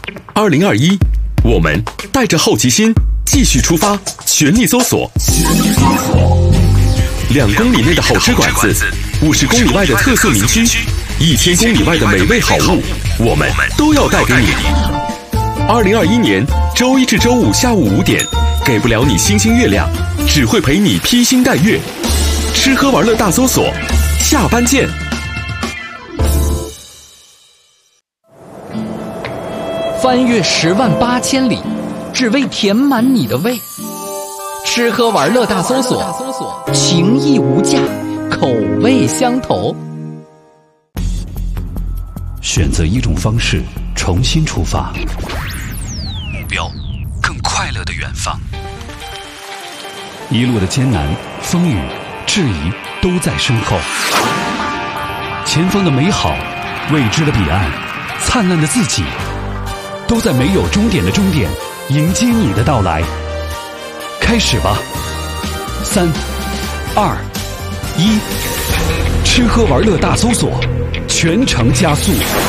2021，我们带着好奇心继续出发，全力搜索。2公里内的好吃馆子，50公里外的特色名区，1000公里外的美味好物，我们都要带给你。2021年周一至周五下午5点，给不了你星星月亮，只会陪你披星戴月。吃喝玩乐大搜索，下班见。 翻越108000里，只为填满你的胃。吃喝玩乐大搜索，情义无价，口味相投。 选择一种方式，重新出发，目标更快乐的远方。一路的艰难、风雨、质疑都在身后，前方的美好、未知的彼岸、灿烂的自己，都在没有终点的终点迎接你的到来。开始吧，3、2、1，吃喝玩乐大搜索，全程加速。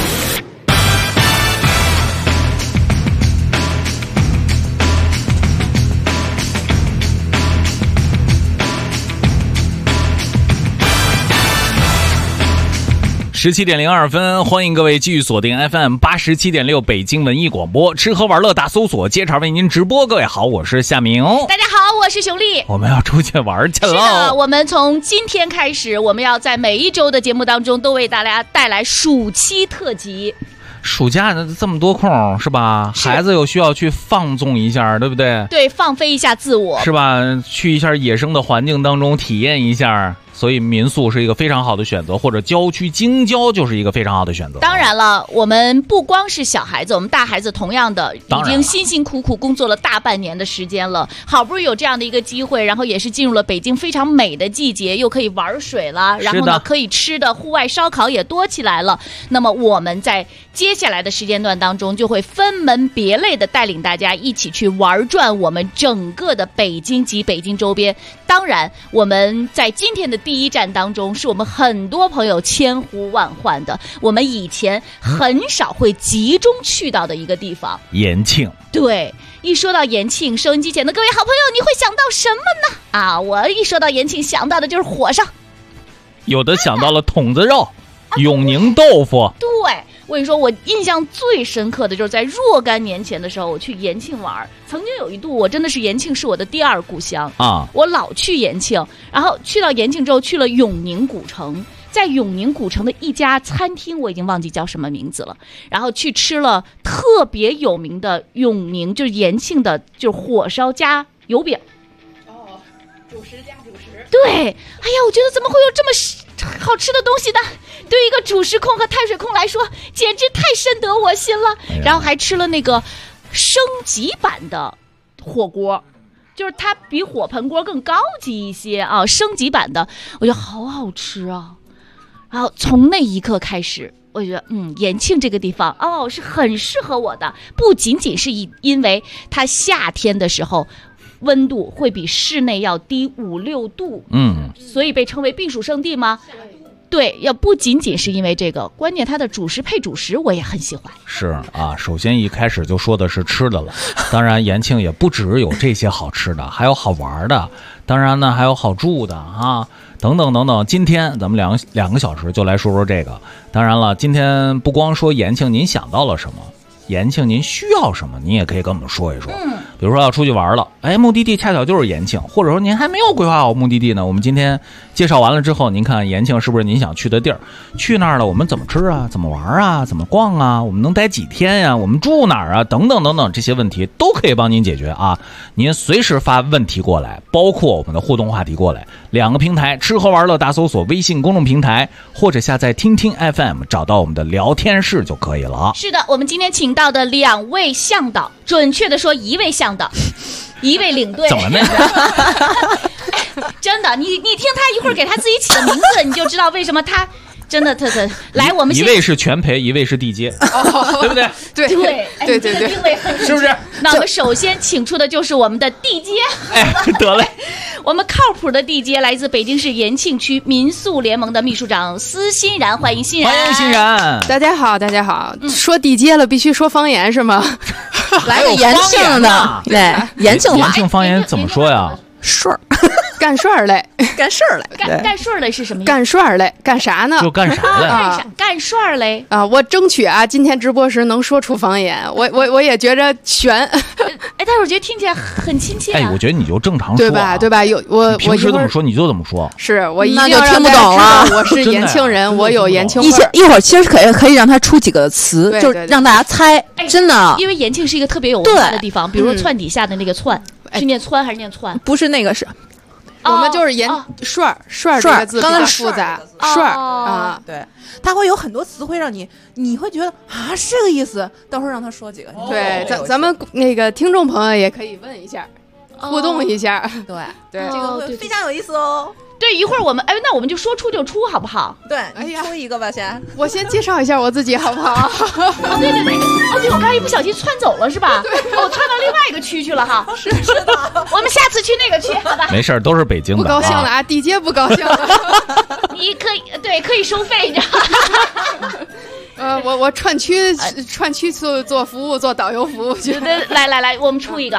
17:02，欢迎各位继续锁定 FM 87.6北京文艺广播，吃喝玩乐大搜索，接茬为您直播。各位好，我是夏明。 大家好，我是熊丽。 我们要出去玩去了。 是的，我们从今天开始，我们要在每一周的节目当中都为大家带来暑期特辑。 暑假这么多空是吧？孩子有需要去放纵一下，对不对？ 对，放飞一下自我， 是吧？去一下野生的环境当中体验一下。所以民宿是一个非常好的选择，或者郊区京郊就是一个非常好的选择。 当然了，我们不光是小孩子，我们大孩子同样的已经辛辛苦苦工作了大半年的时间了，好不容易有这样的一个机会，然后也是进入了北京非常美的季节，又可以玩水了，然后呢可以吃的户外烧烤也多起来了。那么我们在接下来的时间段当中，就会分门别类的带领大家一起去玩转我们整个的北京及北京周边。当然，我们在今天的第一站当中，是我们很多朋友千呼万唤的，我们以前很少会集中去到的一个地方—— 延庆。 对，一说到延庆，收音机前的各位好朋友，你会想到什么呢？啊，我一说到延庆，想到的就是火烧， 有的想到了筒子肉、永宁豆腐。 对。我跟你说，我印象最深刻的就是在若干年前的时候，我去延庆玩。曾经有一度，我真的是延庆是我的第二故乡啊！我老去延庆，然后去到延庆之后，去了永宁古城，在永宁古城的一家餐厅，我已经忘记叫什么名字了。然后去吃了特别有名的永宁，就是延庆的，就是火烧加油饼。哦，主食加主食。对，哎呀，我觉得怎么会有这么好吃的东西呢？对于一个主食控和碳水控来说，简直太深得我心了。然后还吃了那个升级版的火锅，就是它比火盆锅更高级一些啊，升级版的，我觉得好好吃啊。然后从那一刻开始，我觉得延庆这个地方是很适合我的，不仅仅是因为它夏天的时候温度会比室内要低5、6度，所以被称为避暑胜地吗？对，要不仅仅是因为这个，关键它的主食配主食我也很喜欢。是啊，首先一开始就说的是吃的了，当然延庆也不只有这些好吃的，还有好玩的，当然呢还有好住的啊，等等等等。今天咱们两个小时就来说说这个。当然了，今天不光说延庆，您想到了什么？延庆您需要什么，您也可以跟我们说一说。比如说要出去玩了，目的地恰巧就是延庆，或者说您还没有规划好目的地呢，我们今天介绍完了之后，您看延庆是不是您想去的地儿？去那儿了我们怎么吃啊，怎么玩啊，怎么逛啊，我们能待几天呀，我们住哪儿啊，等等等等，这些问题都可以帮您解决啊。您随时发问题过来，包括我们的互动话题过来，2个平台，吃喝玩乐大搜索微信公众平台，或者下载听听 FM 找到我们的聊天室就可以了。 是的，我们今天请到的2位向导，准确的说1位向导1位领队。 怎么呢？ 真的，你听他一会儿给他自己起的名字，你就知道为什么他真的特来，我们一位是全陪，一位是地接，对不对？ 对， 对， 定位很是不是？ 那我们首先请出的就是我们的地接， 得嘞， 我们靠谱的地接来自北京市延庆区民宿联盟的秘书长司欣然，欢迎欣然， 欢迎欣然。 大家好，大家好。说地接了，必须说方言是吗？ 来个延庆的，对，延庆话。 延庆方言怎么说呀？ 顺儿， 干顺儿嘞， 干事儿嘞， 干顺儿嘞是什么意思？ 干顺儿嘞，干啥呢？ 就干啥嘞？ 干顺儿嘞啊！我争取啊，今天直播时能说出方言。我也觉着悬。 但是我觉得听起来很亲切啊。 我觉得你就正常说， 对吧？对吧？我平时怎么说你就怎么说。 是我一定那就听不懂了。 我是延庆人，我有延庆味。 一会儿其实可以让他出几个词，就是让大家猜。真的， 因为延庆是一个特别有文化的地方，比如说窜底下的那个窜，是念窜还是念窜？ 不是那个是。 我们就是顺儿这个字比较复杂，顺儿啊， 对，它会有很多词会让你会觉得啊是个意思，到时候让他说几个。 对，咱们那个听众朋友也可以问一下，互动一下， 对， 这个会非常有意思哦。 对，一会儿我们那我们就说出就出，好不好？ 对，出一个吧，先。 我先介绍一下我自己，好不好？ 对，我刚才一不小心窜走了，是吧？我窜到另外一个区去了哈。 是的， 我们下次去那个区，好吧？ 没事，都是北京的。 不高兴了啊，地接不高兴了。 你可以收费，你知道吗？ 我串区做服务，做导游服务去。 来，我们出一个。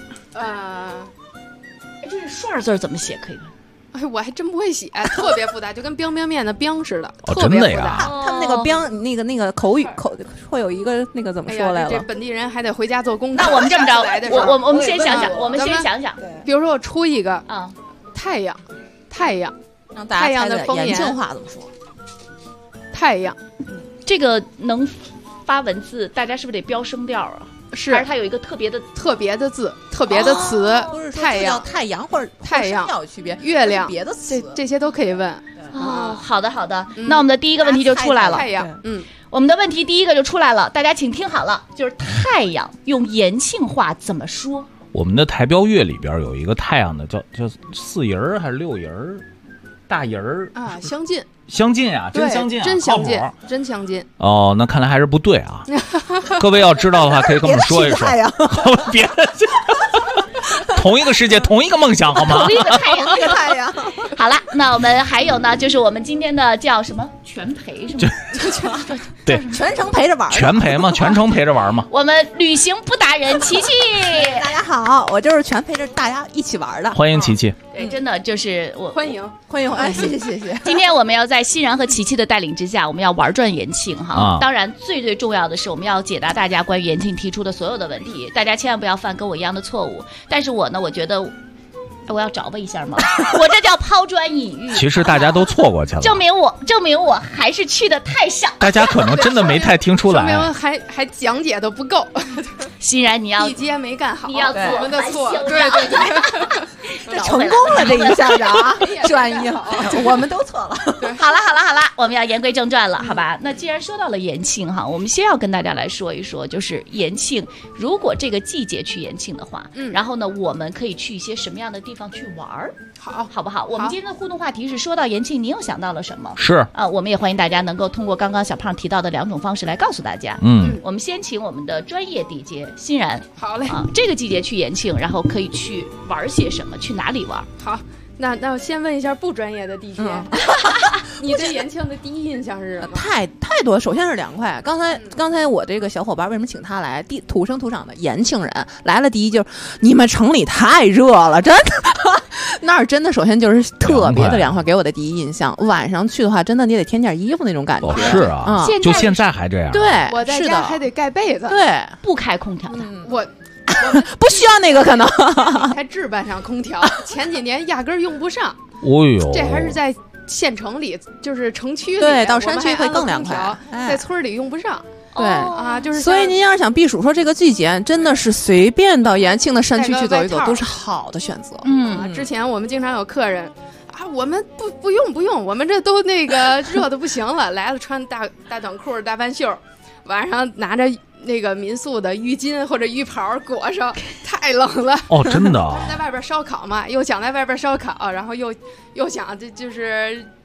这是顺儿字怎么写？可以问。 我还真不会写，特别复杂，就跟冰面的冰似的， 特别复杂。 他们那个冰，那个口语会有一个那个怎么说来了？ 这本地人还得回家做功课。 那我们这么着，我们先想想， 比如说我出一个太阳， 让大家猜的方言延庆话怎么说？ 太阳， 这个能发文字，大家是不是得标声调啊？还是它有一个特别的字、特别的词， 太阳或者太阳有区别， 月亮别的词， 这些都可以问。 好的，那我们的第一个问题就出来了。 太阳， 我们的问题第一个就出来了，大家请听好了，就是太阳用延庆话怎么说？ 我们的台标乐里边有一个太阳的叫4音儿还是6音儿？大音儿啊，相近啊，真相近啊， 真相近。 哦，那看来还是不对啊。各位要知道的话，可以跟我们说一说。别的同一个世界，同一个梦想，好吗？ 同一个太阳。好了，那我们还有呢，就是我们今天的叫什么全陪是吗？ 对， 全程陪着玩， 全陪嘛，全程陪着玩嘛。 我们旅行不打人，琪琪， 大家好，我就是全陪着大家一起玩的。 欢迎琪琪。 对，真的就是我欢迎， 哎，谢谢。 今天我们要在欣然和琪琪的带领之下，我们要玩转延庆哈。当然，最重要的是我们要解答大家关于延庆提出的所有的问题，大家千万不要犯跟我一样的错误。但是我呢，我觉得我要找吧一下嘛，我这叫抛砖引玉。 其实大家都错过去了， 证明我还是去的太少。 大家可能真的没太听出来， 说明还讲解的不够。 欣然，你要地接没干好， 你要我们的错。对， 这成功了这一下子啊，转移好，我们都错了。 好了，我们要言归正传了，好吧？那既然说到了延庆哈，我们先要跟大家来说一说，就是延庆，如果这个季节去延庆的话，然后呢，我们可以去一些什么样的地方去玩儿？好不好？我们今天的互动话题是说到延庆，你又想到了什么？ 是啊，我们也欢迎大家能够通过刚刚小胖提到的2种方式来告诉大家。我们先请我们的专业地接欣然。 好嘞啊，这个季节去延庆，然后可以去玩些什么？去哪里玩？ 好，那我先问一下不专业的地接，你对延庆的第一印象是什么？ 太多，首先是凉快。刚才我这个小伙伴为什么请他来？土生土长的延庆人来了，第一就是你们城里太热了，真的，那儿真的首先就是特别的凉快，给我的第一印象。晚上去的话，真的你得添件衣服那种感觉。 是啊，就现在还这样。 对， 我在家还得盖被子。 对， 不开空调的。 我不需要那个，可能还置办上空调，前几年压根用不上。 哦呦， 这还是在县城里，就是城区里， 对，到山区会更凉快， 在村里用不上。 对啊，就是所以您要是想避暑，说这个季节真的是随便到延庆的山区去走一走都是好的选择。 之前我们经常有客人啊，我们不用，我们这都那个热的不行了，来了穿大短裤、大半袖，晚上拿着那个民宿的浴巾或者浴袍裹上，太冷了。 哦，真的、啊。 在外边烧烤嘛，又想在外边烧烤，然后又想这就是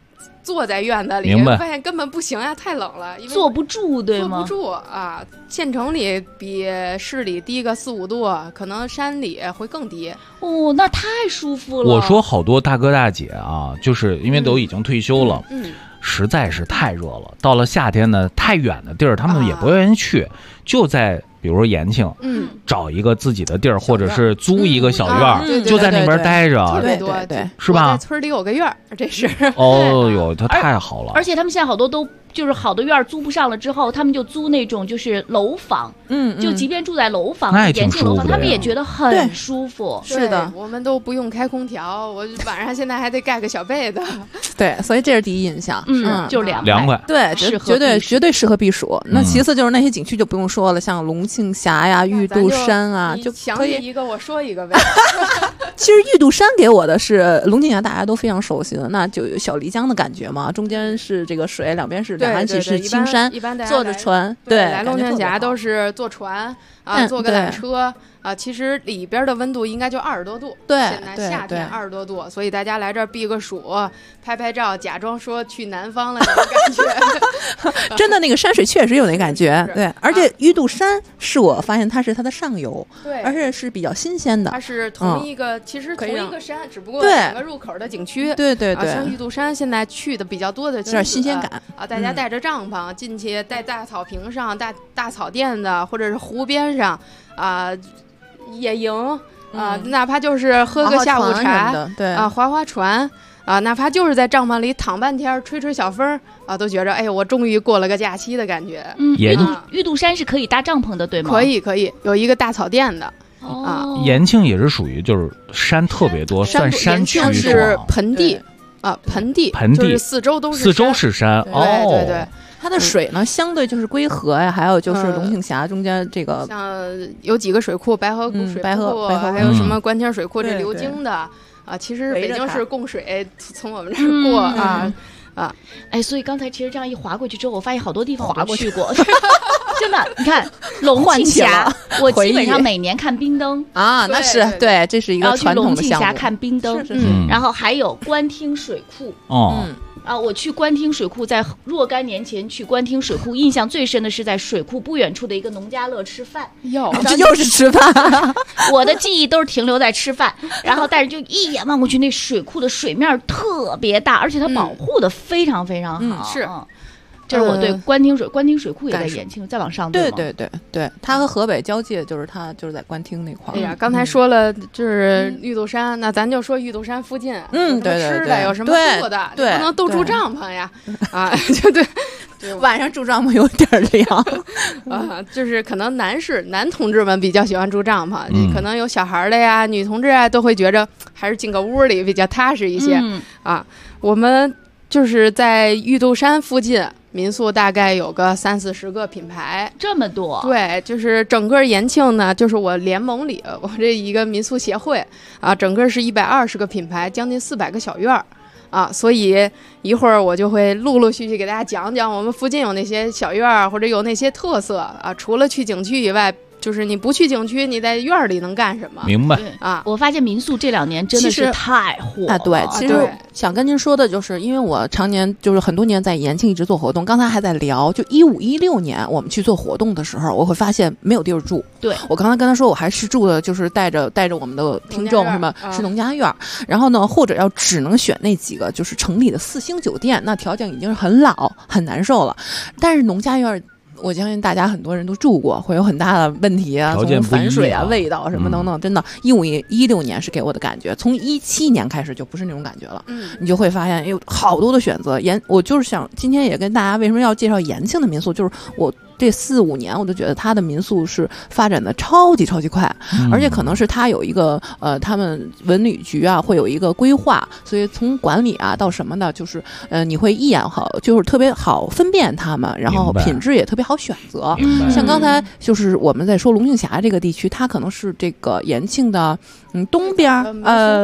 坐在院子里，发现根本不行呀，太冷了， 坐不住，对吗？ 坐不住啊！县城里比市里低个4、5度，可能山里会更低。 哦，那太舒服了。 我说好多大哥大姐啊，就是因为都已经退休了，实在是太热了。到了夏天呢，太远的地儿他们也不愿意去，就在比如说延庆，找一个自己的地儿，或者是租一个小院儿，就在那边待着， 特别多，对， 是吧？ 在村里有个院儿，这是哦哟，它太好了。 而且他们现在好多都就是好的院儿租不上了之后，他们就租那种就是楼房，就即便住在楼房，延庆楼房，他们也觉得很舒服。 是的，我们都不用开空调，我晚上现在还得盖个小被子。 对，所以这是第一印象， 就是凉快， 对，绝对适合避暑。那其次就是那些景区就不用说了，像龙庆峡呀、玉渡山啊，就想起一个我说一个呗。 其实玉渡山给我的是龙庆峡，大家都非常熟悉的，那就有小漓江的感觉嘛，中间是这个水，两边是两岸起是青山， 一般坐着船，对， 来龙庆峡都是坐船啊，坐个缆车。其实里边的温度应该就20多度， 对， 现在夏天20多度，所以大家来这儿避个暑，拍拍照，假装说去南方了那种感觉。 真的，那个山水确实有那感觉，对。而且玉渡山是我发现它是它的上游， 对， 而且是比较新鲜的。 它是同一个，其实同一个山，只不过两个入口的景区。 对。 像玉渡山现在去的比较多的，有点新鲜感啊！大家带着帐篷进去，在大草坪上、大草甸的，或者是湖边上啊。野营哪怕就是喝个下午茶， 对划船啊，哪怕就是在帐篷里躺半天，吹吹小风啊，都觉着哎呦，我终于过了个假期的感觉。 玉渡山是可以搭帐篷的，对吗？ 可以，有一个大草甸的。 延庆也是属于就是山特别多，算山区是盆地啊，盆地就是四周是山， 对。 它的水呢，相对就是归河呀，还有就是龙庆峡中间这个， 像有几个水库，白河水库，还有什么官天水库，这流经的啊。其实北京市供水从我们这儿过啊， 哎，所以刚才其实这样一划过去之后，我发现好多地方我都去过，真的。你看龙庆峡，我基本上每年看冰灯啊，那是对，这是一个传统的项目。 龙庆峡看冰灯，然后还有官厅水库我去官厅水库，在若干年前去官厅水库，印象最深的是在水库不远处的一个农家乐吃饭。 这又是吃饭， 我的记忆都是停留在吃饭。然后，但是就一眼望过去，那水库的水面特别大，而且它保护的非常非常好。 是。 这是我对官厅水库也在延庆，再往上对，它和河北交界，就是它就是在官厅那块。 哎呀，刚才说了就是玉渡山，那咱就说玉渡山附近， 对， 吃的有什么住的， 对， 不能都住帐篷呀，对， 晚上住帐篷有点凉啊，就是可能男同志们比较喜欢住帐篷，可能有小孩的呀，女同志啊都会觉着还是进个屋里比较踏实一些啊。我们就是在玉渡山附近。民宿大概有个30-40个品牌， 这么多？ 对，就是整个延庆呢，就是我联盟里我这一个民宿协会啊，整个是120个品牌，将近400个小院儿啊，所以一会儿我就会陆陆续续给大家讲讲我们附近有那些小院儿或者有那些特色啊，除了去景区以外。就是你不去景区，你在院里能干什么？ 明白啊！我发现民宿这2年真的是太火了。 对，其实想跟您说的就是，因为我常年就是很多年在延庆一直做活动，刚才还在聊，就15、16年我们去做活动的时候，我会发现没有地儿住。 对， 我刚才跟他说，我还是住的就是带着我们的听众什么是农家院，然后呢，或者要只能选那几个就是城里的4星酒店，那条件已经是很老很难受了，但是农家院。我相信大家很多人都住过，会有很大的问题啊，从反水啊、味道什么等等，真的，15、16年是给我的感觉，从17年开始就不是那种感觉了。你就会发现有好多的选择。我就是想今天也跟大家为什么要介绍延庆的民宿，就是我。这4、5年，我就觉得他的民宿是发展的超级快，而且可能是他有一个他们文旅局啊会有一个规划，所以从管理啊到什么的，就是你会一眼好，就是特别好分辨他们，然后品质也特别好选择。像刚才就是我们在说龙庆峡这个地区，它可能是这个延庆的东边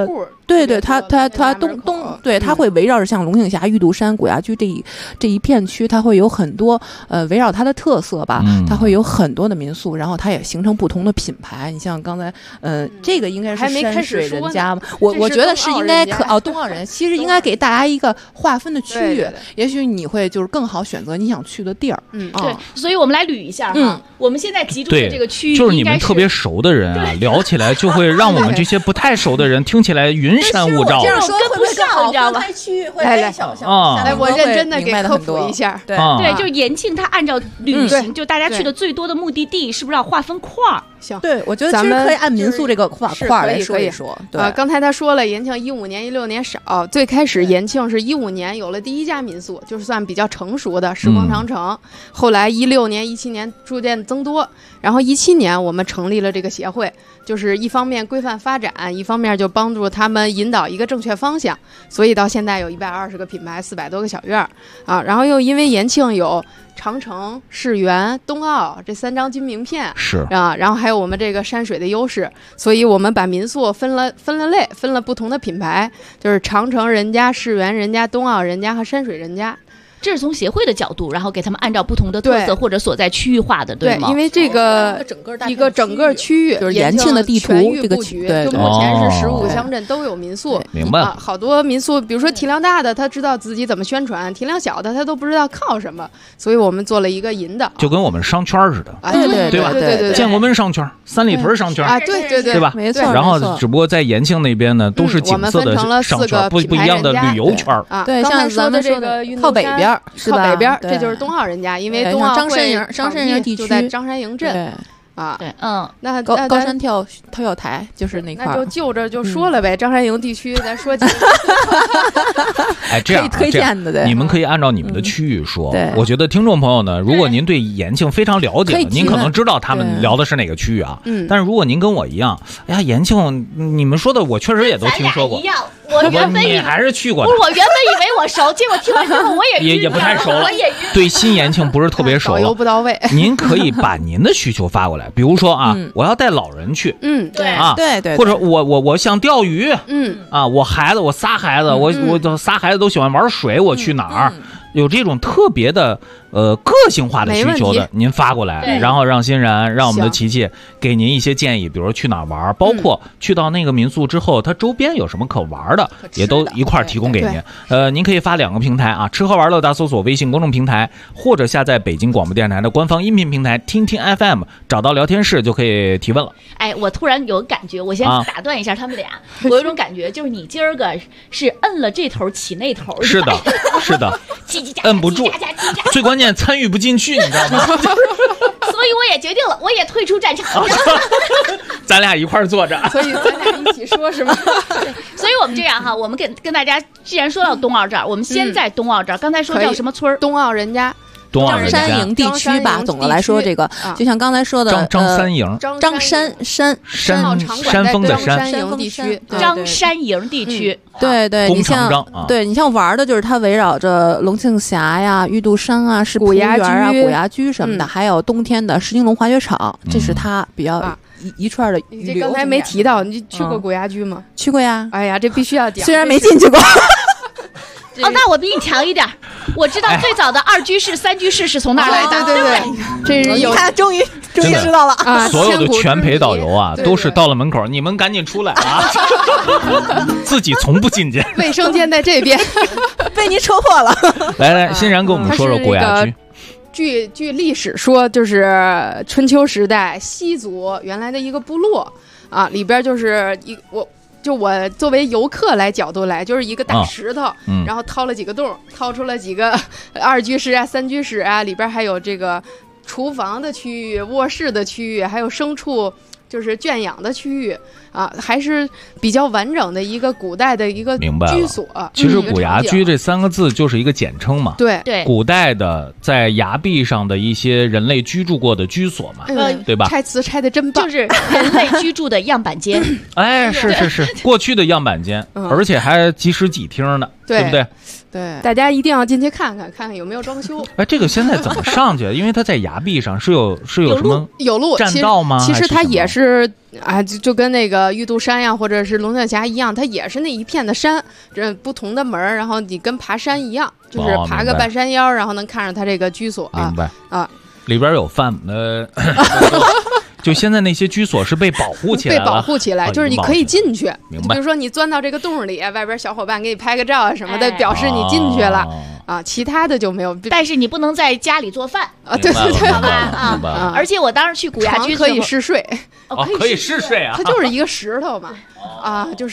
对对，它对，它会围绕着像龙庆峡、玉渡山、古崖居这一片区，它会有很多围绕它的特色吧，它会有很多的民宿，然后它也形成不同的品牌。你像刚才这个应该是山水人家吗？我觉得是应该东澳人其实应该给大家一个划分的区域，对，也许你会就是更好选择你想去的地儿。 对，所以我们来捋一下哈，我们现在集中的这个区域， 就是你们特别熟的人啊，聊起来就会让我们这些不太熟的人听起来云山雾罩。 这样说跟不上，你知道吗？ 区域会来我认真的给科普一下。 对，就是延庆，它按照旅行，就大家去的最多的目的地，是不是要划分块儿？ 行， 对，我觉得其实可以按民宿这个块来说一说。对， 刚才他说了，延庆15年、16年少，最开始延庆是15年有了第一家民宿，就是算比较成熟的时光长城。后来16年、17年逐渐增多，然后17年我们成立了这个协会，就是一方面规范发展，一方面就帮助他们引导一个正确方向。所以到现在有120个品牌，400多个小院啊。然后又因为延庆有长城、世园、东澳这3张金名片， 是啊，然后还有我们这个山水的优势，所以我们把民宿分了类，分了不同的品牌，就是长城人家、世园人家、东澳人家和山水人家。 这是从协会的角度，然后给他们按照不同的特色或者所在区域化的，对吗？ 对，因为这个一个整个区域就是延庆的地图这个区，就目前是15乡镇都有民宿。 明白了， 好多民宿，比如说体量大的，他知道自己怎么宣传；体量小的，他都不知道靠什么。所以我们做了一个引导， 就跟我们商圈似的， 对吧？ 对， 建国门商圈、三里屯商圈啊，对吧？ 没错。 然后只不过在延庆那边呢，都是景色的商圈，不一样的旅游圈啊。 对，像咱们这个靠北边是吧？ 靠北边。这就是东澳人家，因为东澳张山营地区就在张山营镇啊， 对， 那高山跳跃台就是那块， 那就着就说了呗。张山营地区，咱说几个， 哎，这样推荐的，对， 你们可以按照你们的区域说。我觉得听众朋友呢，如果您对延庆非常了解，您可能知道他们聊的是哪个区域啊。但是如果您跟我一样，哎呀，延庆，你们说的我确实也都听说过。 我原本你还是去过的， 我原本以为我熟，结果听完之后我也不太熟了，对新延庆不是特别熟， 导游不到位。 您可以把您的需求发过来，比如说啊，我要带老人去， 对啊， 对， 或者我想钓鱼，啊，我仨孩子，我仨孩子都喜欢玩水，我去哪儿？有这种特别的个性化的需求的，您发过来，然后让欣然让我们的琪琪给您一些建议，比如说去哪儿玩，包括去到那个民宿之后，它周边有什么可玩的，也都一块提供给您。您可以发2个平台啊，吃喝玩乐大搜索微信公众平台，或者下载北京广播电台的官方音频平台听听 FM， 找到聊天室就可以提问了。 哎，我突然有感觉，我先打断一下他们俩，我有一种感觉，就是你今儿个是摁了这头起那头， 是的，是的。摁不住，最关键参与不进去，你知道吗？ 所以我也决定了，我也退出战场。 咱俩一块儿坐着， 所以咱俩一起说是吗？ 所以我们这样哈，我们跟大家，既然说到东澳这儿，我们先在东澳这儿。刚才说叫什么村儿？ 东澳人家。 张山营地区吧，总的来说，这个就像刚才说的张山营， 张山峰的山营地区， 张山营地区， 对，你像你像玩的就是它围绕着龙庆峡呀、玉渡山啊、是古崖啊、古崖居什么的，还有冬天的石金龙滑雪场，这是它比较一串的。 你刚才没提到，你去过古崖居吗？ 去过呀。 哎呀，这必须要讲， 虽然没进去过。 哦，那我比你强一点。我知道最早的2居室、3居室是从哪来的，对不对？ 这是你看，终于知道了啊！所有的全陪导游啊，都是到了门口，你们赶紧出来啊！自己从不进去。 卫生间在这边， 被您戳破了。 来，欣然跟我们说说古崖居。据历史说，就是春秋时代西族原来的一个部落啊，里边就是我作为游客来角度来，就是一个大石头，然后掏了几个洞，掏出了几个2居室啊、3居室啊，里边还有这个厨房的区域、卧室的区域，还有牲畜就是圈养的区域啊，还是比较完整的一个古代的一个居所。 其实古崖居这3个字就是一个简称嘛， 对， 古代的在崖壁上的一些人类居住过的居所嘛，对吧？ 拆词拆的真棒， 就是人类居住的样板间。 哎，是，过去的样板间，而且还几室几厅呢，对不对？ 对，大家一定要进去看看有没有装修。 哎，这个现在怎么上去？因为它在崖壁上是有什么有路栈道吗？ 其实它也是是啊，就跟那个玉渡山呀，或者是龙跳峡一样，它也是那一片的山，这不同的门儿，然后你跟爬山一样，就是爬个半山腰，然后能看上它这个居所。 明白啊， 里边有饭就现在那些居所是被保护起来了， 被保护起来，就是你可以进去。 明白。 比如说你钻到这个洞里，外边小伙伴给你拍个照啊什么的，表示你进去了。啊，其他的就没有， 但是你不能在家里做饭啊，对对对， 好吧啊。而且我当时去古崖居可以试睡， 可以试睡啊， 它就是一个石头嘛，啊，就是，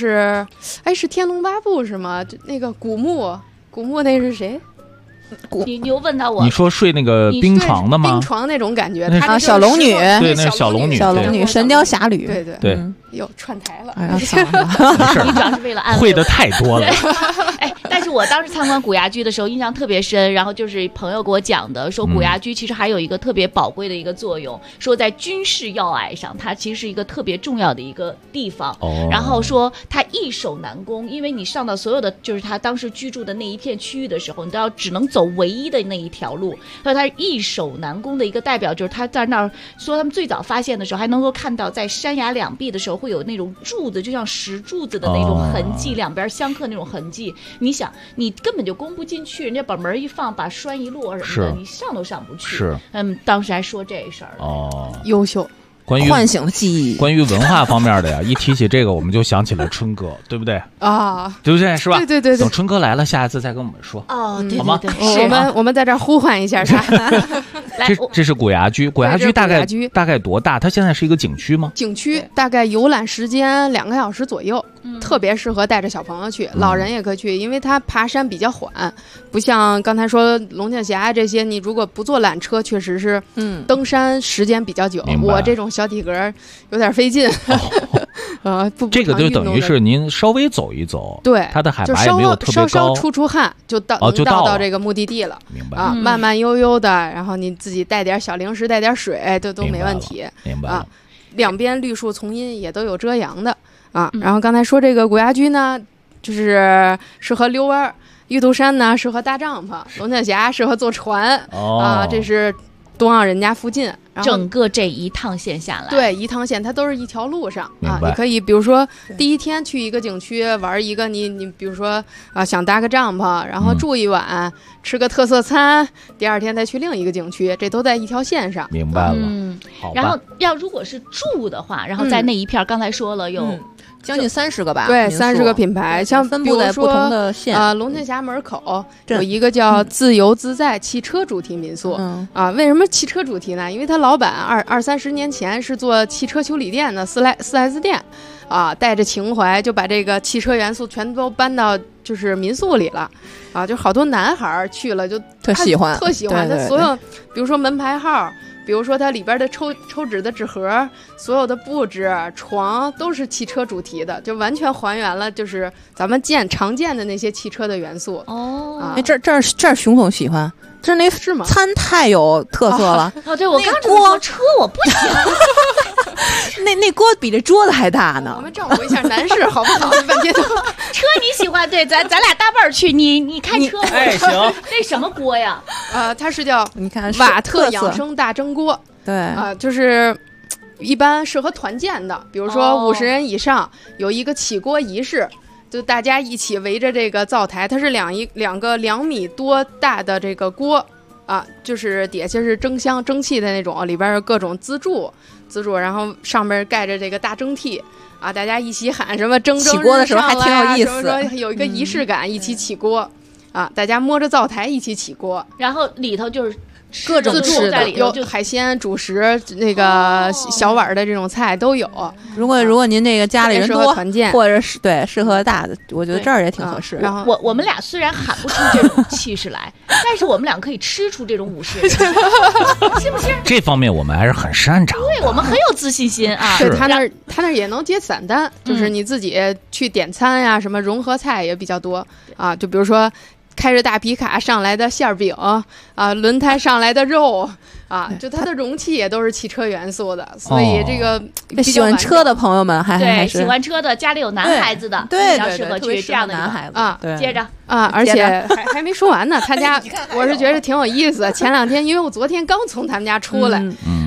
哎，是《天龙八部》是吗？那个古墓那是谁？ 你又问到我， 你说睡那个冰床的吗？ 冰床那种感觉， 啊，小龙女， 对，那是小龙女， 神雕侠侣， 对对。 又串台了， 没事， 你主要是为了安慰会的太多了。 哎，但是我当时参观古崖居的时候印象特别深，然后就是朋友给我讲的，说古崖居其实还有一个特别宝贵的一个作用，说在军事要隘上，它其实是一个特别重要的一个地方。然后说它易守难攻，因为你上到所有的就是他当时居住的那一片区域的时候，你都要只能走唯一的那一条路，所以它是易守难攻的一个代表，就是他在那儿说他们最早发现的时候，还能够看到在山崖两壁的时候会有那种柱子，就像石柱子的那种痕迹，两边相克那种痕迹。你想，你根本就攻不进去，人家把门一放，把栓一落什么的，你上都上不去。 是， 当时还说这事儿。 优秀。 关于唤醒了记忆， 关于文化方面的呀，一提起这个，我们就想起了春哥，对不对啊？对不对？是吧？ 对对对。 等春哥来了，下一次再跟我们说。 对好吗？ 我们在这儿呼唤一下他。 这是古崖居，古崖居大概多大？它现在是一个景区吗？ 景区大概游览时间2个小时左右，特别适合带着小朋友去，老人也可以去，因为它爬山比较缓，不像刚才说龙跳峡这些，你如果不坐缆车，确实是登山时间比较久。我这种小体格有点费劲。 这个就等于是您稍微走一走， 对， 它的海拔也没有特别高， 稍出汗就到这个目的地了。 明白啊，慢慢悠悠的，然后你自己带点小零食，带点水，都没问题。 明白啊， 两边绿树丛荫也都有遮阳的啊。然后刚才说这个古崖居呢，就是适合遛弯，玉渡山呢适合搭帐篷，龙跳峡适合坐船啊。这是东澳人家附近，然后整个这一趟线下来， 对，一趟线它都是一条路上啊。你可以比如说第一天去一个景区玩一个，你比如说想搭个帐篷，然后住一晚，吃个特色餐，第二天再去另一个景区，这都在一条线上。 明白了。 然后如果是住的话，然后在那一片刚才说了有将近30个吧， 对，30个品牌，像分布在不同的县。 龙跳峡门口有一个叫自由自在汽车主题民宿。为什么汽车主题呢？因为他老板20-30年前是做汽车修理店的4S店，带着情怀就把这个汽车元素全都搬到就是民宿里了，就好多男孩去了就特喜欢， 他所有比如说门牌号。比如说它里边的抽纸的纸盒，所有的布置床都是汽车主题的，就完全还原了就是咱们常见的那些汽车的元素。 这儿熊总喜欢，这那是吗？ 餐太有特色了。 对，我刚说车我不喜欢。 那锅比这桌子还大呢。 我们照顾一下男士好不好？半天都车你喜欢，对，咱俩搭伴儿去。你开车， 哎行。 那什么锅呀？ 它是叫你看瓦特养生大蒸锅。 对就是一般适合团建的，比如说50人以上，有一个起锅仪式，就大家一起围着这个灶台，它是两个2米多大的这个锅。就是底下是蒸箱蒸汽的那种，里边有各种资助，然后上面盖着这个大蒸屉大家一起喊什么蒸起锅的时候还挺有意思， 有一个仪式感，一起起锅大家摸着灶台一起起锅， 然后里头就是各种吃的， 有海鲜、主食，那个小碗的这种菜都有。 如果您那个家里人多， 团建或者是对适合大的，我觉得这儿也挺合适。 然后我们俩虽然喊不出这种气势来，但是我们俩可以吃出这种50人，是不是？ 这方面我们还是很擅长。 对，我们很有自信心啊。 对，他那也能接散单，就是你自己去点餐呀，什么融合菜也比较多就比如说。开着大皮卡上来的馅饼轮胎上来的肉就它的容器也都是汽车元素的，所以这个喜欢车的朋友们还是喜欢车的，家里有男孩子的， 对， 比较适合去这样的男孩子接着而且还没说完呢，他家我是觉得挺有意思。前2天因为我昨天刚从他们家出来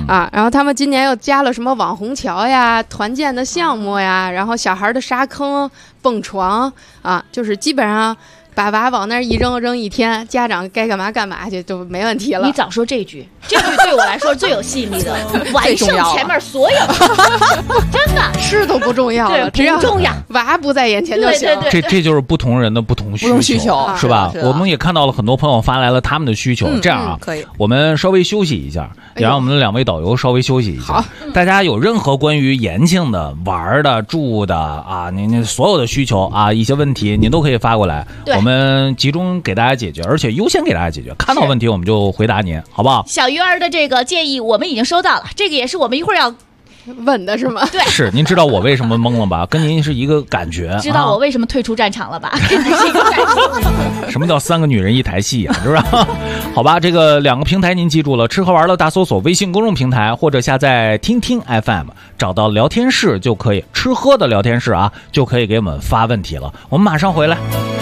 然后他们今年又加了什么网红桥呀、团建的项目呀，然后小孩的沙坑、蹦床就是基本上把娃往那儿一扔一天，家长该干嘛干嘛去就没问题了。 你早说这句对我来说最有吸引力的，完胜前面所有。真的， 吃都不重要了，只要重要， 娃不在眼前就行。 这就是不同人的不同需求，是吧？我们也看到了很多朋友发来了他们的需求。这样可以，我们稍微休息一下，也让我们的2位导游稍微休息一下。 好， 大家有任何关于延庆的玩的、住的您所有的需求一些问题，您都可以发过来，我们集中给大家解决，而且优先给大家解决。看到问题我们就回答您，好不好？ 小鱼儿的这个建议我们已经收到了，这个也是我们一会儿要问的是吗？ 对， 是。您知道我为什么懵了吧？跟您是一个感觉。 知道我为什么退出战场了吧？跟您是一个感觉。 什么叫3个女人1台戏啊？是不是？好吧，这个2个平台您记住了，吃喝玩乐大搜索微信公众平台，或者下载听听 FM， 找到聊天室就可以，吃喝的聊天室就可以给我们发问题了。我们马上回来。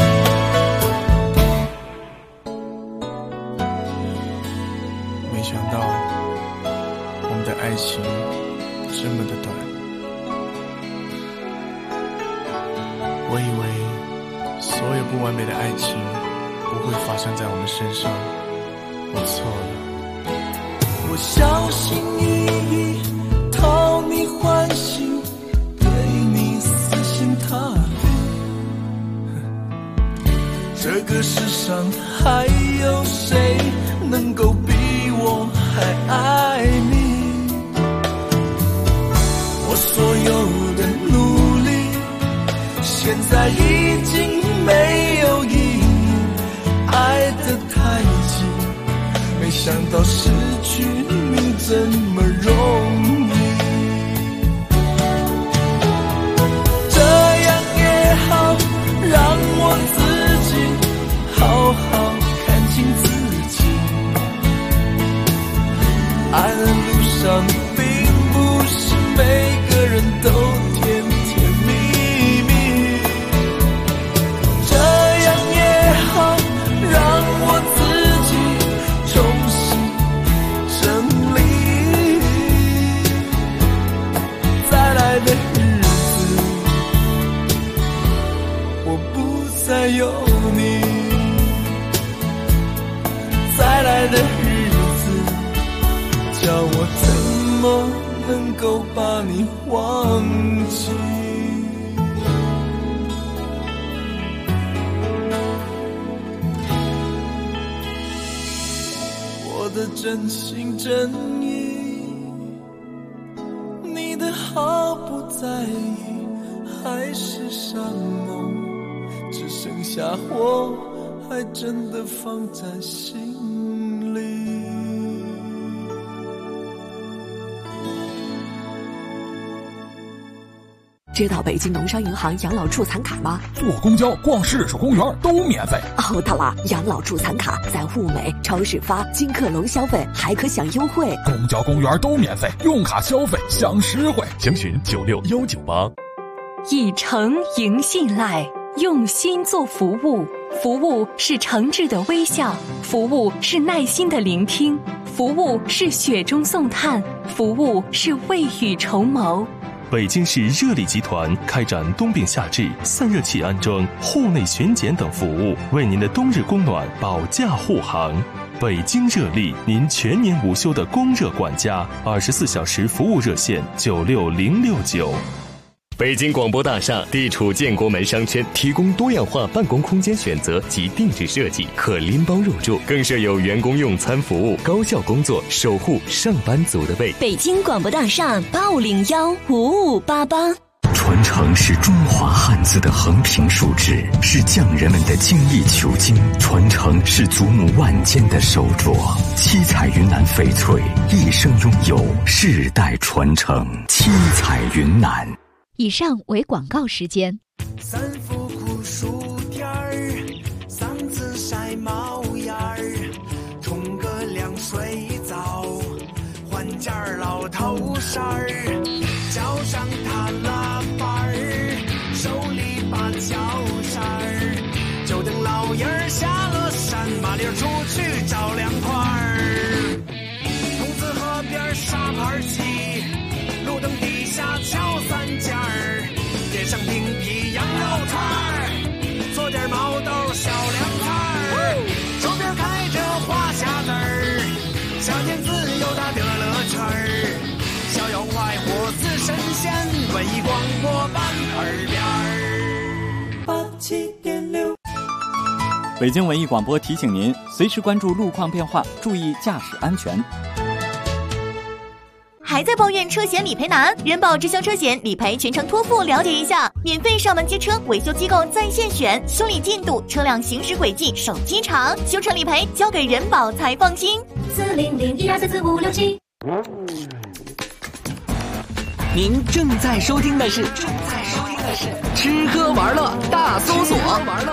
没想到我们的爱情这么的短，我以为所有不完美的爱情不会发生在我们身上，我错了。 我小心翼翼讨你欢心，对你死心塌地，这个世上还有谁能够比我还爱你？我所有的努力现在已经没有意义，爱得太急，没想到失去你这么容易。这样也好，让我自己好好看清自己。爱的路上并不是每个人都甜甜蜜蜜，这样也好，让我自己重新整理。再来的日子我不再有你，再来的日子叫我怎么能够把你忘记？我的真心真意，你的好不在意，还是山盟，只剩下我还真的放在心里。 知道北京农商银行养老助残卡吗？ 坐公交、逛市属公园都免费。 哦，对了，养老助残卡在物美、超市发，金客隆消费还可享优惠。 公交、公园都免费，用卡消费享实惠。 详询96198。 以诚迎信赖，用心做服务。服务是诚挚的微笑，服务是耐心的聆听，服务是雪中送炭，服务是未雨绸缪。 北京市热力集团开展冬病夏治、散热器安装、户内巡检等服务，为您的冬日供暖保驾护航。北京热力，您全年无休的供热管家，24小时服务热线96069。北京广播大厦地处建国门商圈，提供多样化办公空间选择及定制设计，可拎包入住，更设有员工用餐服务，高效工作，守护上班族的胃。 北京广播大厦8515588。 传承是中华汉字的横平竖直，是匠人们的精益求精；传承是祖母万间的手镯。七彩云南翡翠一生拥有，世代传承。七彩云南。 以上为广告时间。 三伏酷暑天儿，嗓子晒冒烟儿，冲个凉水澡，换件老头衫儿，脚上踏拉板儿，手里把脚扇儿，就等老爷儿下了山，麻溜出去找凉快儿。筒子河边沙我自神仙文艺广播版耳边87.6。 北京文艺广播提醒您，随时关注路况变化，注意驾驶安全。 还在抱怨车险理赔难？人保直销车险理赔全程托付，了解一下，免费上门接车，维修机构在线选，修理进度、车辆行驶轨迹、手机查，修车理赔交给人保才放心。40012344567。 您正在收听的是吃喝玩乐大搜索。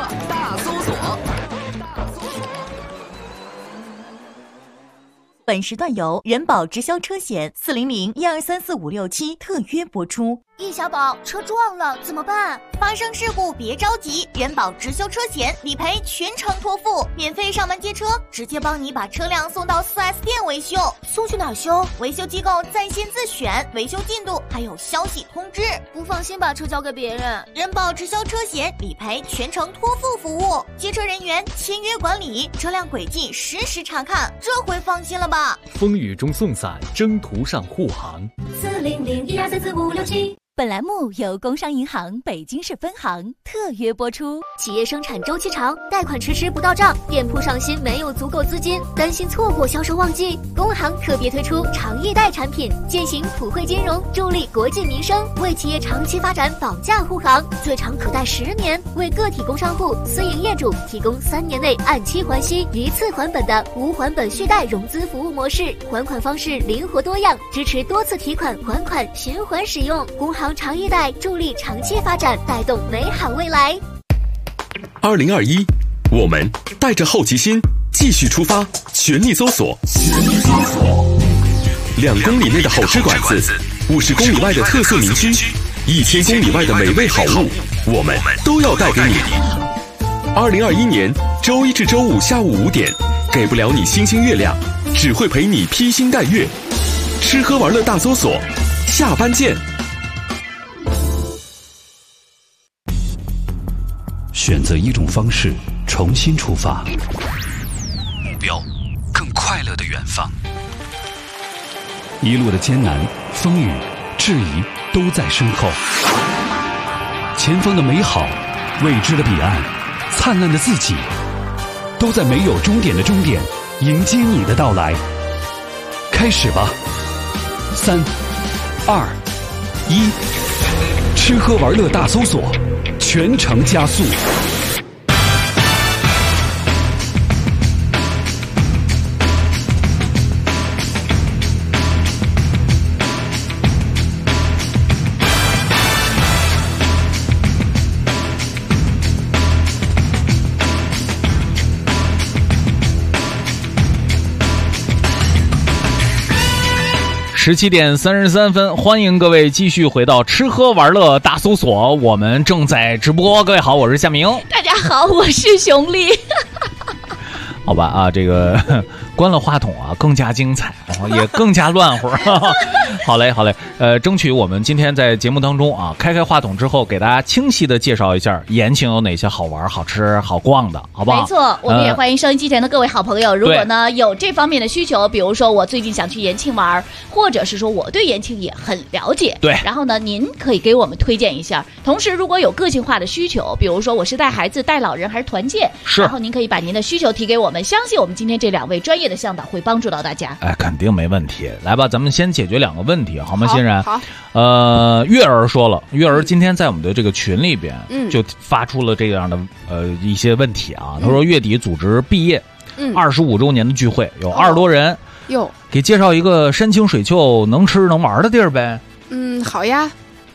本时段由人保直销车险40012344567特约播出。易小宝，车撞了怎么办？发生事故别着急，人保直销车险理赔全程托付，免费上门接车，直接帮你把车辆送到 4S 店维修。送去哪儿修？维修机构在线自选，维修进度还有消息通知。不放心把车交给别人，人保直销车险理赔全程托付服务，接车人员签约管理，车辆轨迹实时查看，这回放心了吧？ 风雨中送伞，征途上护航。 40012344567。本栏目由工商银行北京市分行特约播出。企业生产周期长，贷款迟迟不到账，店铺上新没有足够资金，担心错过销售旺季，工行特别推出长易贷产品，践行普惠金融，助力国计民生，为企业长期发展保驾护航，最长可贷10年，为个体工商户、私营业主提供3年内按期还息、一次还本的无还本续贷融资服务模式，还款方式灵活多样，支持多次提款还款循环使用。工行长易贷助力长期发展，带动美好未来。 2021，我们带着好奇心继续出发，全力搜索2公里内的好吃馆子，50公里外的特色名区，1000公里外的美味好物，我们都要带给你。2021年周一至周五下午5点，给不了你星星月亮，只会陪你披星戴月。吃喝玩乐大搜索，下班见。 选择一种方式，重新出发，目标更快乐的远方。一路的艰难、风雨、质疑都在身后，前方的美好、未知的彼岸、灿烂的自己，都在没有终点的终点迎接你的到来。开始吧，3、2、1，吃喝玩乐大搜索，全程加速。 17点33分，欢迎各位继续回到吃喝玩乐大搜索，我们正在直播。各位好，我是夏明。 大家好，我是熊丽。 好吧啊，这个关了话筒啊，更加精彩，也更加乱乎。好嘞，好嘞，争取我们今天在节目当中啊，开话筒之后，给大家清晰的介绍一下延庆有哪些好玩、好吃、好逛的，好不好？ 没错，我们也欢迎收音机前的各位好朋友。如果呢有这方面的需求，比如说我最近想去延庆玩，或者是说我对延庆也很了解， 对， 然后呢，您可以给我们推荐一下。同时，如果有个性化的需求，比如说我是带孩子、带老人还是团建， 是， 然后您可以把您的需求提给我们，相信我们今天这2位专业的向导会帮助到大家。 哎，肯定没问题。来吧，咱们先解决2个问题，好吗？欣然。 好。 月儿说了，月儿今天在我们的这个群里边，就发出了这样的一些问题啊。他说月底组织毕业，25周年的聚会，有20多人。 哟， 给介绍一个山清水秀、能吃能玩的地儿呗。 好呀。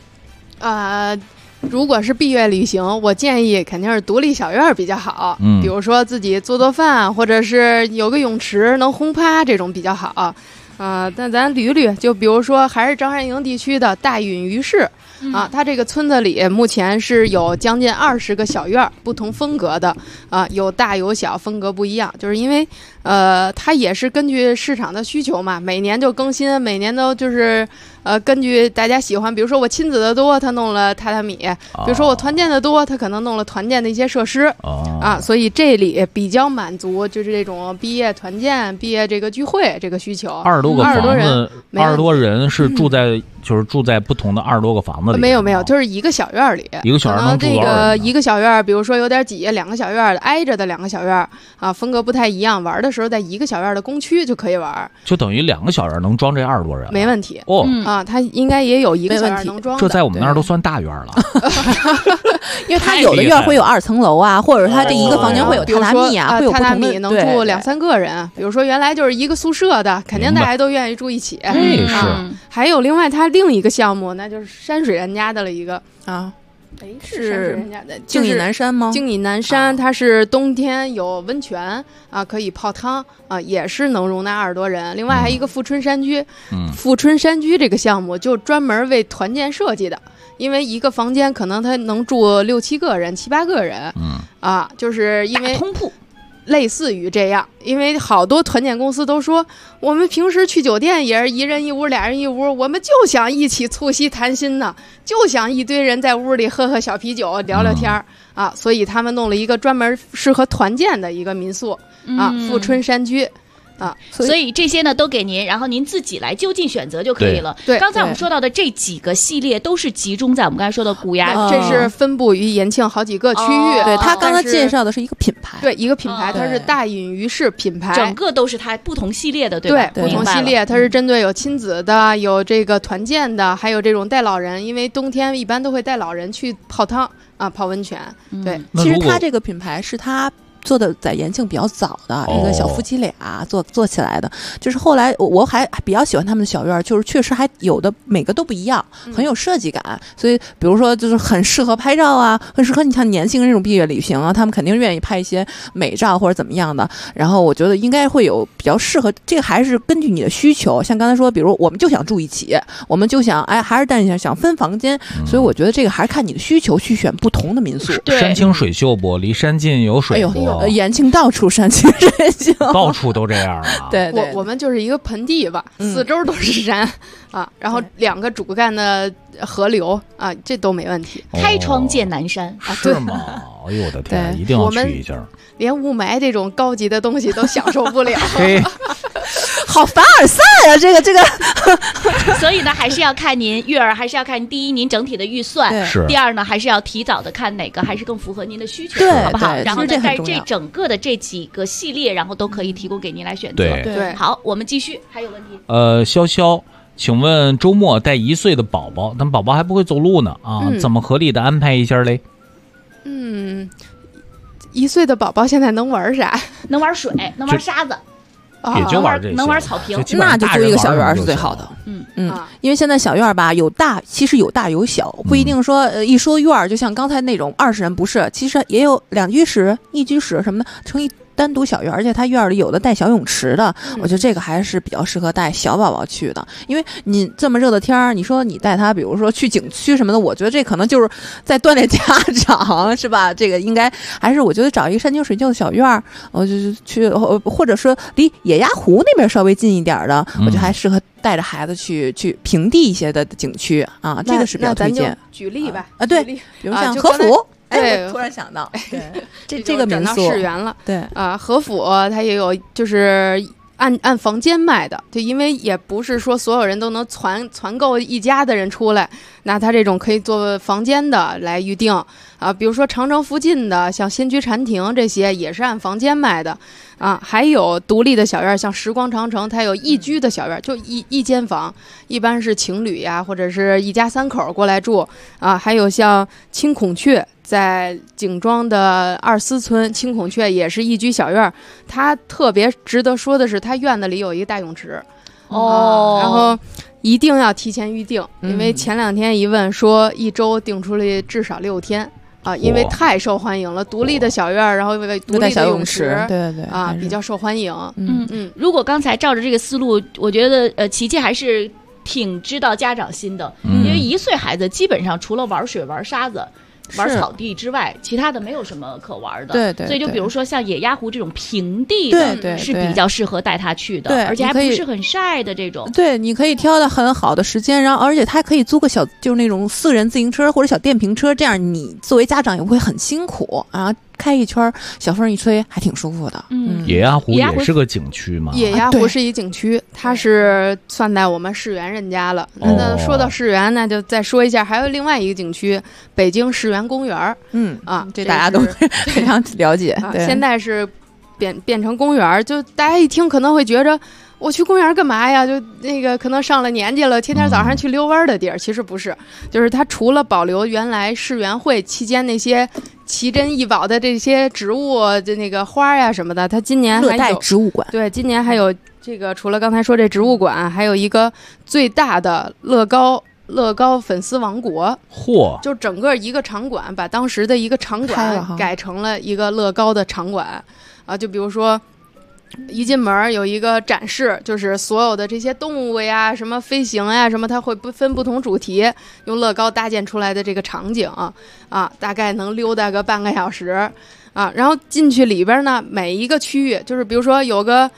如果是毕业旅行，我建议肯定是独立小院比较好。比如说自己做饭，或者是有个泳池能轰趴，这种比较好。但咱捋捋，就比如说还是张山营地区的大允鱼市啊，它这个村子里目前是有将近20个小院，不同风格的啊，有大有小，风格不一样。就是因为它也是根据市场的需求嘛，每年就更新，每年都就是根据大家喜欢，比如说我亲子的多，他弄了榻榻米；比如说我团建的多，他可能弄了团建的一些设施。所以这里比较满足就是这种毕业团建、毕业这个聚会这个需求。 20多个房子，20多人是住在。就是住在不同的20多个房子里， 没有，就是一个小院里， 一个小院能住多少人？ 一个小院，比如说有点挤，2个小院挨着的2个小院啊，风格不太一样。玩的时候在一个小院的公区就可以玩， 就等于2个小院能装这20多人， 没问题它应该也有一个小院能装。 这在我们那儿都算大院了， 因为它有的院会有2层楼啊，或者它这一个房间会有榻榻米啊，会有榻榻米能住2、3个人。比如说原来就是一个宿舍的，肯定大家都愿意住一起。还有另外它另一个项目。那就是山水人家的了一个是山水人家的静倚南山吗？ 静倚南山，它是冬天有温泉可以泡汤也是能容纳20多人。另外还有一个富春山居，富春山居这个项目就专门为团建设计的，因为一个房间可能它能住6、7个人、7、8个人，就是因为通铺。 类似于这样，因为好多团建公司都说，我们平时去酒店也是1人1屋、2人1屋，我们就想一起促膝谈心呢，就想一堆人在屋里喝小啤酒、聊聊天所以他们弄了一个专门适合团建的一个民宿富春山居。 所以这些呢都给您，然后您自己来就近选择就可以了。 对， 刚才我们说到的这几个系列都是集中在我们刚才说的古崖， 这是分布于延庆好几个区域。 对，他刚才介绍的是一个品牌， 对，一个品牌，它是大隐于市品牌， 整个都是它不同系列的，对吧？ 对，不同系列，它是针对有亲子的，有这个团建的，还有这种带老人，因为冬天一般都会带老人去泡汤泡温泉。对， 其实它这个品牌是它做的在延庆比较早的一个小夫妻俩做起来的，就是后来我还比较喜欢他们的小院，就是确实还有的每个都不一样，很有设计感，所以比如说就是很适合拍照很适合你像年轻人这种毕业旅行他们肯定愿意拍一些美照或者怎么样的。然后我觉得应该会有比较适合，这个还是根据你的需求，像刚才说，比如我们就想住一起，我们就想还是但想分房间，所以我觉得这个还是看你的需求去选不同的民宿。 山清水秀不？离山近有水不？ 延庆到处山清水秀， 到处都这样对， 我们就是一个盆地吧，4周都是山然后2个主干的河流这都没问题。 开窗见南山是吗？哎呦我的天，一定要去一下。 连雾霾这种高级的东西都享受不了。 好凡尔赛啊，这个。 所以呢，还是要看您育儿，还是要看第一您整体的预算，第二呢，还是要提早的看哪个还是更符合您的需求，好不好？然后呢，在这整个的这几个系列，然后都可以提供给您来选择。 对， 好，我们继续，还有问题？ 潇潇，请问周末带1岁的宝宝，但宝宝还不会走路呢怎么合理的安排一下嘞 ？1岁的宝宝现在能玩啥？ 能玩水，能玩沙子。 也就玩这些， 能玩草坪， 那就租一个小院是最好的。因为现在小院吧其实有大有小，不一定说一说院就像刚才那种20人，不是，其实也有2居室、1居室什么的，成一单独小院，而且它院里有的带小泳池的，我觉得这个还是比较适合带小宝宝去的。因为你这么热的天儿，你说你带他，比如说去景区什么的，我觉得这可能就是在锻炼家长，是吧？这个应该还是我觉得找一个山清水秀的小院，我就去，或者说离野鸭湖那边稍微近一点的，我觉得还适合带着孩子去平地一些的景区这个是比较推荐。 举例吧， 对，比如像和府。 对， 突然想到，这个民宿转到世园了。 对和府它也有，就是按房间卖的，就因为也不是说所有人都能团购一家的人出来，那它这种可以做房间的来预定比如说长城附近的像仙居禅庭这些也是按房间卖的还有独立的小院，像时光长城它有1居的小院，就一间房，一般是情侣呀或者是一家3口过来住还有像青孔雀。在景庄的2思村，青孔雀也是1居小院，它特别值得说的是，它院子里有一个大泳池然后一定要提前预定，因为前2天一问说1周订出来至少6天因为太受欢迎了，独立的小院，然后独立的泳池， 对比较受欢迎。 如果刚才照着这个思路，我觉得琪琪还是挺知道家长心的，因为1岁孩子基本上除了玩水玩沙子。 玩草地之外，其他的没有什么可玩的。 对对。 所以就比如说像野鸭湖这种平地的，是比较适合带他去的， 对， 而且还不是很晒的这种。 对，你可以挑到很好的时间，然后而且他还可以租个小，就是那种4人自行车或者小电瓶车，这样你作为家长也不会很辛苦啊。开一圈，小风一吹，还挺舒服的。 野鸭湖也是个景区嘛？ 野鸭湖是一景区，它是算在我们世园人家了。那说到世园，那就再说一下，还有另外一个景区，北京世园公园。 这大家都非常了解。 现在是变成公园，就大家一听可能会觉着，我去公园干嘛呀？就那个可能上了年纪了，天天早上去遛弯的地儿。其实不是，就是它除了保留原来世园会期间那些奇珍异宝的这些植物，就那个花呀什么的，它今年还有热带植物馆。 对，今年还有这个，除了刚才说这植物馆，还有一个最大的乐高粉丝王国。 嚯！ 就整个一个场馆，把当时的一个场馆改成了一个乐高的场馆啊，就比如说。一进门有一个展示，就是所有的这些动物呀，什么飞行呀，什么它会分不同主题，用乐高搭建出来的这个场景啊，大概能溜达个半个小时啊。然后进去里边呢，每一个区域，就是比如说有个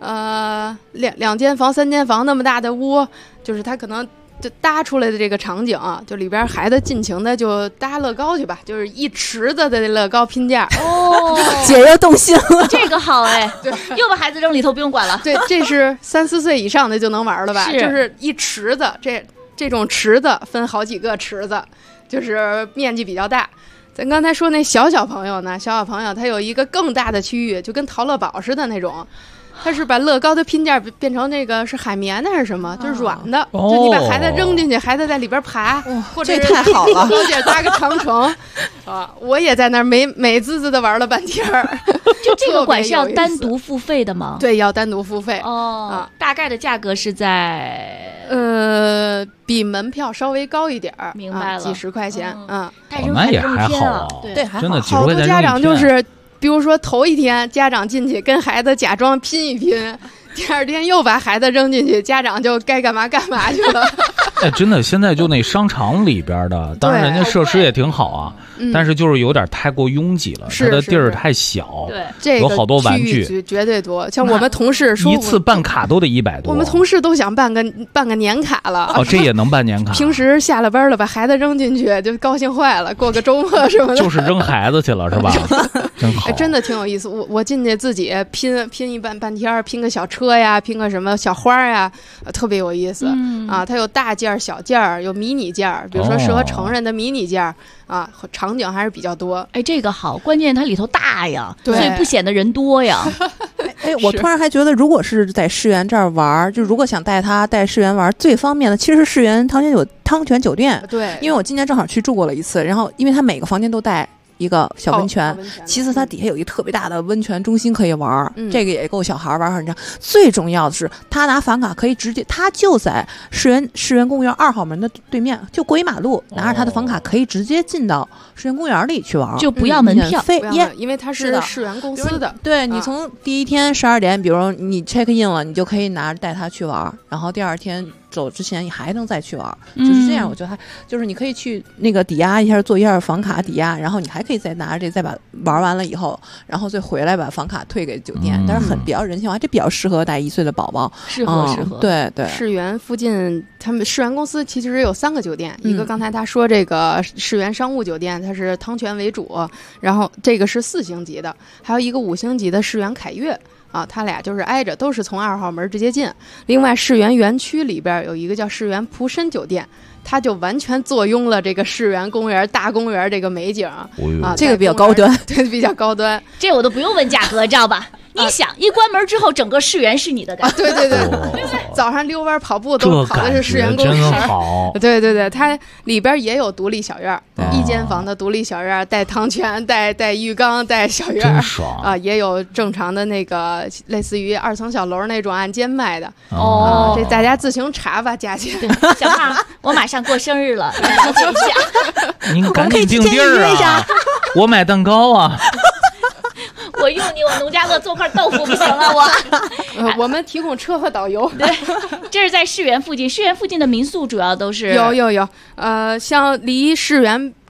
2间房、3间房那么大的屋，就是它可能就搭出来的这个场景啊，就里边孩子尽情的就搭乐高去吧，就是一池子的乐高拼件。 姐又动心了， 这个好哎，对，又把孩子扔里头不用管了。 对，这是3、4岁以上的就能玩了吧？就是一池子，这种池子分好几个池子，就是面积比较大。咱刚才说那小朋友呢，小朋友他有一个更大的区域，就跟淘乐堡似的那种。它是把乐高的拼件变成那个是海绵的还是什么？就是软的，就你把孩子扔进去，孩子在里边爬，或者这太好了， 高点搭个长城啊！我也在那儿美滋滋的玩了半天儿。 就这个馆是要单独付费的吗？ 对，要单独付费大概的价格是在比门票稍微高一点儿， 明白了， 几十块钱那也还好， 对， 真的几十块钱。 好多家长就是。比如说头一天家长进去跟孩子假装拼一拼，第2天又把孩子扔进去，家长就该干嘛干嘛去了。 哎，真的，现在就那商场里边的，当然人家设施也挺好啊，但是就是有点太过拥挤了，它的地儿太小， 对， 有好多玩具， 绝对多。像我们同事说， 一次办卡都得100多。 我们同事都想办个年卡了。 这也能办年卡？ 平时下了班了，把孩子扔进去就高兴坏了，过个周末什么的。 就是扔孩子去了，是吧？真好， 真的挺有意思。我进去自己拼一半天，拼个小车呀，拼个什么小花呀，特别有意思啊。它有大件、小件，有迷你件，比如说适合成人的迷你件啊，场景还是比较多。 哎，这个好，关键它里头大呀， 所以不显得人多呀。 我突然还觉得，如果是在世园这儿玩，就如果想带世园玩，最方便的其实是世园汤泉酒店。 对， 因为我今年正好去住过了一次，然后因为它每个房间都带一个小温泉，其次它底下有一个特别大的温泉中心可以玩，这个也够小孩玩很长。最重要的是，他拿房卡可以直接，他就在世园公园2号门的对面，就过一马路，拿着他的房卡可以直接进到世园公园里去玩， 就不要门票， 因为它是世园公司的。 对，你从第一天12点，比如你 check in 了，你就可以拿着带他去玩，然后第2天走之前你还能再去玩，就是这样。我觉得就是你可以去那个抵押一下，做一下房卡抵押，然后你还可以再拿着这再把玩完了以后，然后再回来把房卡退给酒店，但是比较人性化，这比较适合带1岁的宝宝， 适合。 对对。 世园附近，他们世园公司其实有3个酒店，一个刚才他说这个世园商务酒店，它是汤泉为主，然后这个是4星级的，还有一个5星级的世园凯悦。它俩就是挨着，都是从2号门直接进。另外，世园园区里边有一个叫世园蒲参酒店，它就完全坐拥了这个世园公园大公园这个美景这个比较高端， 对，比较高端。 这我都不用问价格，知道吧？你想，一关门之后，整个世园是你的感觉。 对，早上遛弯跑步都跑的是世园公园。对，它里边也有独立小院，1间房的独立小院，带汤泉，带浴缸，带小院， 真爽啊！也有正常的那个类似于2层小楼那种按间卖的。这大家自行查吧，价钱。 小胖，我马上过生日了，了解一下。 您赶紧定地儿啊！我买蛋糕啊！ 我用你我农家乐做块豆腐不行啊！ 我们提供车和导游。 对，这是在世园附近。世园附近的民宿主要都是有，像离世园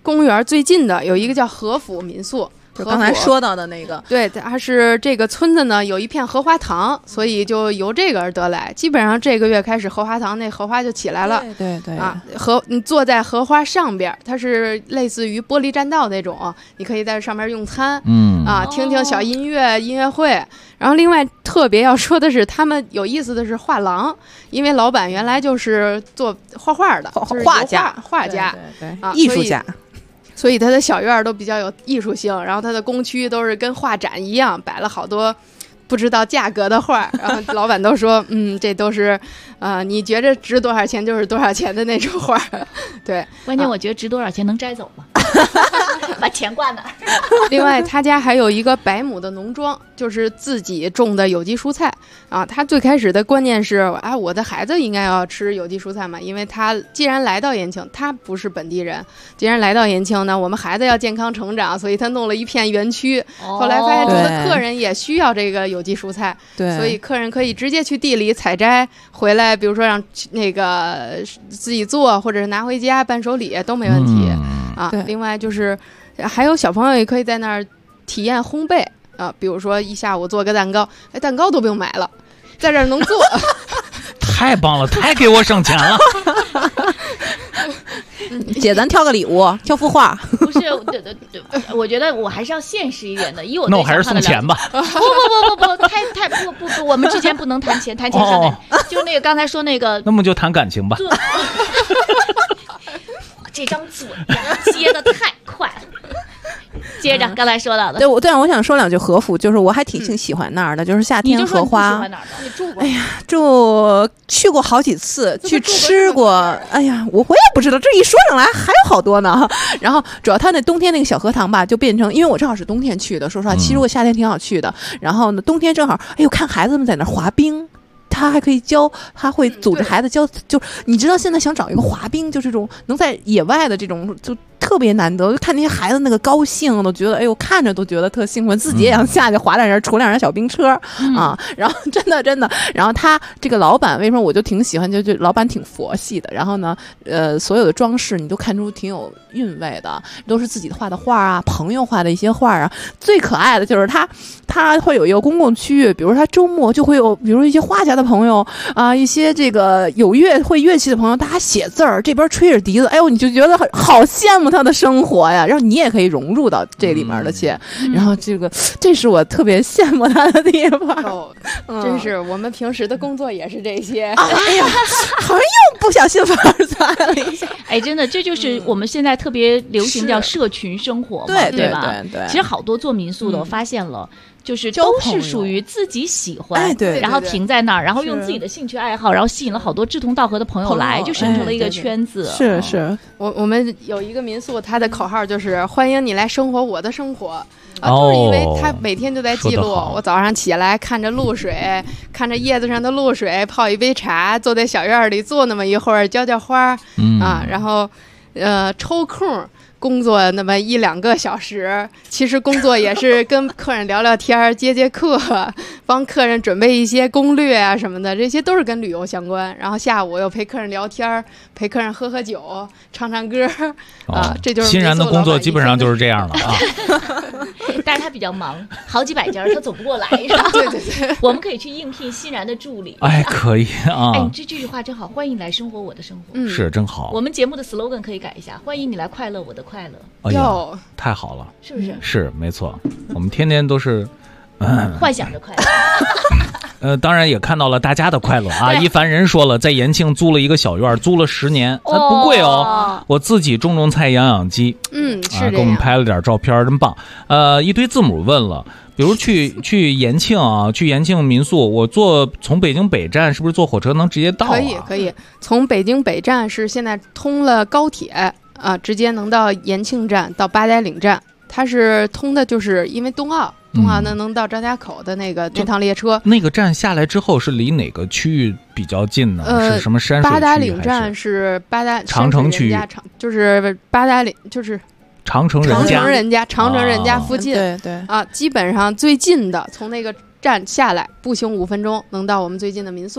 公园最近的有一个叫和府民宿。 就刚才说到的那个， 对，它是这个村子呢有一片荷花塘，所以就由这个而得来。基本上这个月开始，荷花塘那荷花就起来了。 对啊， 你坐在荷花上边，它是类似于玻璃栈道那种，你可以在上面用餐，听听小音乐会。然后另外特别要说的是，他们有意思的是画廊，因为老板原来就是做画画的， 画家， 对艺术家。 所以他的小院都比较有艺术性，然后他的工区都是跟画展一样，摆了好多不知道价格的画，然后老板都说，这都是，你觉着值多少钱就是多少钱的那种画。对， 关键我觉得值多少钱能摘走吗？把钱挂哪儿？ 另外，他家还有一个100亩的农庄，就是自己种的有机蔬菜啊。他最开始的观念是我的孩子应该要吃有机蔬菜嘛，因为他既然来到延庆，他不是本地人，既然来到延庆呢，我们孩子要健康成长，所以他弄了一片园区。后来发现住的客人也需要这个有机蔬菜，所以客人可以直接去地里采摘回来，比如说让那个自己做，或者是拿回家伴手礼都没问题。另外就是还有小朋友也可以在那儿体验烘焙比如说一下午做个蛋糕，蛋糕都不用买了，在这儿能做。 太棒了，太给我省钱了。 姐，咱挑个礼物，挑幅画。 不是，我觉得我还是要现实一点的，以我那我还是送钱吧。 不，太不，我们之前不能谈钱，谈钱上来。就那个刚才说那个， 那么就谈感情吧。 这张嘴呀，接的太快了。接着刚才说到的， 对，我想说两句和府，就是我还挺喜欢那儿的，就是夏天荷花。 你喜欢哪儿的？你住过？ 哎呀，去过好几次，去吃过。哎呀，我也不知道，这一说上来还有好多呢。然后主要它那冬天那个小荷塘吧，就变成，因为我正好是冬天去的，说实话，其实我夏天挺好去的。然后呢，冬天正好，哎呦，看孩子们在那滑冰。他还可以教，他会组织孩子教，就你知道现在想找一个滑冰，就这种能在野外的这种，就特别难得。就看那些孩子那个高兴，都觉得哎呦，看着都觉得特兴奋，自己也想下去滑两人，杵两人小冰车啊。然后真的，然后他这个老板为什么我就挺喜欢，就老板挺佛系的。然后呢，所有的装饰你都看出挺有韵味的，都是自己画的画啊，朋友画的一些画啊。最可爱的就是他会有一个公共区域，比如他周末就会有，比如一些画家的朋友啊，一些这个会乐器的朋友，大家写字儿，这边吹着笛子，哎呦，你就觉得好羡慕他的生活呀。然后你也可以融入到这里面的去，然后这是我特别羡慕他的地方。 真是我们平时的工作也是这些。 哎呀，好像又不小心凡尔赛了一下。 哎，真的，这就是我们现在特别流行叫社群生活嘛，对吧？ 对。 其实好多做民宿的，我发现了。就是都是属于自己喜欢， 对， 然后停在那儿，然后用自己的兴趣爱好，然后吸引了好多志同道合的朋友来，就形成了一个圈子。 是， 我们有一个民宿，它的口号就是欢迎你来生活我的生活就是因为他每天就在记录，我早上起来看着露水，看着叶子上的露水，泡一杯茶，坐在小院里坐那么一会儿，浇花然后抽空工作那么1-2个小时，其实工作也是跟客人聊聊天、接客，帮客人准备一些攻略啊什么的，这些都是跟旅游相关。然后下午又陪客人聊天，陪客人喝酒、唱歌这就是欣然的工作基本上就是这样了啊。 但是他比较忙，好几百家他走不过来，是吧？ 对， 我们可以去应聘欣然的助理。 哎，可以啊！ 哎，这句话真好，欢迎来生活我的生活。 是真好。 我们节目的 slogan 可以改一下，欢迎你来快乐我的快乐。 哎呀，太好了， 是不是？ 是没错，我们天天都是幻想着快乐。 当然也看到了大家的快乐啊！一凡人说了，在延庆租了一个小院，租了10年，不贵哦。我自己种菜养鸡， 是这样。 给我们拍了点照片，真棒。一堆字母问了，比如去延庆啊，去延庆民宿，我从北京北站是不是坐火车能直接到？ 可以，从北京北站是现在通了高铁直接能到延庆站到八达岭站，它是通的，就是因为冬奥能到张家口的那趟列车。 那个站下来之后是离哪个区域比较近呢？是什么山水区？ 八达岭站是长城区域， 就是八达岭就是长城人家附近。 对基本上最近的从那个站下来步行5分钟能到我们最近的民宿。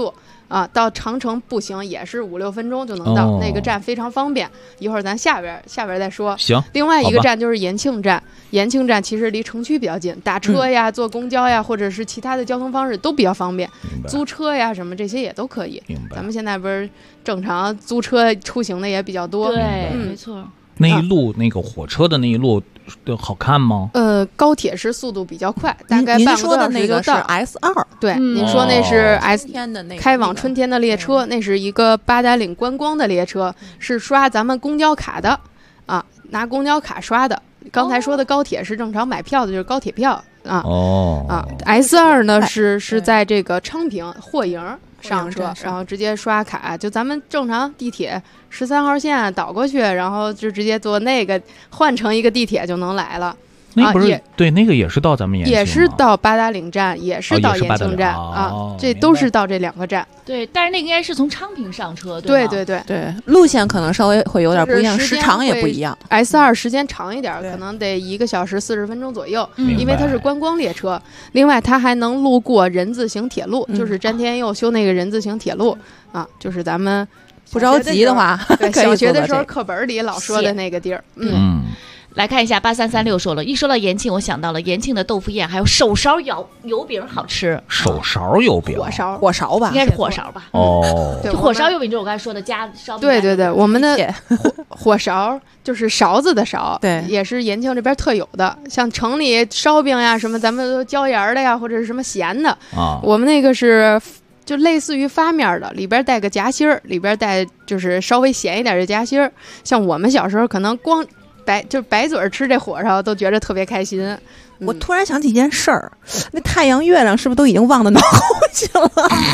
啊，到长城步行也是5、6分钟就能到，那个站非常方便。一会儿咱下边再说。 行。 另外一个站就是延庆站，延庆站其实离城区比较近，打车呀、坐公交呀，或者是其他的交通方式都比较方便。租车呀什么这些也都可以。咱们现在不是正常租车出行的也比较多。 对，没错。 那一路那个火车的那一路好看吗？ 高铁是速度比较快，大概半个多小时就到。 S2， 对，您说那是 S 天的那个开往春天的列车，那是一个八达岭观光的列车，是刷咱们公交卡的啊，拿公交卡刷的。刚才说的高铁是正常买票的，就是高铁票啊。S2呢是在这个昌平霍营上车，然后直接刷卡，就咱们正常地铁13号线倒过去，然后就直接坐那个换成一个地铁就能来了。 那不是对，那个也是到咱们延庆， 也是到八达岭站，也是到延庆站啊，这都是到这2个站。 对，但是那个应该是从昌平上车， 对对，路线可能稍微会有点不一样，时长也不一样。 S2时间长一点，可能得1个小时40分钟左右，因为它是观光列车。另外，它还能路过人字形铁路，就是詹天佑修那个人字形铁路啊，就是咱们不着急的话， 小学的时候课本里老说的那个地儿。 来看一下8336说了，一说到延庆，我想到了延庆的豆腐宴，还有手烧油饼好吃。 手烧油饼， 火烧吧， 应该是火烧吧？就火烧油饼就是我刚才说的加烧饼。 对，我们的火烧就是勺子的勺， 对， 也是延庆这边特有的。像城里烧饼呀什么，咱们都椒盐的呀，或者是什么咸的啊，我们那个是。就类似于发面的，里边带个夹心儿，里边带就是稍微咸一点的夹心儿。像我们小时候可能光白嘴吃这火烧都觉得特别开心。 我突然想起一件事儿，那太阳月亮是不是都已经忘到脑后去了？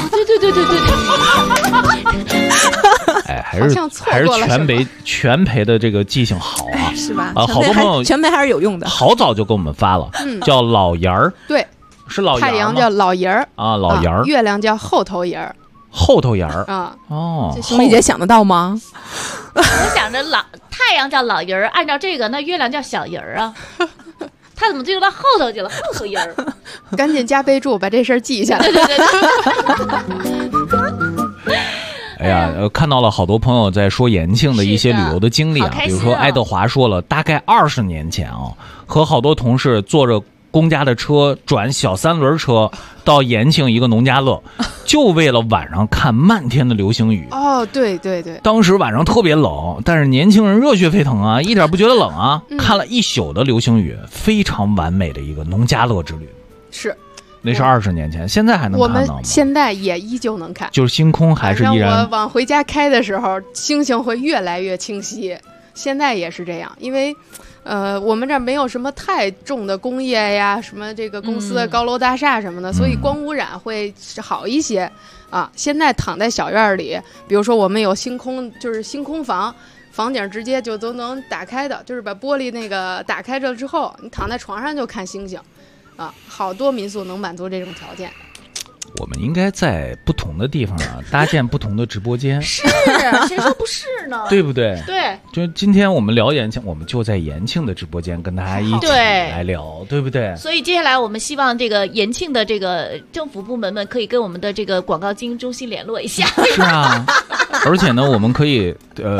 对。 哎，还是全培的这个记性好啊， 是吧？ 好多朋友全培还是有用的。 好早就给我们发了，叫老爷儿。 对。 是老太阳叫老爷儿啊，老爷儿。 月亮叫后头爷儿， 后头爷儿啊。 兄弟姐想得到吗？ 我想着太阳叫老爷儿，按照这个，那月亮叫小爷儿啊。他怎么就到后头去了？后头爷儿， 赶紧加备注，把这事儿记下来。 对。 哎呀，看到了好多朋友在说延庆的一些旅游的经历啊，比如说爱德华说了，大概20年前啊，和好多同事坐着公家的车转小3轮车到延庆一个农家乐，就为了晚上看漫天的流星雨。 对， 当时晚上特别冷，但是年轻人热血沸腾啊，一点不觉得冷啊。看了一宿的流星雨，非常完美的一个农家乐之旅。 是， 那是20年前，现在还能看到吗？ 我们现在也依旧能看， 就是星空还是依然。 我往回家开的时候，星星会越来越清晰。现在也是这样，因为。我们这儿没有什么太重的工业呀，什么这个公司的高楼大厦什么的，所以光污染会好一些啊。现在躺在小院里，比如说我们有星空，就是星空房，房顶直接就都能打开的，就是把玻璃那个打开了之后，你躺在床上就看星星啊。好多民宿能满足这种条件。 我们应该在不同的地方啊搭建不同的直播间。 是，谁说不是呢？ 对不对？ 对， 就今天我们聊延庆，我们就在延庆的直播间跟大家一起来聊，对不对？ 所以接下来我们希望这个延庆的这个政府部门们可以跟我们的这个广告经营中心联络一下。 是啊，而且呢，我们可以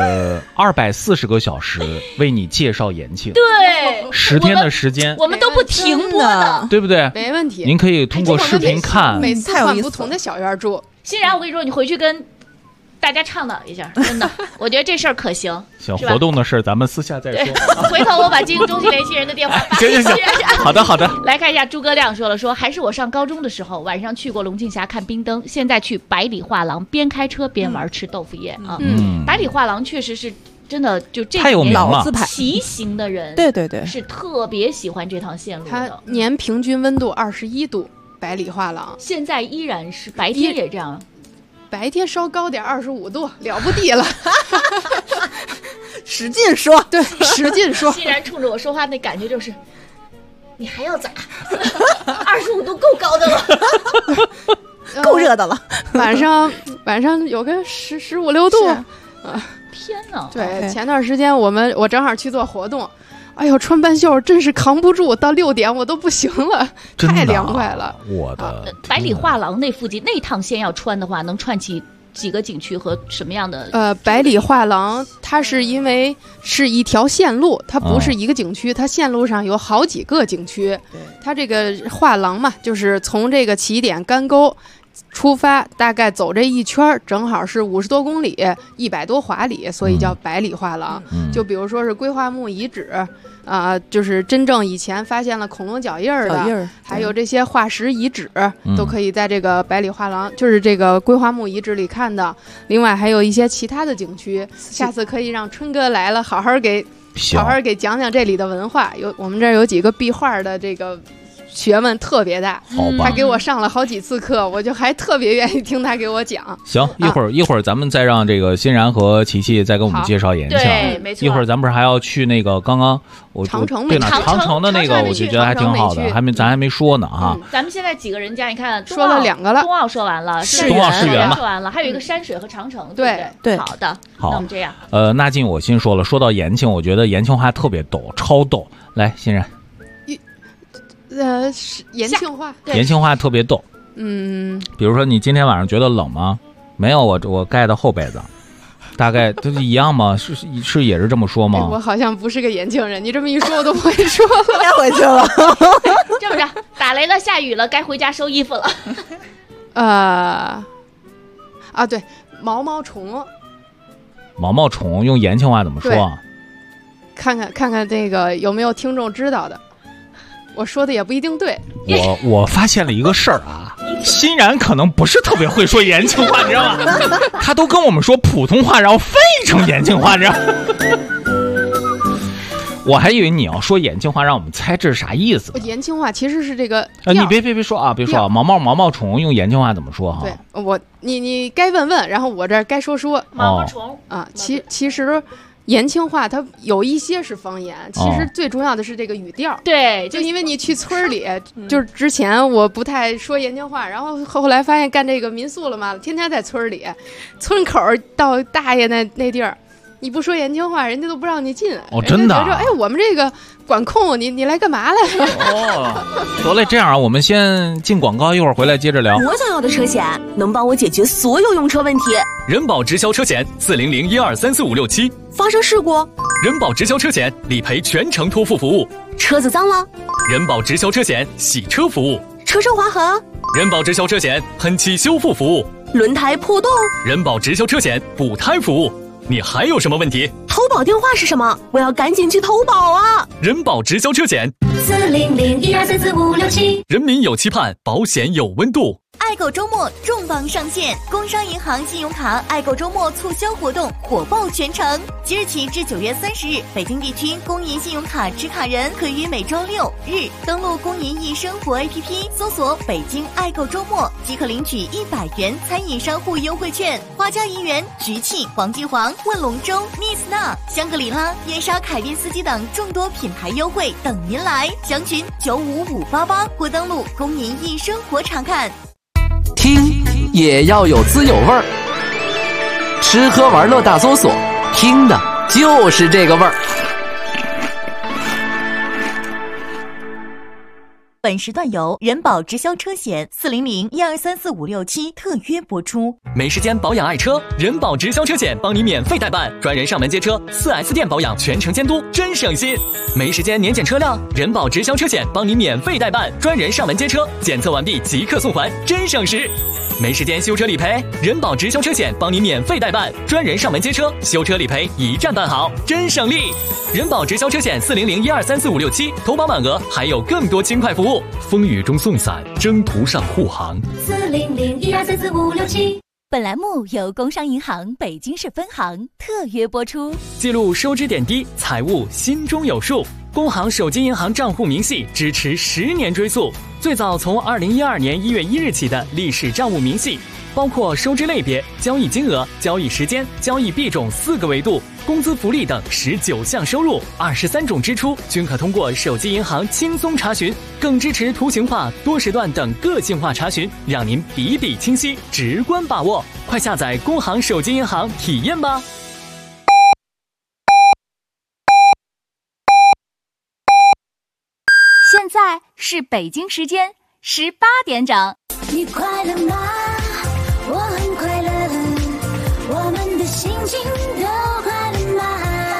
240个小时为你介绍延庆。 对 ，10天的时间， 我们都不停播的， 对不对？ 没问题。 您可以通过视频看， 每次换不同的小院住。 欣然，我跟你说，你回去跟大家倡导一下，真的，我觉得这事儿可行。 行，活动的事咱们私下再说。 回头我把经营中心联系人的电话发行。好的。 来看一下，诸葛亮说还是我上高中的时候，晚上去过龙庆峡看冰灯，现在去百里画廊，边开车边玩吃豆腐宴啊。百里画廊确实是。真的就这老字牌骑行的人， 对， 是特别喜欢这趟线路的。 它年平均温度21度，百里画廊现在依然是白天也这样， 白天稍高点25度，了不地了。 使劲说， 对，使劲说。 既然冲着我说话，那感觉就是，你还要咋？25度够高的了， 够热的了。 晚上有个15、16度。 天哪！ 对，前段时间我正好去做活动， 哎呦，穿半袖真是扛不住，到6点我都不行了，太凉快了。 我的百里画廊那附近那趟线要穿的话，能串起几个景区和什么样的？ 百里画廊它是因为是一条线路，它不是一个景区，它线路上有好几个景区。它这个画廊嘛，就是从这个起点干沟出发，大概走这一圈正好是50多公里，100多华里，所以叫百里画廊。就比如说是归化墓遗址。就是真正以前发现了恐龙脚印的，还有这些化石遗址，都可以在这个百里画廊，就是这个归化墓遗址里看到。另外还有一些其他的景区，下次可以让春哥来了，好好给讲讲这里的文化。我们这儿有几个壁画的这个学问特别大，他给我上了好几次课，我就还特别愿意听他给我讲。 行，一会儿咱们再让这个欣然和琪琪再给我们介绍延庆。 对，没错。 一会儿咱们不是还要去那个刚刚长城的那个，我就觉得还挺好的，咱还没说呢哈。 咱们现在几个人家，你看说了2个了， 冬奥说完了， 冬奥世园说完了，还有一个山水和长城， 对对。好的， 好， 那我们这样。 那进我心说了，说到延庆，我觉得延庆话特别逗，超逗。来，欣然。 延庆话， 延庆话特别逗。比如说你今天晚上觉得冷吗？没有，我盖的厚被子，大概都一样吗？是也是这么说吗？ 我好像不是个延庆人，你这么一说，我都不会说了， 该回去了。 这么着，打雷了，下雨了，该回家收衣服了。 对，毛毛虫。 毛毛虫用延庆话怎么说啊？ 看看这个有没有听众知道的。我说的也不一定对。 我发现了一个事儿啊，欣然可能不是特别会说延庆话，你知道吗？他都跟我们说普通话，然后翻译成延庆话，这样。我还以为你要说延庆话，让我们猜这是啥意思。 延庆话其实是这个。 你别说啊，别说啊，毛毛虫用延庆话怎么说哈？ 对，你该问，然后我这儿该说。 毛毛虫啊，其实。延庆话它有一些是方言，其实最重要的是这个语调。 对， 就因为你去村里，就是之前我不太说延庆话，然后后来发现干这个民宿了嘛，天天在村里，村口到大爷那地儿，你不说延庆话，人家都不让你进。 真的？ 哎，我们这个管控，你来干嘛来了？ 得嘞，这样啊，我们先进广告，一会儿回来接着聊。 我想要的车险能帮我解决所有用车问题。 人保直销车险40012345667， 发生事故， 人保直销车险理赔全程托付服务。 车子脏了， 人保直销车险洗车服务。 车身划痕， 人保直销车险喷漆修复服务。 轮胎破洞， 人保直销车险补胎服务。你还有什么问题？ 投保电话是什么？我要赶紧去投保啊！ 人保直销车险 40012345667， 人民有期盼，保险有温度。 爱购周末重磅上线，工商银行信用卡爱购周末促销活动火爆全城。即日起至9月30日，北京地区公银信用卡持卡人可于每周6日登录公银易生活 APP， 搜索“北京爱购周末”，即可领取100元餐饮商户优惠券。花家银源、菊庆、黄记煌、问龙舟、蜜斯娜、香格里拉、烟沙凯宾斯基等众多品牌优惠等您来。详询95588或登录公银易生活查看。 听也要有滋有味儿，吃喝玩乐大搜索，听的就是这个味儿。 本时段由人保直销车险40012345667特约播出。 没时间保养爱车，人保直销车险帮你免费代办，专人上门接车，4S 店保养全程监督，真省心。没时间年检车辆，人保直销车险帮你免费代办，专人上门接车，检测完毕即刻送还，真省时。没时间修车理赔，人保直销车险帮你免费代办，专人上门接车，修车理赔一站办好，真省力。人保直销车险40012345667，投保满额还有更多轻快服务。风雨中送伞，征途上护航。 40012345667。本栏目由工商银行北京市分行特约播出。 记录收支点滴，财务心中有数。工行手机银行账户明细支持10年追溯，最早从2012年1月1日起的历史账务明细，包括收支类别、交易金额、交易时间、交易币种4个维度，工资福利等19项收入、23种支出均可通过手机银行轻松查询，更支持图形化、多时段等个性化查询，让您笔笔清晰，直观把握。快下载工行手机银行体验吧。 现在是北京时间18点整。 你快乐吗？我很快乐，我们的心情都快乐吗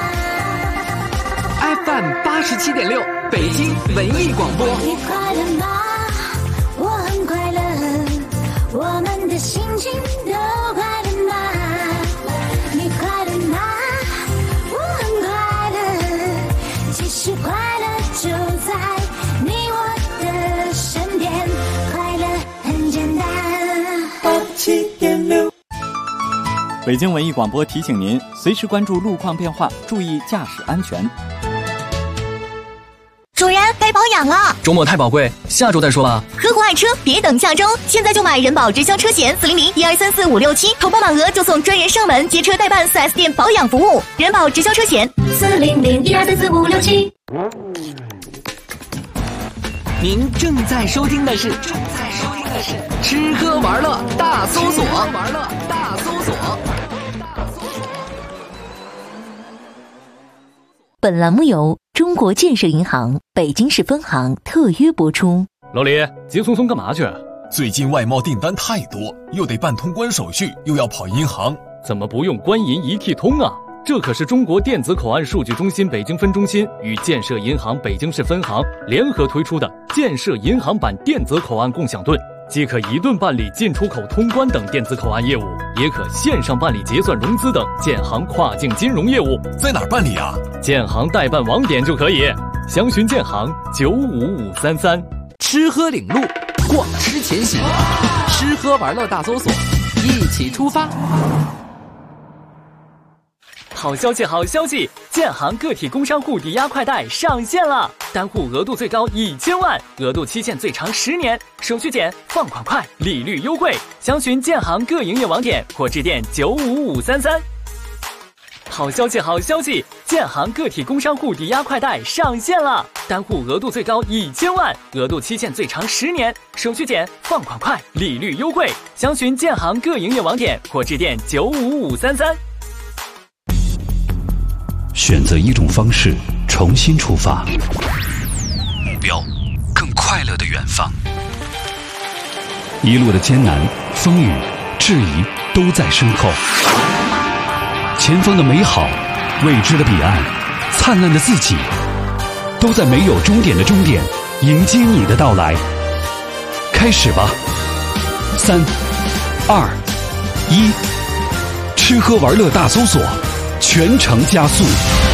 ？FM 87.6，北京文艺广播。 你快乐吗？我很快乐，我们的心情都快乐吗？你快乐吗？我很快乐，其实快乐就在你我的身边，快乐很简单。87.6。 北京文艺广播提醒您，随时关注路况变化，注意驾驶安全。 主人，该保养了。 周末太宝贵，下周再说吧。 合伙爱车，别等下周，现在就买人保直销车险400-1234-567，投保满额就送专人上门接车代办 4S 店保养服务。人保直销车险400-1234-567。 您正在收听的是吃喝玩乐大搜索。 本栏目由中国建设银行北京市分行特约播出。 老李，急匆匆干嘛去？ 最近外贸订单太多，又得办通关手续，又要跑银行， 怎么不用官银一体通啊？这可是中国电子口岸数据中心北京分中心与建设银行北京市分行联合推出的建设银行版电子口岸共享盾，既可一盾办理进出口通关等电子口岸业务，也可线上办理结算融资等建行跨境金融业务。 在哪儿办理啊？ 建行代办网点就可以，详询建行95533。 吃喝领路，逛吃前行，吃喝玩乐大搜索，一起出发。 好消息，好消息！建行个体工商户抵押快贷上线了，单户额度最高1000万，额度期限最长10年，手续简，放款快，利率优惠。详询建行各营业网点或致电95533。好消息，好消息！建行个体工商户抵押快贷上线了，单户额度最高1000万，额度期限最长10年，手续简，放款快，利率优惠。详询建行各营业网点或致电95533。 选择一种方式，重新出发，目标更快乐的远方。一路的艰难、风雨、质疑都在身后，前方的美好、未知的彼岸、灿烂的自己，都在没有终点的终点迎接你的到来。开始吧，3、2、1，吃喝玩乐大搜索，全程加速。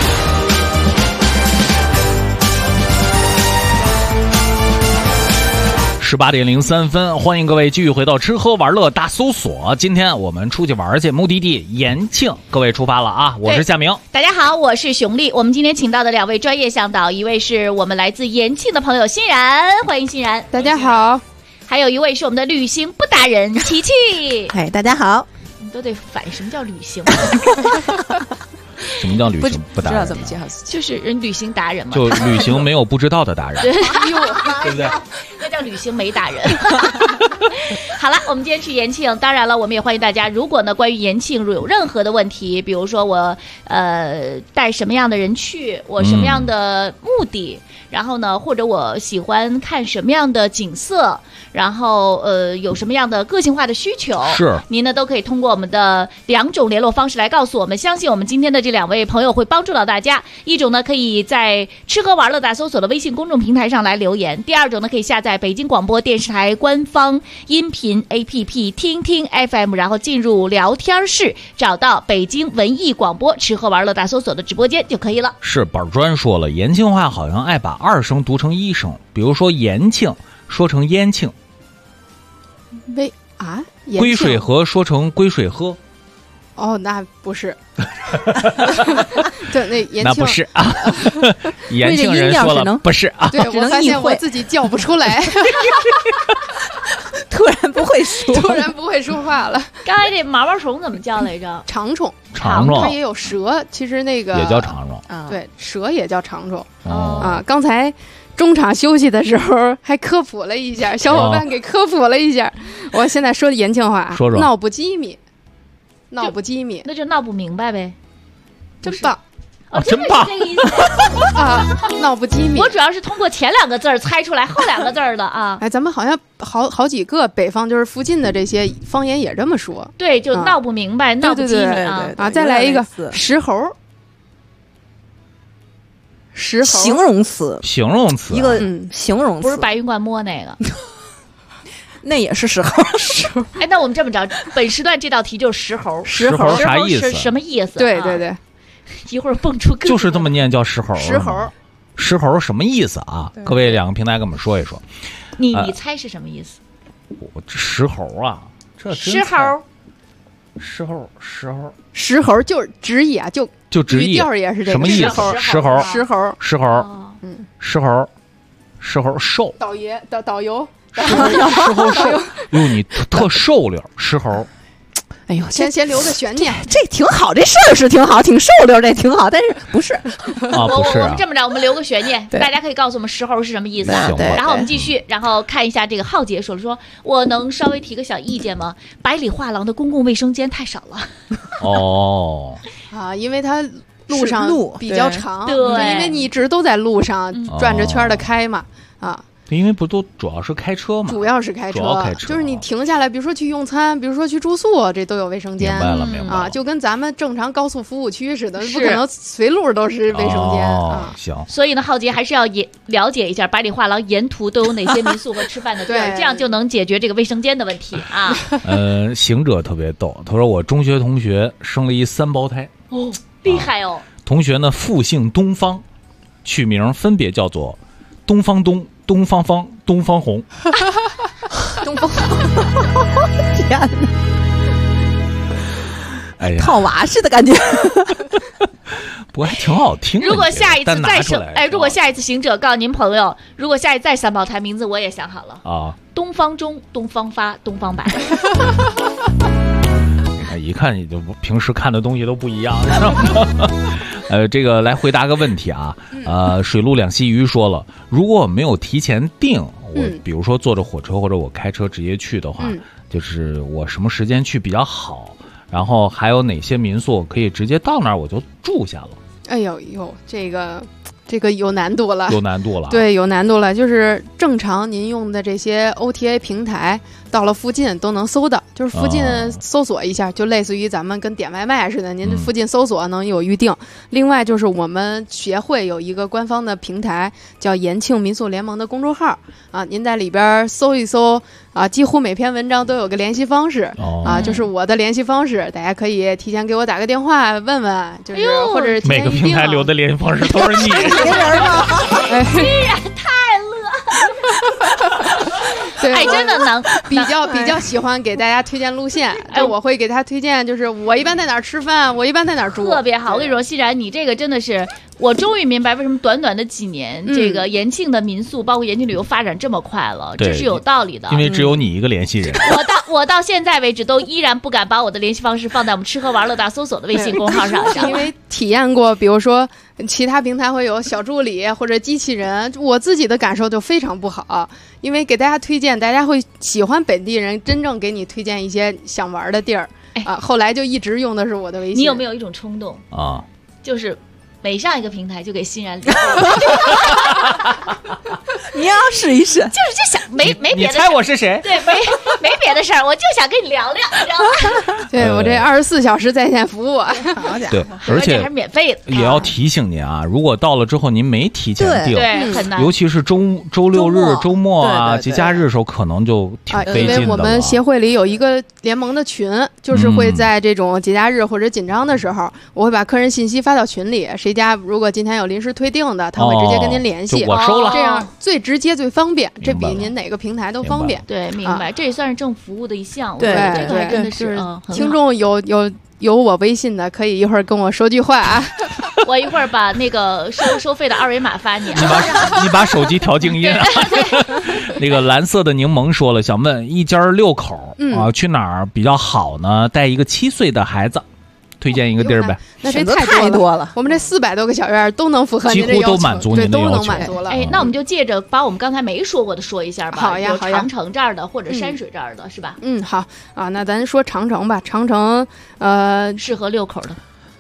18:03，欢迎各位继续回到吃喝玩乐大搜索。今天我们出去玩去，目的地延庆，各位出发了啊！我是夏明， 大家好，我是熊丽。我们今天请到的2位专业向导，一位是我们来自延庆的朋友欣然，欢迎欣然。 大家好。 还有一位是我们的旅行不达人琪琪。 哎，大家好。 你都得反什么叫旅行？ 什么叫旅行不达人？ 不知道怎么介绍自己， 就是人旅行达人嘛。 就旅行没有不知道的达人， 对不对？ 那叫旅行没达人。好了，我们今天去延庆，当然了，我们也欢迎大家。如果呢，关于延庆有任何的问题，比如说我带什么样的人去，我什么样的目的，然后呢，或者我喜欢看什么样的景色，然后有什么样的个性化的需求， 是您呢都可以通过我们的2种联络方式来告诉我们。相信我们今天的这2位朋友会帮助到大家。一种呢，可以在吃喝玩乐大搜索的微信公众平台上来留言；第2种呢，可以下载北京广播电视台官方音频 APP 听听 FM， 然后进入聊天室，找到北京文艺广播吃喝玩乐大搜索的直播间就可以了。 是板砖说了，延庆话好像爱把2声读成1声，比如说延庆说成燕庆，归水河说成归水河。 哦，那不是。对，那延庆那不是啊。延庆人说了不是啊。 对，我发现我自己叫不出来。 突然不会说话了。 刚才这毛毛虫怎么叫来着？ 长虫。 长虫。 它也有蛇，其实那个也叫长虫。 对，蛇也叫长虫。啊，刚才中场休息的时候还科普了一下，小伙伴给科普了一下。我现在说的延庆话， 说闹不机密。闹不机密， 那就闹不明白呗。 真棒真棒这个意思啊，闹不机敏。 我主要是通过前2个字猜出来后2个字的啊。 哎，咱们好像好几个北方就是附近的这些方言也这么说。 对，就闹不明白，闹不机敏啊。 再来一个石猴。石猴形容词，一个形容词， 不是白云观摸那个。 那也是石猴。 哎，那我们这么着，本时段这道题就是石猴。 石猴啥意思？ 是什么意思？ 对对对， 一会儿蹦出更就是这么念，叫石猴。 石猴， 石猴什么意思啊？各位2个平台跟我们说一说。 你猜是什么意思？ 我石猴啊，这石猴， 石猴就是直译啊， 就直译， 语调也是这个什么意思？石猴，石猴瘦。 导游。 石猴瘦，哟，你特瘦溜，石猴。 哎呦，先留个悬念， 这挺好，这事儿是挺好，挺瘦溜，这挺好，但是不是啊？不是。 我们这么着，我们留个悬念，大家可以告诉我们石猴是什么意思。然后我们继续，然后看一下这个浩杰说我能稍微提个小意见吗？百里画廊的公共卫生间太少了。 哦，啊，因为它路上比较长， 对， 因为你一直都在路上转着圈的开嘛，啊。 因为不都主要是开车嘛？ 主要是开车，就是你停下来，比如说去用餐，比如说去住宿，这都有卫生间。 明白了啊，就跟咱们正常高速服务区似的，不可能随路都是卫生间啊。 行。 所以呢，浩杰还是要了解一下百里画廊沿途都有哪些民宿和吃饭的地儿，这样就能解决这个卫生间的问题啊。 行者特别逗，他说我中学同学生了一3胞胎。 哦，厉害哦！ 同学呢复姓东方，取名分别叫做东方东、东方方、东方红。 东方，天哪！ 哎呀， 套娃似的感觉。 不过还挺好听的。 如果下一次再生，如果下一次行者告诉您朋友，如果下一次再3胞胎，名字我也想好了啊，东方中、东方发、东方白。 一看你就平时看的东西都不一样。这个来回答个问题啊，水陆两栖鱼说了，如果我没有提前订，我比如说坐着火车或者我开车直接去的话，就是我什么时间去比较好？然后还有哪些民宿可以直接到那儿我就住下了？ 哎呦，这个有难度了，对，有难度了。就是正常您用的这些 OTA 平台，到了附近都能搜到，就是附近搜索一下，就类似于咱们跟点外卖似的，您附近搜索能有预定。另外就是我们协会有一个官方的平台，叫延庆民宿联盟的公众号啊，您在里边搜一搜啊，几乎每篇文章都有个联系方式啊，就是我的联系方式，大家可以提前给我打个电话问问，就是或者是每个平台留的联系方式都是你。 别人吗？虽然太乐。 对， 哎，真的能比较喜欢给大家推荐路线。哎，我会给他推荐，就是我一般在哪儿吃饭，我一般在哪儿住， 特别好。我跟你说，欣然，你这个真的是，我终于明白为什么短短的几年，这个延庆的民宿，包括延庆旅游发展这么快了，这是有道理的。 因为只有你一个联系人。 我到现在为止都依然不敢把我的联系方式放在我们吃喝玩乐大搜索的微信公号上， 因为体验过，比如说其他平台会有小助理或者机器人，我自己的感受就非常不好。因为给大家推荐，大家会喜欢本地人真正给你推荐一些想玩的地儿啊。后来就一直用的是我的微信。 你有没有一种冲动啊？ 就是每上一个平台就给欣然你要试一试， 就想没别的。 你猜我是谁？ 对，没别的事儿，我就想跟你聊聊，你知道吗？ 对我这24小时在线服务， 对，而且还是免费的。 也要提醒您啊，如果到了之后您没提前订， 对，很难， 尤其是周六日、周末啊、节假日的时候，可能就挺费劲的。 因为我们协会里有一个联盟的群，就是会在这种节假日或者紧张的时候，我会把客人信息发到群里，谁家如果今天有临时退订的，他会直接跟您联系。 我收了， 这样最直接、最方便，这比您哪个平台都方便。 对，明白，这也算是政府服务的一项。 对， 这个还真的是。 听众有我微信的，可以一会儿跟我说句话啊。 我一会儿把那个收费的二维码发你。 你把手机调静音啊。那个蓝色的柠檬说了，想问一家6口啊，去哪儿比较好呢？带一个7岁的孩子。推荐一个地儿呗， 那这太多了。我们这400多个小院都能符合您的要求， 几乎都满足您的要求， 都能满足了。 哎，那我们就借着把我们刚才没说过的说一下吧。 好呀，好呀。 长城这儿的或者山水这儿的是吧？ 好啊，那咱说长城吧。长城适合6口的，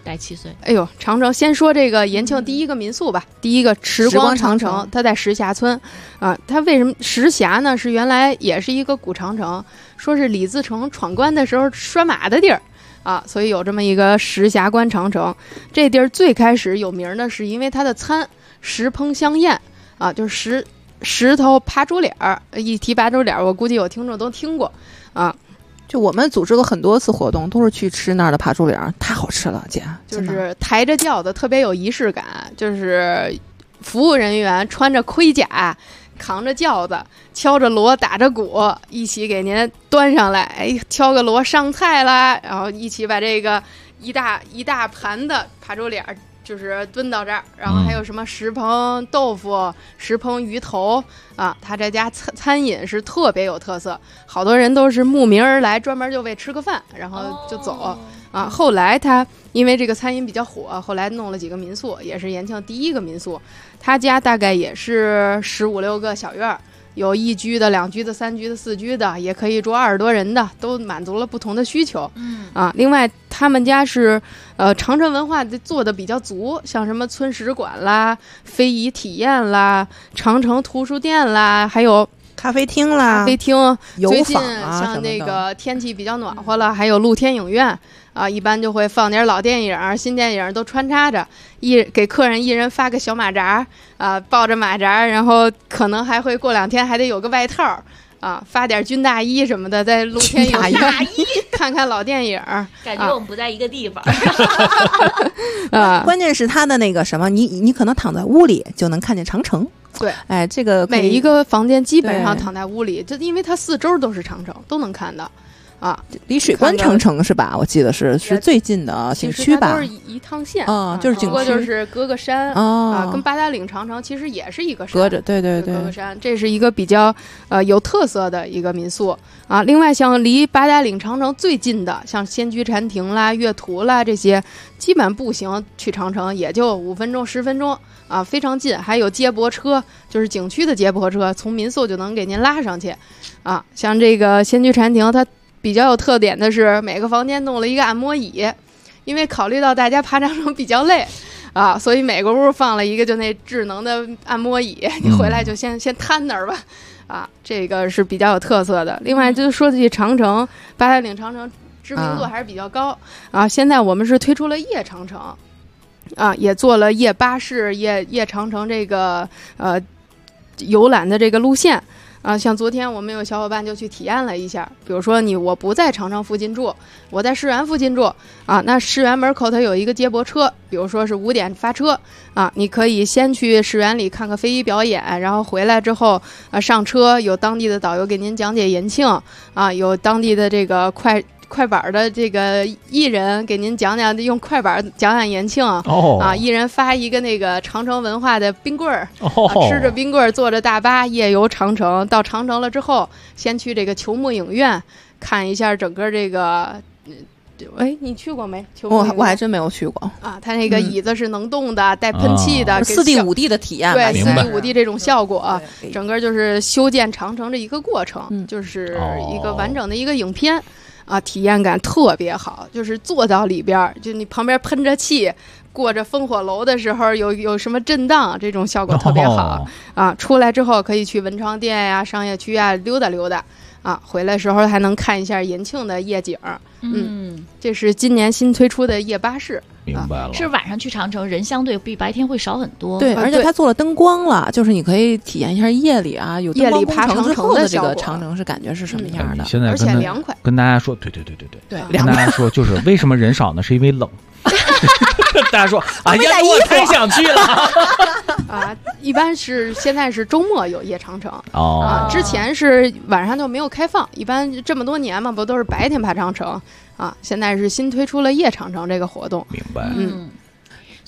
待7岁。 哎呦，长城先说这个延庆第一个民宿吧，第一个时光长城，它在石峡村啊。它为什么石峡呢？是原来也是一个古长城，说是李自成闯关的时候拴马的地儿啊，所以有这么一个石峡关长城。这地儿最开始有名的是因为它的餐石烹香宴啊，就是石头扒猪脸儿。一提扒猪脸儿，我估计有听众都听过啊。 就我们组织过很多次活动，都是去吃那儿的扒猪脸，太好吃了，姐。 就是抬着轿子，特别有仪式感。就是服务人员穿着盔甲，扛着轿子，敲着锣，打着鼓，一起给您端上来。哎，敲个锣上菜啦，然后一起把这个一大盘的扒猪脸就是蹲到这儿，然后还有什么石烹豆腐、石烹鱼头啊，他这家餐饮是特别有特色，好多人都是慕名而来，专门就为吃个饭，然后就走啊。后来他因为这个餐饮比较火，后来弄了几个民宿，也是延庆第一个民宿。他家大概也是15、16个小院，有1居的、2居的、3居的、4居的，也可以住20多人的，都满足了不同的需求。另外他们家是长城文化做的比较足，像什么村史馆啦、非遗体验啦、长城图书店啦，还有咖啡厅啦、 最近像那个天气比较暖和了，还有露天影院啊，一般就会放点老电影、新电影都穿插着，给客人一人发个小马扎啊，抱着马扎，然后可能还会过2天还得有个外套啊，发点军大衣什么的，在露天影院看看老电影， 感觉我们不在一个地方啊。关键是他的那个什么，你可能躺在屋里就能看见长城。 对， 哎，这个每一个房间基本上躺在屋里，就因为它4周都是长城，都能看到。啊， 离水关长城是吧？我记得是最近的景区吧？ 都是一趟线啊，就是景区， 就是隔个山啊，跟八达岭长城其实也是一个山， 隔着，对， 隔个山，这是一个比较有特色的一个民宿啊。另外，像离八达岭长城最近的，像仙居禅庭啦、月图啦这些，基本步行去长城也就5分钟、10分钟啊，非常近。还有接驳车，就是景区的接驳车，从民宿就能给您拉上去啊。像这个仙居禅庭，它比较有特点的是，每个房间弄了一个按摩椅，因为考虑到大家爬长城比较累啊，所以每个屋放了一个就那智能的按摩椅，你回来就先瘫那儿吧，啊，这个是比较有特色的。另外就是说起长城，八达岭长城知名度还是比较高啊。现在我们是推出了夜长城啊，也做了夜巴士、夜长城这个游览的这个路线。啊，像昨天我们有小伙伴就去体验了一下，比如说我不在长城附近住，我在世园附近住啊，那世园门口它有一个接驳车，比如说是5点发车啊，你可以先去世园里看个非遗表演，然后回来之后上车，有当地的导游给您讲解延庆啊，有当地的这个快板的这个艺人给您讲讲，用快板讲讲延庆啊，一人发一个那个长城文化的冰棍儿，吃着冰棍儿，坐着大巴夜游长城。到长城了之后，先去这个球幕影院看一下整个这个。哎，你去过没？ 我还真没有去过啊。它那个椅子是能动的，带喷气的 ，4D、5D 的体验， 对，4D、5D 这种效果，整个就是修建长城这一个过程，就是一个完整的一个影片。啊，体验感特别好，就是坐到里边，就你旁边喷着气，过着烽火楼的时候有什么震荡，这种效果特别好啊。出来之后可以去文昌店呀、商业区啊溜达溜达啊，回来时候还能看一下延庆的夜景。这是今年新推出的夜巴士。 明白了， 是晚上去长城人相对比白天会少很多。 对，而且它做了灯光了，就是你可以体验一下夜里啊，有灯光爬长城的这个长城是感觉是什么样的。 现在而且凉快。 跟大家说，对，跟大家说，就是为什么人少呢？是因为冷。大家说，哎呀，我太想去了啊！一般是现在是周末有夜长城之前是晚上就没有开放，一般这么多年嘛，不都是白天爬长城啊？现在是新推出了夜长城这个活动。 明白。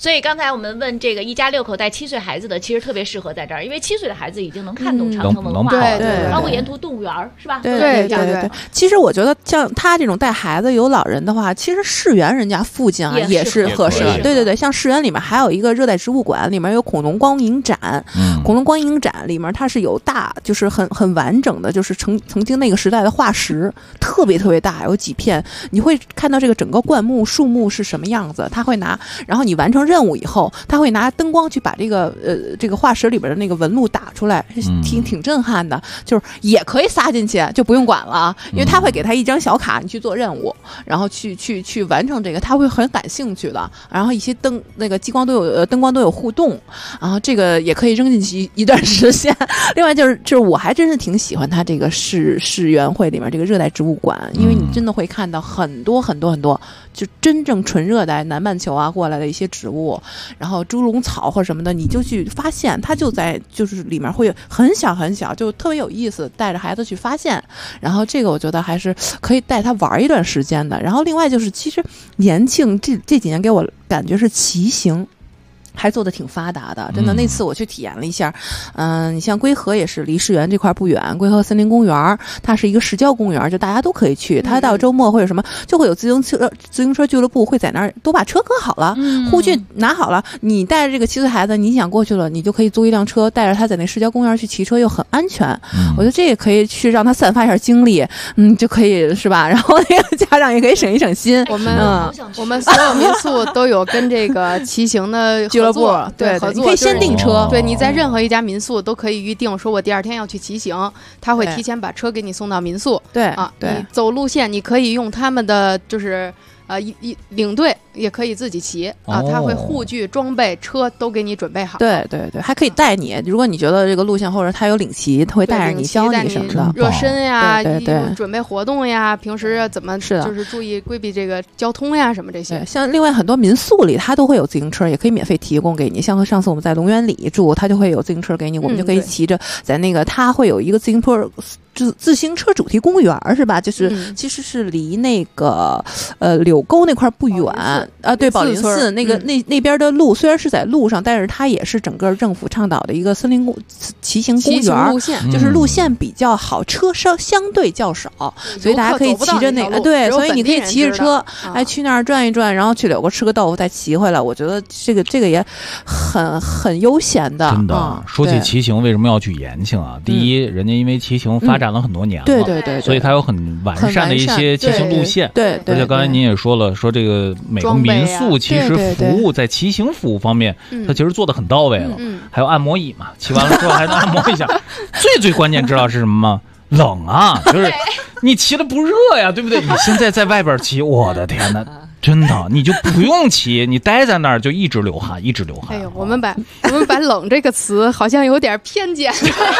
所以刚才我们问这个一家6口带7岁孩子的，其实特别适合在这儿，因为7岁的孩子已经能看懂长城文化， 对， 包括沿途动物园是吧？ 对。其实我觉得像他这种带孩子有老人的话，其实世园人家附近啊也是合适。对，像世园里面还有一个热带植物馆，里面有恐龙光影展。恐龙光影展里面它是有就是很完整的，就是曾经那个时代的化石，特别特别大，有几片，你会看到这个整个灌木树木是什么样子。他会然后你完成任务以后，他会拿灯光去把这个化石里边的那个纹路打出来，挺震撼的。就是也可以撒进去，就不用管了，因为他会给他一张小卡，你去做任务，然后去完成这个，他会很感兴趣的。然后一些灯光都有互动，然后这个也可以扔进去一段时间。另外就是我还真是挺喜欢他这个世园会里面这个热带植物馆，因为你真的会看到很多很多很多就真正纯热带南半球啊过来的一些植物，然后猪笼草或什么的，你就去发现它就是里面会有很小很小，就特别有意思，带着孩子去发现。然后这个我觉得还是可以带他玩一段时间的。然后另外就是其实延庆这几年给我感觉是骑行还做的挺发达的，真的。那次我去体验了一下，你像龟河也是离世园这块不远，龟河森林公园它是一个市郊公园，就大家都可以去。它到周末会有什么，就会有自行车俱乐部会在那儿都把车搁好了，护具拿好了，你带着这个7岁孩子，你想过去了，你就可以租一辆车，带着他在那市郊公园去骑车，又很安全。我觉得这也可以去让他散发一下精力，就可以是吧？然后那个家长也可以省一省心。 我们所有民宿都有跟这个骑行的俱乐部对合作， 你可以先订车。 对，你在任何一家民宿都可以预定，说我第2天要去骑行，他会提前把车给你送到民宿。 对， 你走路线你可以用他们的就是领队也可以自己骑他会护具装备车都给你准备好。 对，还可以带你，如果你觉得这个路线或者他有领骑，他会带着你教你什么的， 热身呀， 对， 准备活动呀，平时怎么就是注意规避这个交通呀什么这些。 像另外很多民宿里他都会有自行车，也可以免费提供给你。像上次我们在龙园里住，他就会有自行车给你，我们就可以骑着在那个他会有一个自行车主题公园是吧？就是其实是离那个柳沟那块不远对，宝林寺那边的路虽然是在路上，但是它也是整个政府倡导的一个森林骑行公园路线， 就是路线比较好，车稍相对较少，所以大家可以骑着那个对，所以你可以骑着车去那儿转一转，然后去柳沟吃个豆腐再骑回来。我觉得这个也很悠闲的。 真的，说起骑行，为什么要去延庆啊？第一，人家因为骑行发展了很多年了， 对， 所以它有很完善的一些骑行路线。 对， 而且刚才您也说了，说这个每个民宿其实服务在骑行服务方面，它其实做的很到位了。还有按摩椅嘛，骑完了之后还能按摩一下。最关键知道是什么吗？冷啊，就是你骑的不热呀，对不对？你现在在外边骑，我的天哪！真的，你就不用骑，你待在那儿就一直流汗。 哎呦，我们把冷这个词好像有点偏见。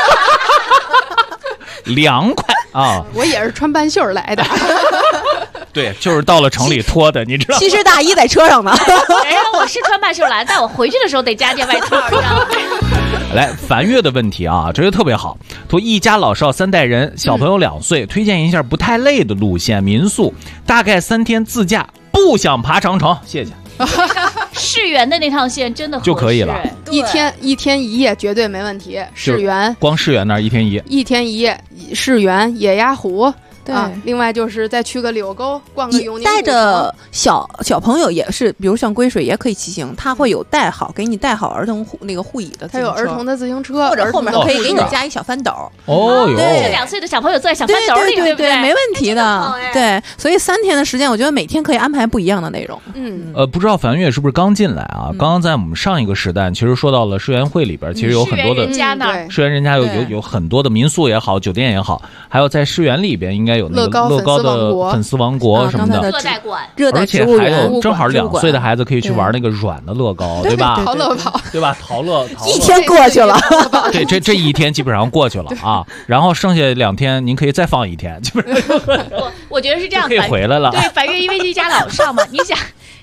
凉快啊！ 我也是穿半袖来的。 对，就是到了城里脱的，你知道。 其实大衣在车上呢。 我是穿半袖来，但我回去的时候得加件外套，知道吗？ 来，梵月的问题啊，这个特别好。说一家老少3代人，小朋友2岁，推荐一下不太累的路线民宿，大概3天自驾，不想爬长城，谢谢。 世园的那趟线真的就可以了， 一天1夜绝对没问题。世园光世园那儿1天1夜， 世园野鸭湖。对另外就是再去个柳沟，逛个永宁古城。 带着小朋友也是，比如像归水也可以骑行，他会有给你带好儿童那个护椅的自行车， 他有儿童的自行车， 或者后面可以给你加一小翻斗。 对，2岁的小朋友坐在小翻斗里，对不对？ 没问题的。对，所以3天的时间，我觉得每天可以安排不一样的内容。 不知道梵月是不是刚进来啊？刚刚在我们上一个时段，其实说到了世园会里边，其实有很多的世园人家有很多的民宿也好，酒店也好，还有在世园里边应该有那个乐高的粉丝王国什么的，而且还有正好2岁的孩子可以去玩那个软的乐高，对吧？ 陶乐跑， 对吧？陶乐一天过去了， 对，这1天基本上过去了啊，然后剩下2天您可以再放1天，基本上我觉得是这样， 可以回来了。 对，梵月因为是一家老少嘛，你想。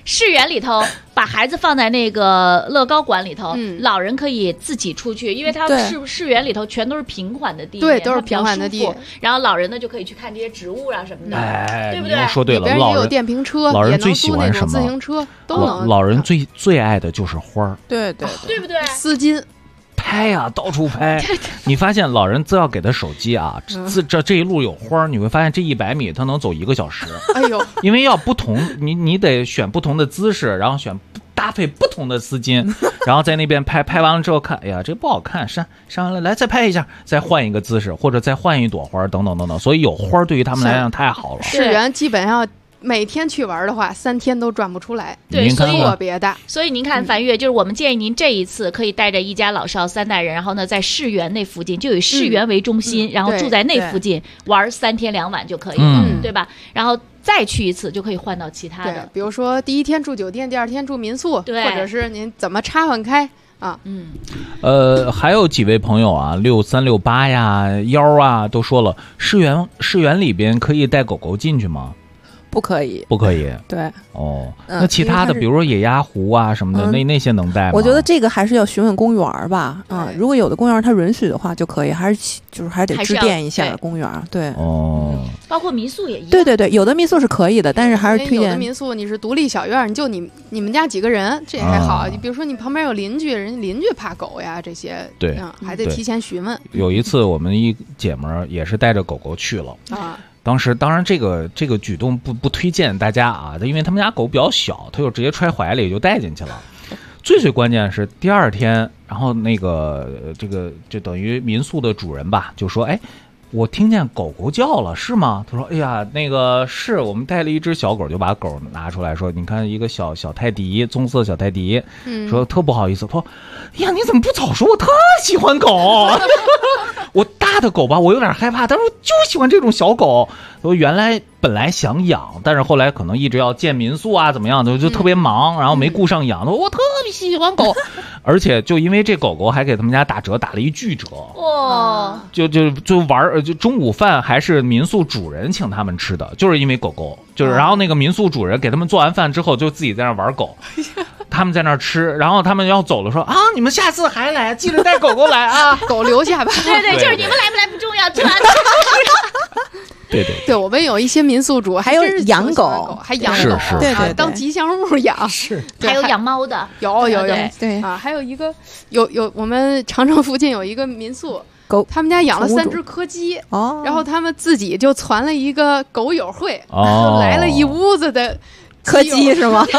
世园里头把孩子放在那个乐高馆里头，老人可以自己出去，因为它世园里头全都是平缓的地面， 对，都是平缓的地。 然后老人呢就可以去看这些植物啊什么的，对不对？ 说对了， 里边也有电瓶车， 老人最喜欢什么？ 自行车都能。 老人最爱的就是花儿， 对， 对不对？ 丝巾。 拍呀，到处拍。你发现老人只要给他手机啊，这一路有花，你会发现这100米他能走1个小时。 哎呦， 因为要不同，你得选不同的姿势，然后搭配不同的丝巾，然后在那边拍完了之后看，哎呀，这不好看，删完了，来再拍一下，再换一个姿势，或者再换一朵花，等等等等。所以有花对于他们来讲太好了。 世园基本上。每天去玩的话，3天都转不出来， 对，所以特别大。 所以您看，樊月，就是我们建议您这一次可以带着一家老少3代人，然后呢，在世园那附近，就以世园为中心，然后住在那附近玩3天2晚就可以了，对吧？然后再去一次就可以换到其他的， 比如说第1天住酒店，第2天住民宿，对，或者是您怎么插换开。 还有几位朋友啊，63、68呀、1啊，都说了，世园里边可以带狗狗进去吗？ 不可以， 不可以。 对， 那其他的，比如说野鸭湖啊什么的，那些能带吗？ 我觉得这个还是要询问公园吧。如果有的公园它允许的话就可以，还得致电一下公园。对， 包括民宿也一样。 对，有的民宿是可以的，但是还是推荐。 有的民宿你是独立小院，就你们家几个人，这还好。比如说你旁边有邻居，人家邻居怕狗呀这些， 对， 还得提前询问。 有一次我们一姐们儿也是带着狗狗去了当然这个举动不推荐大家啊，因为他们家狗比较小，他就直接揣怀里就带进去了。最关键是第2天，然后那个就等于民宿的主人吧，就说：“哎，我听见狗狗叫了，是吗？”他说：“哎呀，那个是我们带了一只小狗，就把狗拿出来说，你看一个小泰迪，棕色小泰迪，说特不好意思，说，哎呀，你怎么不早说？我特喜欢狗。”我大的狗吧，我有点害怕，但是我就喜欢这种小狗。我本来想养，但是后来可能一直要建民宿啊，怎么样的，就特别忙，然后没顾上养。我特别喜欢狗，而且就因为这狗狗还给他们家打折，打了一巨折。哇！就玩，就中午饭还是民宿主人请他们吃的，就是因为狗狗，就是然后那个民宿主人给他们做完饭之后，就自己在那玩狗。他们在那儿吃，然后他们要走了，说啊，你们下次还来，记得带狗狗来啊， 狗留下吧。 对，就是你们来不来不重要，重要的对，我们有一些民宿主还有养狗， 还养狗， 对， 当吉祥物养， 是， 还有养猫的， 有，对啊，还有一个有我们长城附近有一个民宿。 狗， 他们家养了3只柯基，然后他们自己就攒了一个狗友会，来了一屋子的柯基是吗？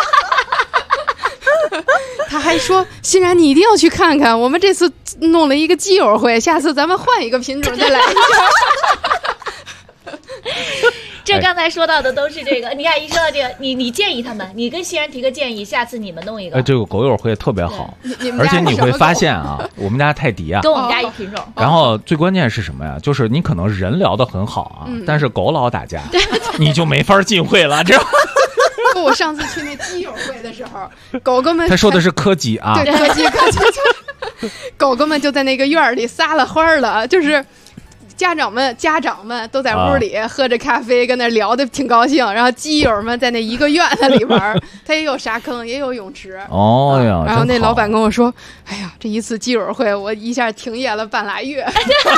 他还说：“欣然，你一定要去看看，我们这次弄了一个基友会，下次咱们换一个品种再来一下。” 这刚才说到的都是这个，你看一说到这个，你建议他们，你跟欣然提个建议，下次你们弄一个。 这个狗友会特别好，而且你会发现啊，我们家泰迪啊， 跟我们家一品种。 然后最关键是什么呀？就是你可能人聊得很好啊，但是狗老打架，你就没法进会了，知道吗？ 我上次去那基友会的时候，狗狗们， 他说的是柯基啊， 对，柯基，狗狗们就在那个院里撒了欢儿了，就是家长们都在屋里喝着咖啡，跟那聊的挺高兴，然后基友们在那一个院子里边，他也有沙坑，也有泳池。 哦呀， 然后那老板跟我说：“哎呀，这一次基友会我一下停业了半拉月。”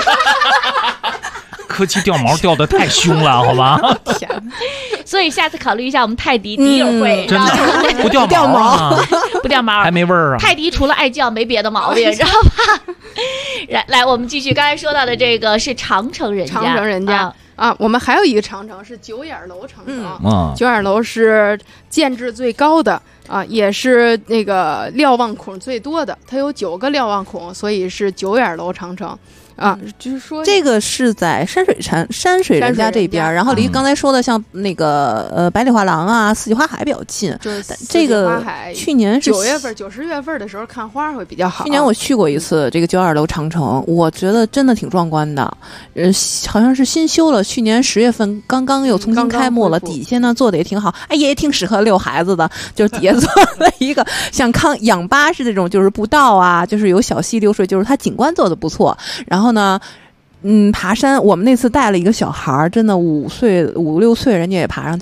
柯基掉毛掉的太凶了，好吧？ 天， 所以下次考虑一下我们泰迪迪友会， 真的不掉毛， 不掉毛， 还没味儿啊。 泰迪除了爱叫没别的毛病，知道吧？来，我们继续，刚才说到的这个是长城人家啊，我们还有一个长城是9眼楼长城，9眼楼是建制最高的啊，也是那个瞭望孔最多的，它有9个瞭望孔，所以是9眼楼长城。啊，就是说这个是在山水人家这边，然后离刚才说的像那个百里画廊啊、四季花海比较近。这个去年是 9月份、90月份的时候看花会比较好。 去年我去过一次这个9眼楼长城，我觉得真的挺壮观的。好像是新修了，去年10月份刚刚又重新开幕了，底下呢做的也挺好，哎，也挺适合遛孩子的，就是底下做了一个像氧吧是这种，就是步道啊，就是有小溪流水，就是它景观做的不错。然后呢，爬山，我们那次带了一个小孩，真的5、6岁，人家也爬上去了。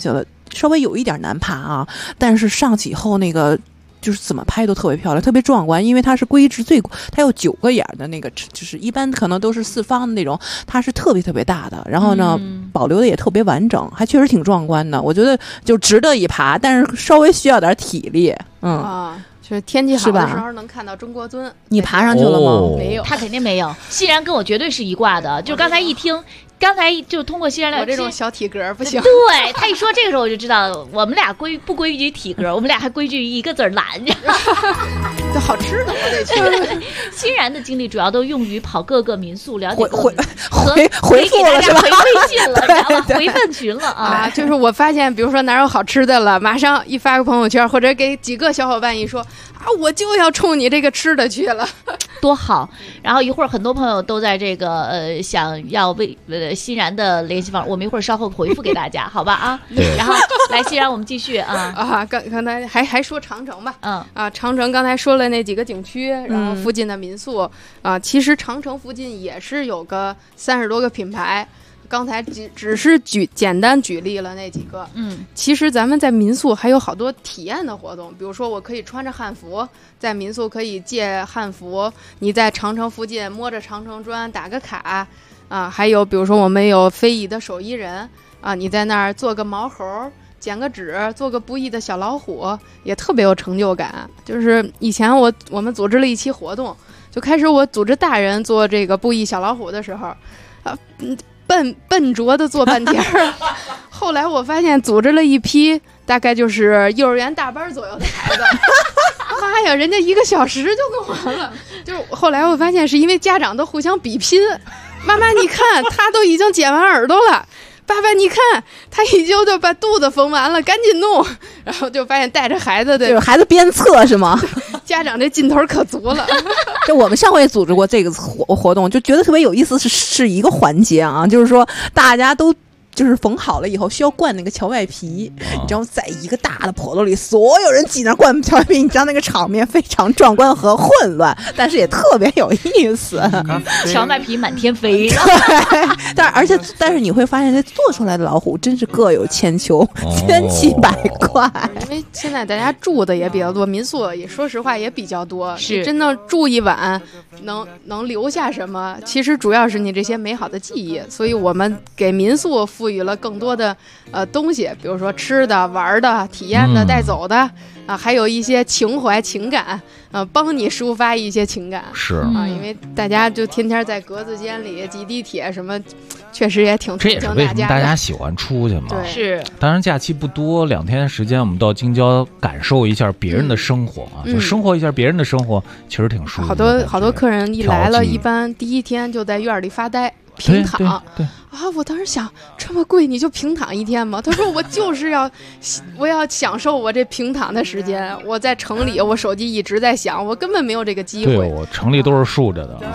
稍微有一点难爬啊，但是上去以后那个就是怎么拍都特别漂亮，特别壮观，因为它是规制它有9个眼的那个，就是一般可能都是4方的那种，它是特别特别大的，然后呢，保留的也特别完整，还确实挺壮观的，我觉得就值得一爬，但是稍微需要点体力， 就是天气好的时候能看到中国尊。 你爬上去了吗？ 没有， 他肯定没有。欣然跟我绝对是一挂的，就是刚才一听。刚才就通过欣然聊， 我这种小体格不行。 对，他一说这个时候我就知道，我们俩不归于体格，我们俩还归于一个字懒。 这好吃的我得去。 欣然的精力主要都用于跑各个民宿，了解回复了是吧？ 回微信了，然后回饭群了啊。 就是我发现，比如说哪有好吃的了，马上一发个朋友圈，或者给几个小伙伴一说啊，我就要冲你这个吃的去了， 多好。然后一会儿很多朋友都在这个想要欣然的联系方式，我们一会儿稍后回复给大家，好吧啊？然后来欣然，我们继续啊。 刚才还说长城吧，长城刚才说了那几个景区，然后附近的民宿其实长城附近也是有个30多个品牌。刚才只是简单举例了那几个，其实咱们在民宿还有好多体验的活动，比如说我可以穿着汉服，在民宿可以借汉服，你在长城附近摸着长城砖打个卡还有比如说我们有非遗的手艺人你在那儿做个毛猴，剪个纸，做个布艺的小老虎，也特别有成就感。就是以前我们组织了一期活动，就开始我组织大人做这个布艺小老虎的时候笨拙的做半天后来我发现组织了一批大概就是幼儿园大班左右的孩子妈呀，人家1个小时就弄完了。就是后来我发现是因为家长都互相比拼，妈妈你看他都已经剪完耳朵了，爸爸你看他已经就把肚子缝完了，赶紧弄。然后就发现带着孩子的就是孩子鞭策是吗？ 家长这劲头可足了。 就我们上回组织过这个活动，就觉得特别有意思，是一个环节啊，就是说大家都就是缝好了以后需要灌那个荞麦皮，然后在一个大的笸箩里，所有人挤那灌荞麦皮，你知道那个场面非常壮观和混乱，但是也特别有意思。 荞麦皮满天飞， 但是你会发现，这做出来的老虎真是各有千秋，千奇百怪。 因为现在大家住的也比较多，民宿也说实话也比较多， 是真的住一晚能留下什么？其实主要是你这些美好的记忆，所以我们给民宿赋予了更多的东西，比如说吃的、玩的、体验的、带走的还有一些情怀、情感帮你抒发一些情感。 是因为大家就天天在格子间里挤地铁什么，确实也挺这也是为什么大家喜欢出去嘛。 对， 是。 当然假期不多，2天时间，我们到京郊感受一下别人的生活就生活一下别人的生活，其实挺舒服的。 好多客人一来了，一般第1天就在院里发呆。平躺对我当时想，这么贵你就平躺1天吗？他说我就是我要享受我这平躺的时间。我在城里，我手机一直在响，我根本没有这个机会。 对，我城里都是竖着的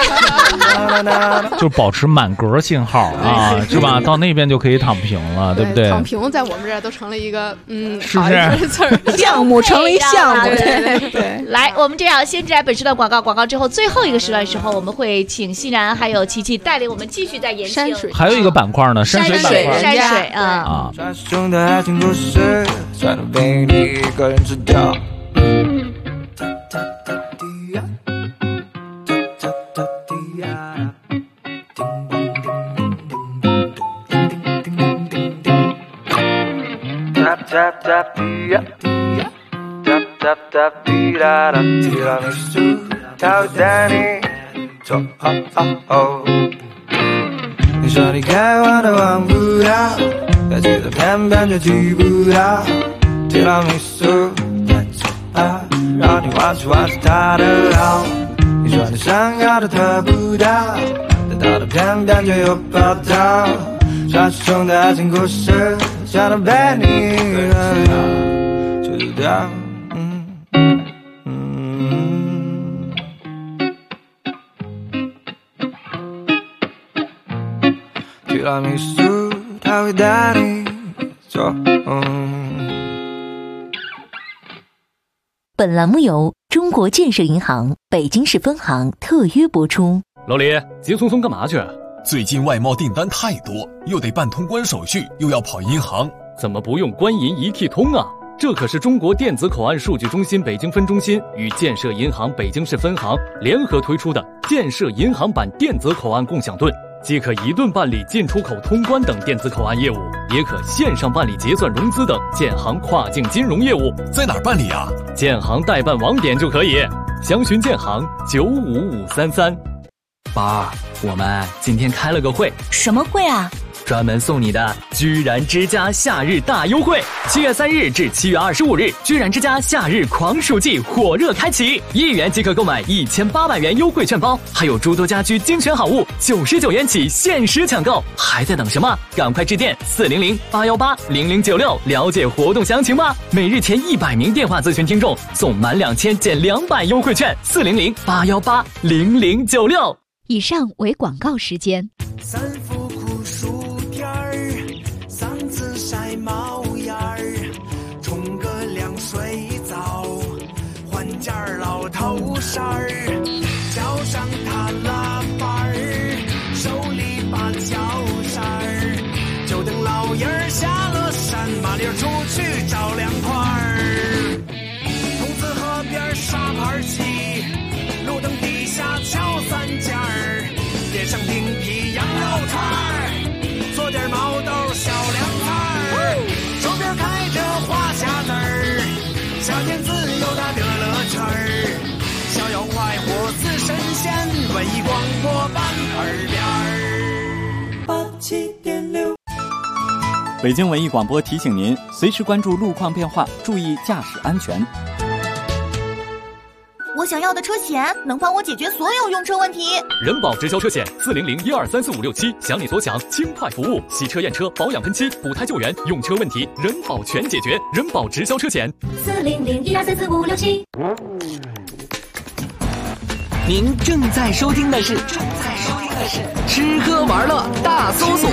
就保持满格信号是吧？到那边就可以躺平了，对不对？ 躺平在我们这儿都成了一个是不是词儿项目成为项目。 对。 来，我们这样先来本时段广告之后，最后一个时段时候，我们会请欣然还有琪琪带领我们继续在延庆。 还有一个板块呢，山水啊。 传说中的爱情故事，才能被你一个人知道。你说你开忘的忘不了，该去的偏偏却去不到，提拉米苏太丑啊，让你忘记他的好。你说你想要的得不到，得到的偏偏却又跑掉。传说中的爱情故事，才能被你一个人知道。提拉米苏，它会带你走。 本栏目由中国建设银行北京市分行特约播出。 老李，急匆匆干嘛去？ 最近外贸订单太多，又得办通关手续，又要跑银行， 怎么不用官银一体通啊？这可是中国电子口岸数据中心北京分中心与建设银行北京市分行联合推出的建设银行版电子口岸共享盾，既可一盾办理进出口通关等电子口岸业务，也可线上办理结算融资等建行跨境金融业务。 在哪儿办理啊？ 建行代办网点就可以，详询建行95533。 爸，我们今天开了个会。 什么会啊？ 专门送你的居然之家夏日大优惠，7月3日至7月25日，居然之家夏日狂暑季火热开启，1元即可购买1800元优惠券包，还有诸多家居精选好物，99元起限时抢购，还在等什么？赶快致电400-818-0096了解活动详情吧！每日前100名电话咨询听众送满2000减200优惠券，400-818-0096。 以上为广告时间。 三伏酷暑天儿，嗓子晒冒烟儿，冲个凉水澡，换件老头衫儿，脚上踏拉板儿，手里把脚扇儿，就等老爷儿下了山，麻溜出去找凉快儿。筒子河边沙盘棋，路灯底下敲三尖儿，点上冰皮羊肉串儿，做点毛豆小凉菜儿，手边开着花匣子儿，夏天自由的乐乐圈儿，逍遥快活似神仙，文艺广播版耳边儿87.6。 北京文艺广播提醒您，随时关注路况变化，注意驾驶安全。 我想要的车险能帮我解决所有用车问题。 人保直销车险400-1234567，想你所想，轻快服务，洗车验车、保养喷漆、补胎救援，用车问题人保全解决。人保直销车险 400-1234567。 您正在收听的是吃喝玩乐大搜索。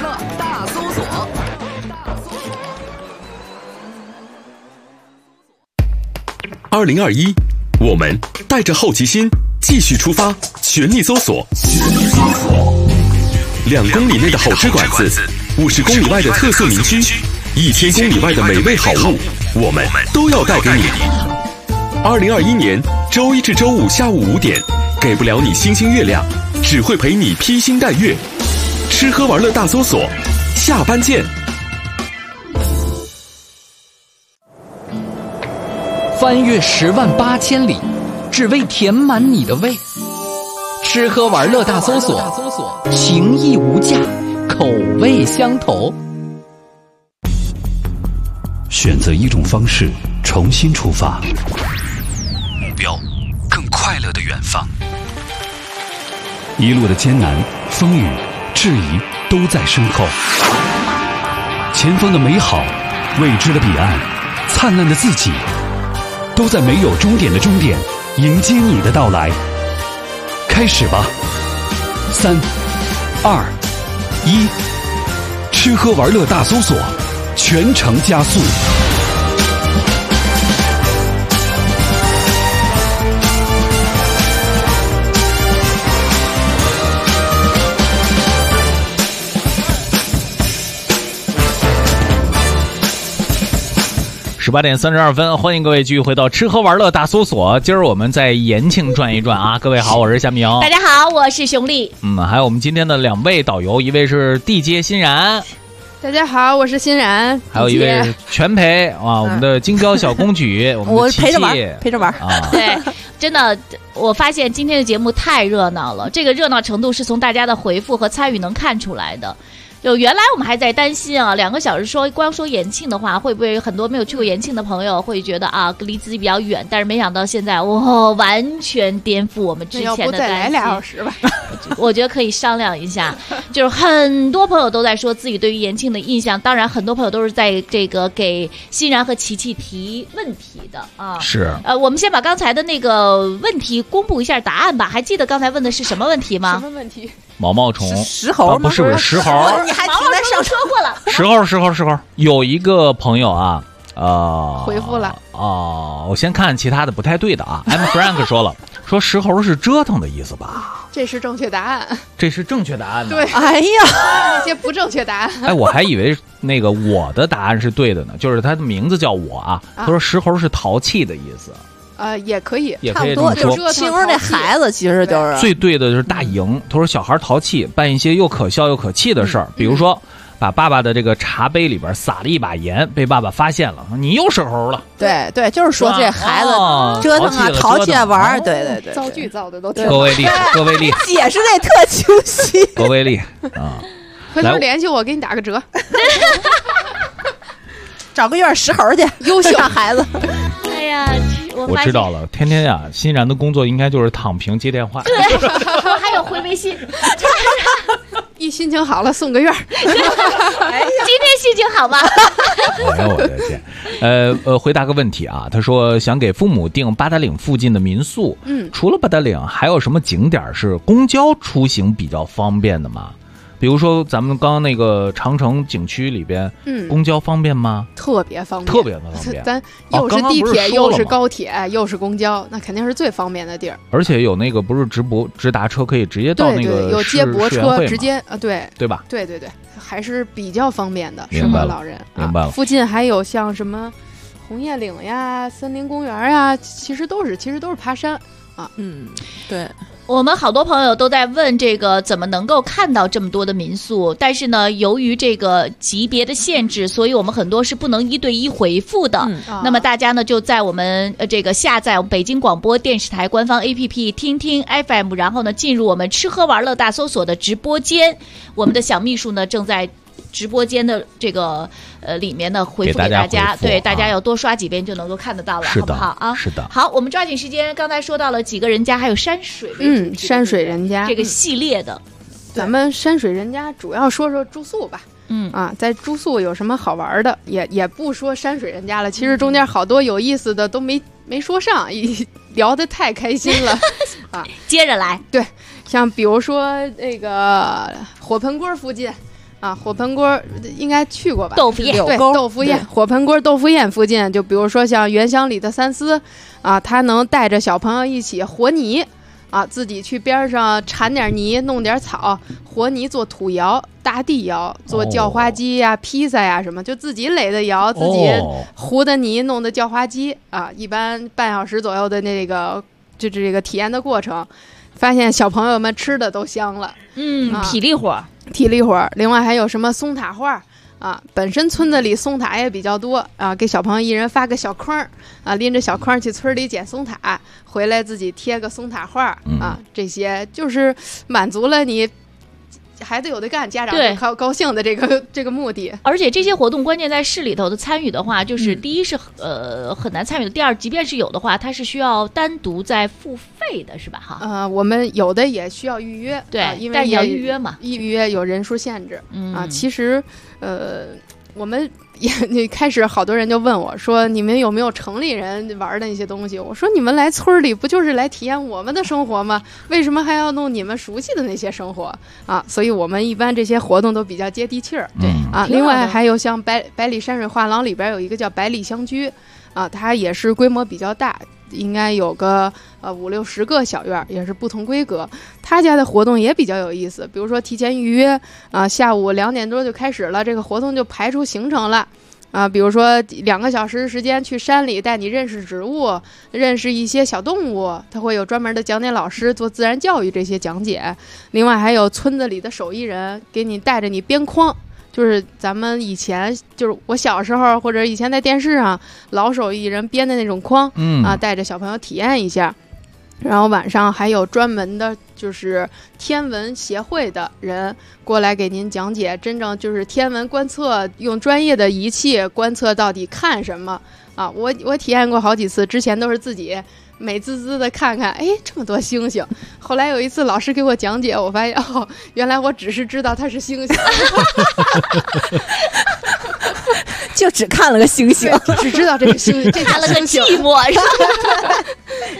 2021，我们带着好奇心继续出发，全力搜索。2公里内的好吃馆子，50公里外的特色民居，1000公里外的美味好物，我们都要带给你。2021年周一至周五下午5点，给不了你星星月亮，只会陪你披星戴月。吃喝玩乐大搜索，下班见。 翻越108000里，只为填满你的胃。吃喝玩乐大搜索，情义无价，口味相投。 选择一种方式，重新出发， 目标更快乐的远方。 一路的艰难、风雨、质疑都在身后，前方的美好、未知的彼岸、灿烂的自己，都在没有终点的终点迎接你的到来。开始吧，3、2、1，吃喝玩乐大搜索，全程加速。 18点32分，欢迎各位继续回到吃喝玩乐大搜索。今儿我们在延庆转一转啊！各位好，我是夏明。 大家好，我是熊丽。 还有我们今天的2位导游，一位是地接欣然。 大家好，我是欣然。 还有一位是全陪啊，我们的金标小公举，我们的陪着玩啊。 对，真的，我发现今天的节目太热闹了，这个热闹程度是从大家的回复和参与能看出来的。就原来我们还在担心啊，2个小时光说延庆的话，会不会很多没有去过延庆的朋友会觉得啊离自己比较远？但是没想到现在完全颠覆我们之前的担心。 再来2小时吧， 我觉得可以商量一下。就是很多朋友都在说自己对于延庆的印象，当然很多朋友都是在这个给欣然和琪琪提问题的啊。 是。 我们先把刚才的那个问题公布一下答案吧。还记得刚才问的是什么问题吗？ 什么问题？ 毛毛虫、 石猴吗？ 不是石猴， 你还停在上车过了。 石猴，有一个朋友啊， 回复了我先看其他的不太对的啊。M Frank 说了， 说石猴是折腾的意思吧？ 这是正确答案。 这是正确答案呢。 对， 哎呀， 那些不正确答案。 哎，我还以为那个我的答案是对的呢，就是他的名字叫我啊。他说石猴是淘气的意思。 也可以， 也可以这么说。 形容这孩子其实就是最对的就是大赢。他说小孩淘气，办一些又可笑又可气的事儿，比如说。把爸爸的这个茶杯里边撒了一把盐，被爸爸发现了，你又石猴了。 对对，就是说这孩子折腾啊、淘气啊、玩儿，对对对， 造句造的都各位力，各位力， 解释这特清晰。 各位力啊， 回头联系我，给你打个折。 找个院石猴去，优秀孩子。 哎呀， 我知道了，天天呀，欣然的工作应该就是躺平接电话， 对，还有回微信。 一心情好了送个院。 今天心情好吗？ 哎呦我的天！回答个问题啊，他说想给父母订八达岭附近的民宿，除了八达岭，还有什么景点是公交出行比较方便的吗？比如说咱们刚刚那个长城景区里边，公交方便吗？ 特别方便， 特别的方便。 咱又是地铁，又是高铁，又是公交，那肯定是最方便的地儿。 而且有那个不是直达车，可以直接到那个有接驳车，直接对吧？ 对，还是比较方便的，适合老人。 明白了。 附近还有像什么红叶岭呀、森林公园呀，其实都是爬山啊。 对。 我们好多朋友都在问这个怎么能够看到这么多的民宿，但是呢，由于这个级别的限制，所以我们很多是不能1对1回复的。那么大家呢就在我们这个下载北京广播电视台官方 APP 听听 FM， 然后呢进入我们吃喝玩乐大搜索的直播间，我们的小秘书呢正在直播间的这个里面呢回复给大家，对，大家要多刷几遍就能够看得到了，好不好啊？ 是的。 好，我们抓紧时间，刚才说到了几个人家，还有山水山水人家这个系列的， 咱们山水人家主要说说住宿吧。在住宿有什么好玩的？也不说山水人家了，其实中间好多有意思的都没说上，聊得太开心了啊！ 接着来， 对，像比如说那个火盆锅附近。火盆锅应该去过吧？ 豆腐宴， 对，豆腐宴，火盆锅豆腐宴附近，就比如说像原乡里的三思啊，他能带着小朋友一起和泥啊，自己去边上铲点泥，弄点草，和泥做土窑、大地窑，做叫花鸡呀、披萨呀什么，就自己垒的窑，自己糊的泥弄的叫花鸡啊，一般半小时左右的那个就这个体验的过程，发现小朋友们吃的都香了， 体力活。 另外还有什么松塔画啊？本身村子里松塔也比较多啊，给小朋友一人发个小筐啊，拎着小筐去村里捡松塔，回来自己贴个松塔画啊，这些就是满足了你孩子有的干，家长高兴的这个目的。 而且这些活动关键在市里头的参与的话，就是第一是很难参与的，第二即便是有的话，它是需要单独再付费的，是吧？哈。我们有的也需要预约， 对， 因为但也要预约嘛， 预约有人数限制啊。其实我们也开始好多人就问我说，你们有没有城里人玩的那些东西？我说你们来村里不就是来体验我们的生活吗？为什么还要弄你们熟悉的那些生活啊？所以我们一般这些活动都比较接地气儿，对啊。另外还有像百里山水画廊里边有一个叫百里香居啊，它也是规模比较大，应该有个50-60个小院，也是不同规格。他家的活动也比较有意思，比如说提前预约啊，下午2点多就开始了，这个活动就排出行程了啊。比如说2个小时时间去山里带你认识植物，认识一些小动物，他会有专门的讲解老师做自然教育这些讲解。另外还有村子里的手艺人给你带着你编筐。就是咱们以前，就是我小时候或者以前在电视上老手艺人编的那种筐，带着小朋友体验一下。然后晚上还有专门的，就是天文协会的人过来给您讲解，真正就是天文观测，用专业的仪器观测到底看什么啊。我体验过好几次，之前都是自己美滋滋的看看，哎，这么多星星。后来有一次老师给我讲解，我发现原来我只是知道它是星星， 就只看了个星星， 只知道这个星星，这看了个寂寞，是吧？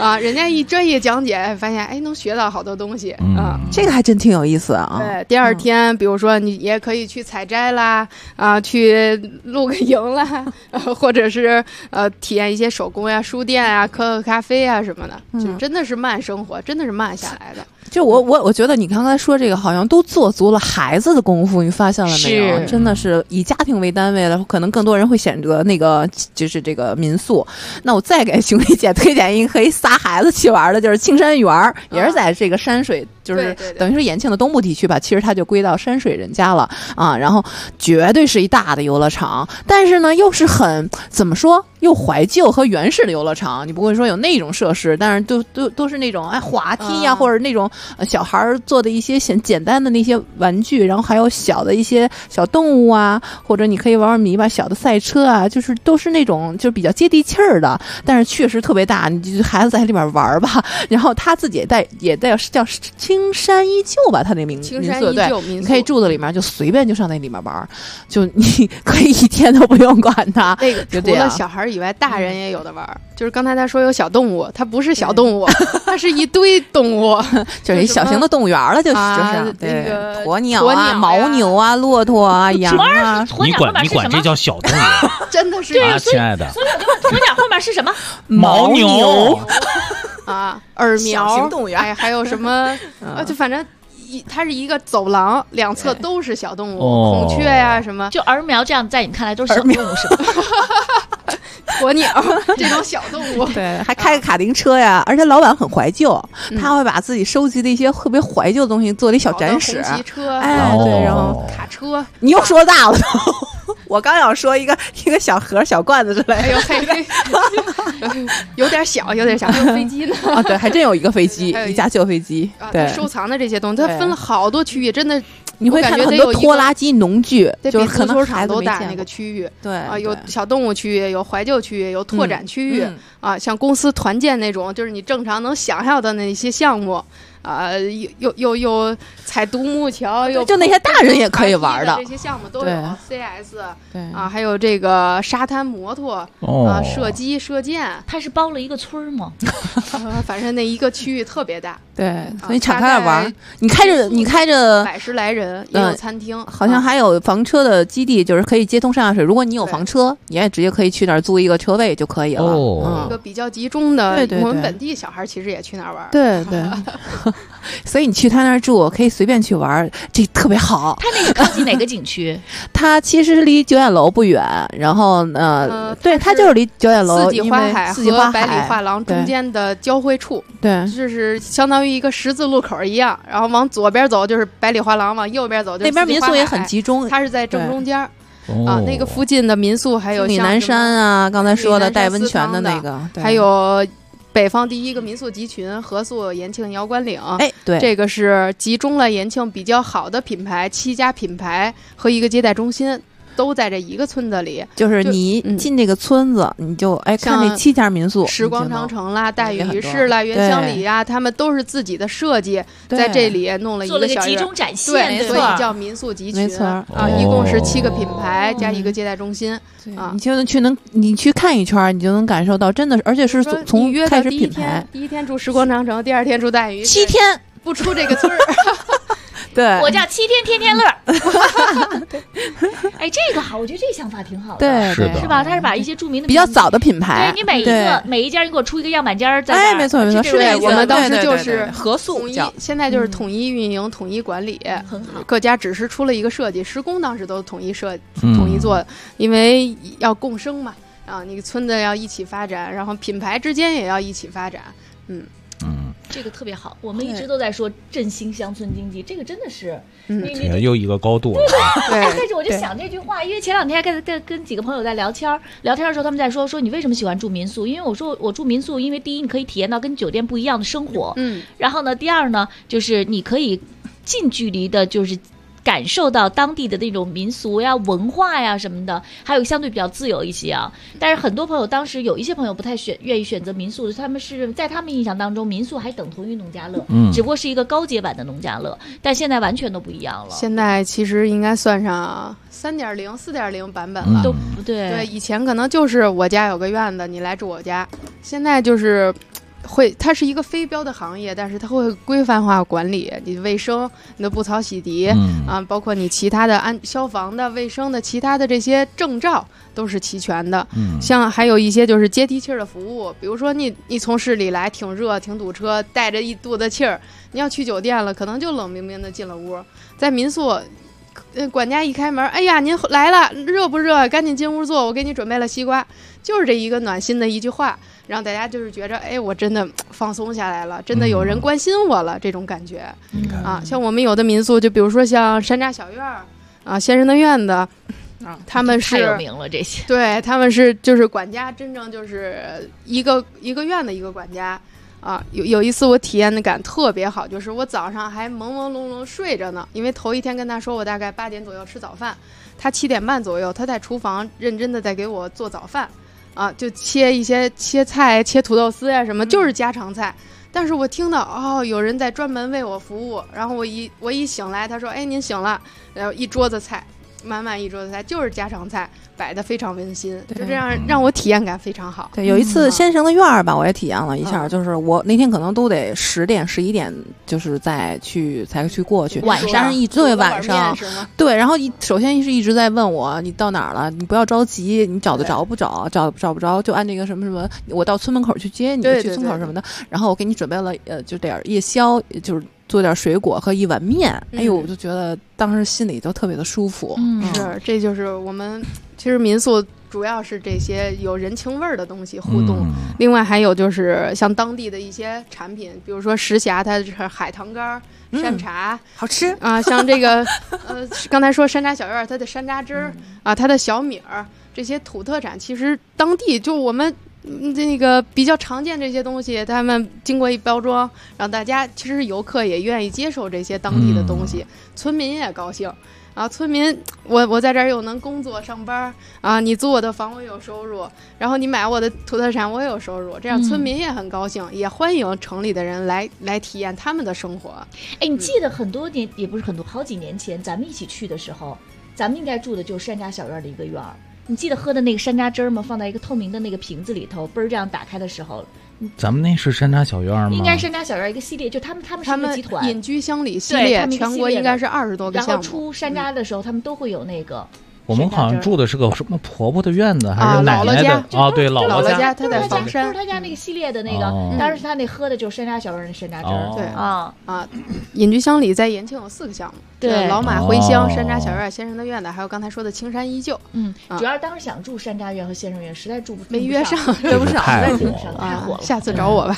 啊，人家一专业讲解，发现哎能学到好多东西啊， 这个还真挺有意思啊。 对，第二天比如说你也可以去采摘啦，去露个营啦，或者是体验一些手工呀、书店啊、喝咖啡啊什么的，就真的是慢生活，真的是慢下来的。 就我觉得你刚才说这个好像都做足了孩子的功夫，你发现了没有？真的是以家庭为单位了，可能更多人会选择那个就是这个民宿。那我再给兄弟姐推荐一个可以撒孩子去玩的，就是青山园，也是在这个山水，就是等于是延庆的东部地区吧，其实它就归到山水人家了啊。然后绝对是一大的游乐场，但是呢又是很怎么说，又怀旧和原始的游乐场，你不会说有那种设施，但是都是那种滑梯呀，或者那种小孩做的一些简单的那些玩具，然后还有小的一些小动物啊，或者你可以玩迷吧，小的赛车啊，就是都是那种就是比较接地气儿的，但是确实特别大，你就孩子在里边玩吧。然后他自己也带叫青山依旧吧，他那名青山依旧民宿， 你可以住在里面，就随便就上那里面玩，就你可以一天都不用管它。 那个除了小孩以外，大人也有的玩。就是刚才他说有小动物，它不是小动物，它是一堆动物， 就是一小型的动物园了，就是那个鸵鸟啊、牦牛啊、骆驼啊、羊啊。 你管这叫小动物？ 真的是啊，亲爱的。 所以我就问鸵鸟后面是什么？ 牦牛啊，耳苗小型动物园， 还有什么？就反正。它是一个走廊，两侧都是小动物，孔雀呀什么， 就儿苗这样，在你看来都是小动物是吧？ 鸵鸟这种小动物， 对，还开个卡丁车呀，而且老板很怀旧，他会把自己收集的一些特别怀旧的东西做了一小展示， 红旗车， 哎，对，然后卡车， 你又说大了都，我刚要说一个小盒、小罐子之类的， 哎呦嘿，有点小，还有飞机呢， 啊，对，还真有一个飞机，一架旧飞机，对， 收藏的这些东西，它分了好多区域，真的。 你会看到很多拖拉机农具， 就是可能足球场都大那个区域， 对啊，有小动物区域，有怀旧区域，有拓展区域啊，像公司团建那种，就是你正常能想象的那些项目啊，又踩独木桥， 就那些大人也可以玩的这些项目都有 CS， 对啊，还有这个沙滩摩托啊，射击射箭， 它是包了一个村吗？ 反正那一个区域特别大， 对，所以敞开了玩。你开着 100来人，也有餐厅， 好像还有房车的基地，就是可以接通上下水。如果你有房车，你也直接可以去那儿租一个车位就可以了。 一个比较集中的，我们本地小孩其实也去那儿玩。 对对。所以你去他那儿住，可以随便去玩，这特别好。 他那是靠近哪个景区？ 他其实离九眼楼不远，然后对，他就是离九眼楼四季花海和百里画廊中间的交汇处。 对， 就是相当于一个十字路口一样，然后往左边走就是百里画廊，往右边走就是那边民宿也很集中， 它是在正中间。啊，那个附近的民宿还有像南山啊，刚才说的带温泉的那个， 还有。北方第一个民宿集群合宿延庆瑶关岭， 哎，对， 这个是集中了延庆比较好的品牌，7家品牌和一个接待中心。都在这一个村子里， 就是你进这个村子，你就看这7家民宿， 时光长城啦、大禹市啦、原乡里呀，他们都是自己的设计，在这里弄了一个小集中展现， 对，所以叫民宿集群啊，一共是7个品牌加一个接待中心啊， 你就你去看一圈，你就能感受到，真的是，而且是从开始品牌， 第一天住时光长城，第2天住大禹 ，7天不出这个村儿。 对， 我叫7天天天乐。哎，这个好，我觉得这个想法挺好的， 对， 是吧？他是把一些著名的比较早的品牌， 对你每一家你给我出一个样板间儿， 哎，没错没错， 是我们当时就是合宿， 现在就是统一运营、统一管理， 很好。 各家只是出了一个设计，施工当时都统一统一做，因为要共生嘛，啊，那个村子要一起发展，然后品牌之间也要一起发展， 这个特别好，我们一直都在说振兴乡村经济，这个真的是， 又一个高度了。 对，但是我就想这句话，因为前2天还跟几个朋友在聊天的时候，他们在说你为什么喜欢住民宿？因为我说我住民宿，因为第一你可以体验到跟酒店不一样的生活，然后呢，第二呢，就是你可以近距离的，就是感受到当地的那种民俗呀、文化呀什么的，还有相对比较自由一些啊。但是很多朋友当时有一些朋友不太愿意选择民宿，他们是在他们印象当中，民宿还等同于农家乐，只不过是一个高阶版的农家乐。但现在完全都不一样了。 现在其实应该算上3.0、4.0版本了， 都不对。 对，以前可能就是我家有个院子，你来住我家。现在就是它是一个非标的行业，但是它会规范化管理你卫生、你的布草洗涤包括你其他的消防的、卫生的其他的这些证照都是齐全的。像还有一些就是接地气儿的服务，比如说你从市里来挺热挺堵车，带着一肚子气儿，你要去酒店了，可能就冷冰冰的进了屋。在民宿管家一开门，哎呀您来了，热不热？赶紧进屋坐，我给你准备了西瓜。就是这一个暖心的一句话，让大家就是觉着我真的放松下来了，真的有人关心我了，这种感觉。像我们有的民宿，就比如说像山楂小院先生的院子，他们是太有名了这些。 对，他们是就是管家，真正就是一个院的一个管家。有一次我体验的感特别好，就是我早上还朦朦胧胧睡着呢，因为头一天跟他说我大概8点左右吃早饭，他7点半左右他在厨房认真的在给我做早饭，就切一些切菜、切土豆丝呀什么，就是家常菜。但是我听到有人在专门为我服务，然后我一醒来，他说您醒了，然后一桌子菜，满满一桌子菜，就是家常菜，摆得非常温馨，就这样让我体验感非常好。 对，有一次先生的院儿吧，我也体验了一下，就是我那天可能都得10点11点，就是才去过去。 晚上对晚上对，然后首先是一直在问我你到哪儿了，你不要着急，你找不着，找不着就按这个什么什么，我到村门口去接你，去村口什么的，然后我给你准备了就点夜宵，就是做点水果和一碗面。哎呦，我就觉得当时心里都特别的舒服。 是，这就是我们其实民宿主要是这些有人情味儿的东西互动。另外还有就是像当地的一些产品，比如说石峡，它是海棠干、山茶， 好吃像这个刚才说山楂小院，它的山楂汁儿它的小米儿，这些土特产，其实当地就我们那个比较常见这些东西，他们经过一包装，让大家其实游客也愿意接受这些当地的东西，村民也高兴。村民，我在这儿又能工作上班你租我的房我有收入，然后你买我的土特产我也有收入，这样村民也很高兴，也欢迎城里的人来体验他们的生活。 你记得很多年，也不是很多，好几年前咱们一起去的时候，咱们应该住的就是山楂小院的一个院儿。你记得喝的那个山楂汁吗？放在一个透明的那个瓶子里头，嘣儿这样打开的时候， 咱们那是山楂小院吗？ 应该山楂小院一个系列，就他们是一个集团， 隐居乡里系列，全国应该是20多个项目。 然后出山楂的时候，他们都会有那个。 我们好像住的是个什么婆婆的院子，还是奶奶的对，姥姥家，他在房山， 就是他家那个系列的那个，当时他那喝的就是山楂小院的山楂汁儿。 对隐居乡里在延庆有4个项目， 对， 老马回乡、山楂小院、先生的院子，还有刚才说的青山依旧。 主要当时想住山楂院和先生院，实在没约上， 约不上， 太火了， 下次找我吧。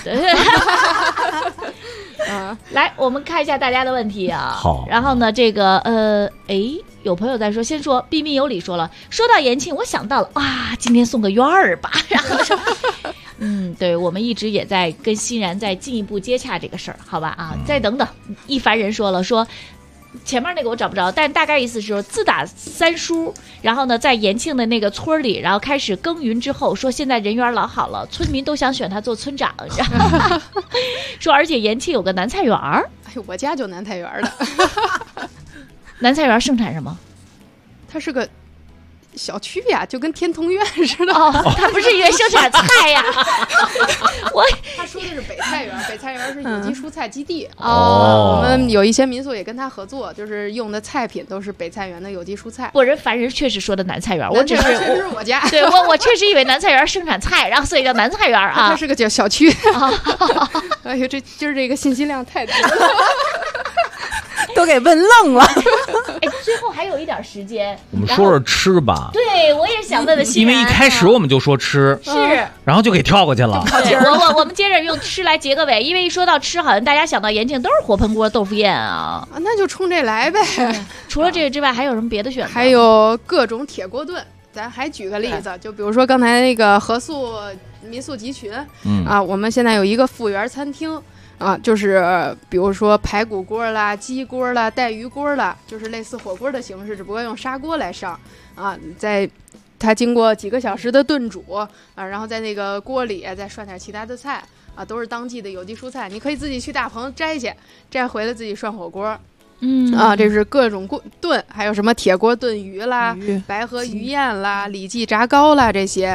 来，我们看一下大家的问题啊。 好， 然后呢，这个有朋友在说，先说彬彬有礼说了，说到延庆，我想到了今天送个院儿吧。然后说，对，我们一直也在跟欣然在进一步接洽这个事儿，好吧再等等。一凡人说了说。前面那个我找不着，但大概意思是说，自打三叔，然后呢，在延庆的那个村里，然后开始耕耘之后，说现在人缘老好了，村民都想选他做村长，然后说而且延庆有个南菜园儿， 我家就南菜园的。 南菜园盛产什么？ 它是个小区呀，就跟天通苑似的。 它不是因为生产菜呀。 他说的是北菜园，北菜园是有机蔬菜基地。我们有一些民宿也跟他合作，就是用的菜品都是北菜园的有机蔬菜。 凡人确实说的南菜园， 我只是我家。 对我确实以为南菜园盛产菜，然后所以叫南菜园它是个叫小区。哎呦，这今儿这个信息量太大了。 都给问愣了。 最后还有一点时间， 我们说说吃吧。 对，我也想问问欣然， 因为一开始我们就说吃， 是， 然后就给跳过去了。 对，我们接着用吃来结个尾，因为一说到吃，好像大家想到延庆都是火盆锅、豆腐宴啊。 那就冲这来呗。 除了这个之外，还有什么别的选择？ 还有各种铁锅炖。咱还举个例子，就比如说刚才那个合宿民宿集群，我们现在有一个复原餐厅。就是比如说排骨锅啦、鸡锅啦、带鱼锅啦，就是类似火锅的形式，只不过用砂锅来上在它经过几个小时的炖煮然后在那个锅里再涮点其他的菜都是当季的有机蔬菜，你可以自己去大棚摘去，摘回来自己涮火锅。这是各种炖，还有什么铁锅炖鱼啦、白河鱼宴啦、李记炸糕啦这些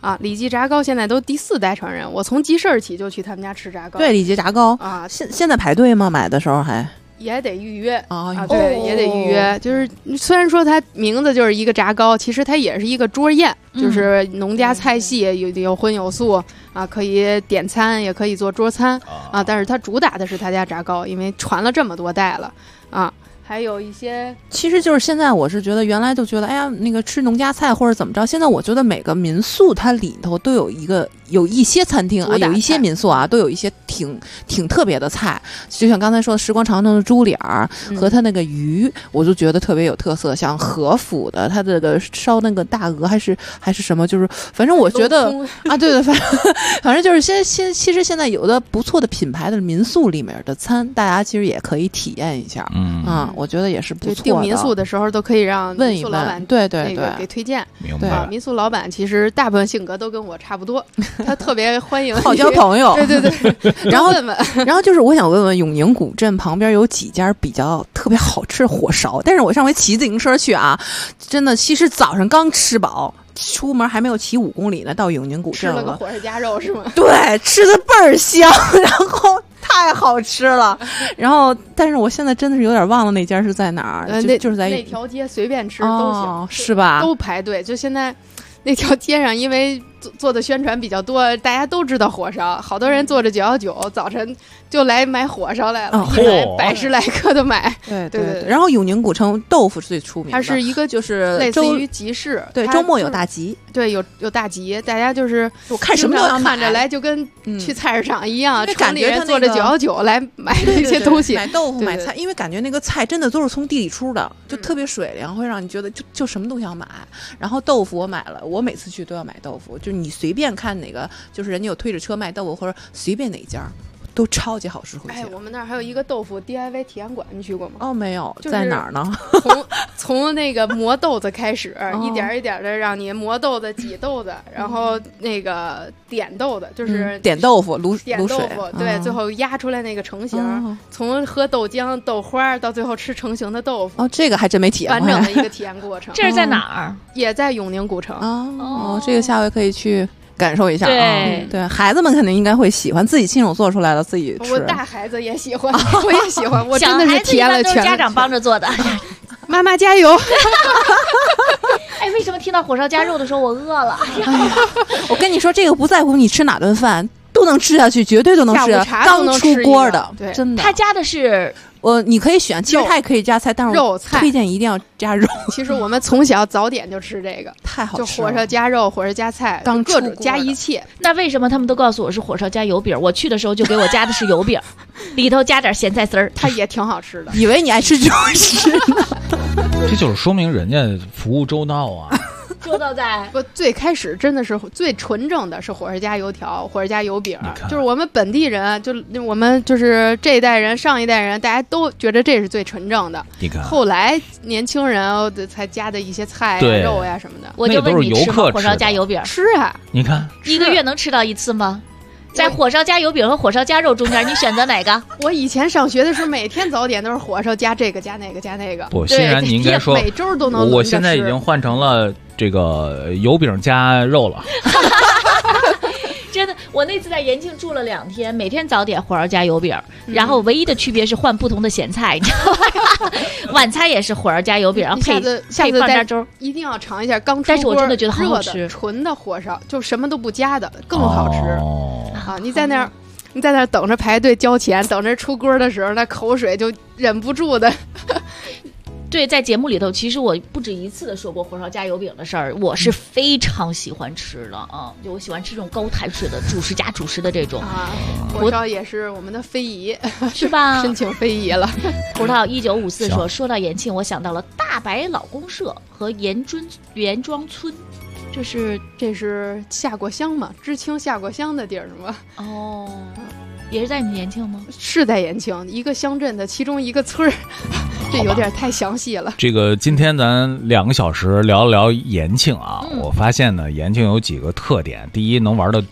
啊，李记炸糕现在都第4代传人，我从记事儿起就去他们家吃炸糕。 对，李记炸糕啊， 现在排队吗？买的时候还也得预约啊， 对，也得预约。就是虽然说它名字就是一个炸糕，其实它也是一个桌宴，就是农家菜系，有荤有素啊，可以点餐，也可以做桌餐啊。但是它主打的是他家炸糕，因为传了这么多代了啊。还有一些， 其实就是现在我是觉得原来就觉得，哎呀，那个吃农家菜或者怎么着，现在我觉得每个民宿它里头都有一些餐厅啊，有一些民宿啊，都有一些挺特别的菜，就像刚才说的时光长城的猪脸儿和它那个鱼，我就觉得特别有特色。像和府的它这个烧那个大鹅还是什么，就是反正我觉得啊，对，反正就是其实现在有的不错的品牌的民宿里面的餐，大家其实也可以体验一下，我觉得也是不错的。 订民宿的时候都可以让问一问，老板对给推荐。 明白。 民宿老板其实大部分性格都跟我差不多，他特别欢迎好交朋友。 对， 然后问问， 然后就是我想问问永宁古镇旁边有几家比较特别好吃的火烧，但是我上回骑自行车去啊，真的，其实早上刚吃饱。出门还没有骑5公里呢，到永宁古镇了。 吃了个火烧夹肉是吗？ 对，吃的倍儿香，然后太好吃了。然后，但是我现在真的是有点忘了那家是在哪儿，就是在那条街随便吃都行， 是吧？ 都排队。就现在那条街上，因为做的宣传比较多，大家都知道火烧，好多人坐着919早晨就来买火烧来了，100来克的买。 对。然后永宁古城豆腐是最出名的， 它是一个就是类似于集市， 对，周末有大集， 对，有大集，大家就是我看什么都要看着来，就跟去菜市场一样， 感觉他坐着919来买这些东西， 买豆腐买菜，因为感觉那个菜真的都是从地里出的，就特别水灵，会让你觉得就什么都想买。然后豆腐我买了，我每次去都要买豆腐，就是你随便看哪个，就是人家有推着车卖豆腐，或者随便哪家。都超级好吃回去。 我们那儿还有一个豆腐 DIY 体验馆，你去过吗？ 哦，没有，在哪儿呢？ 从那个磨豆子开始，一点一点的让你磨豆子、挤豆子，然后那个点豆子，就是点豆腐、 点豆腐，对，最后压出来那个成型，从喝豆浆、豆花到最后吃成型的豆腐。 哦，这个还真没体验过， 完整的一个体验过程。 这是在哪儿？ 也在永宁古城。 哦，这个下回可以去。感受一下对， 孩子们肯定应该会喜欢，自己亲手做出来的自己吃。 我大孩子也喜欢，我也喜欢，我真的是体验了全。 都是家长帮着做的， 妈妈加油！ 哎，为什么听到火烧夹肉的时候我饿了？ 我跟你说，这个不在乎你吃哪顿饭，都能吃下去，绝对都能吃。刚出锅的，真的。 他加的是。 你可以选，其实它也可以加菜，但是肉菜推荐一定要加肉。 其实我们从小早点就吃这个， 太好吃了，就火烧加肉，火烧加菜，各种加一切。 那为什么他们都告诉我是火烧加油饼？我去的时候就给我加的是油饼，里头加点咸菜丝儿， 它也挺好吃的。 以为你爱吃就吃呢， 这就是说明人家服务周到啊。 周到在不最开始真的是最纯正的是火烧加油条，火烧加油饼，就是我们本地人，就我们就是这一代人、上一代人，大家都觉得这是最纯正的。 你看， 后来年轻人才加的一些菜呀、肉呀什么的。 我就问你吃吗？火烧加油饼吃啊？ 你看 ，1个月能吃到1次吗？在火烧加油饼和火烧加肉中间，你选择哪个？ 我以前上学的时候，每天早点都是火烧加这个加那个加那个。 不，欣然你应该说每周都能。 我现在已经换成了这个油饼加肉了。 真的，我那次在延庆住了2天，每天早点火烧加油饼，然后唯一的区别是换不同的咸菜，你知道吗？晚餐也是火烧加油饼，然后配棒渣粥， 一定要尝一下刚出锅。 但是我真的觉得很好吃， 纯的火烧就什么都不加的，更好吃。啊，你在那儿等着排队交钱，等着出锅的时候，那口水就忍不住的。 对，在节目里头，其实我不止一次的说过火烧加油饼的事儿，我是非常喜欢吃的啊，就我喜欢吃这种高碳水的主食加主食的这种啊。火烧也是我们的非遗， 是吧？ 申请非遗了。 葡萄1954说到延庆，我想到了大白老公社和严庄村。 这是下过乡嘛？知青下过乡的地儿是吗？ 哦，也是在你们延庆吗？ 是在延庆一个乡镇的其中一个村儿，这有点太详细了。 这个今天咱2个小时聊一聊延庆啊，我发现呢，延庆有几个特点：第一，能玩得多。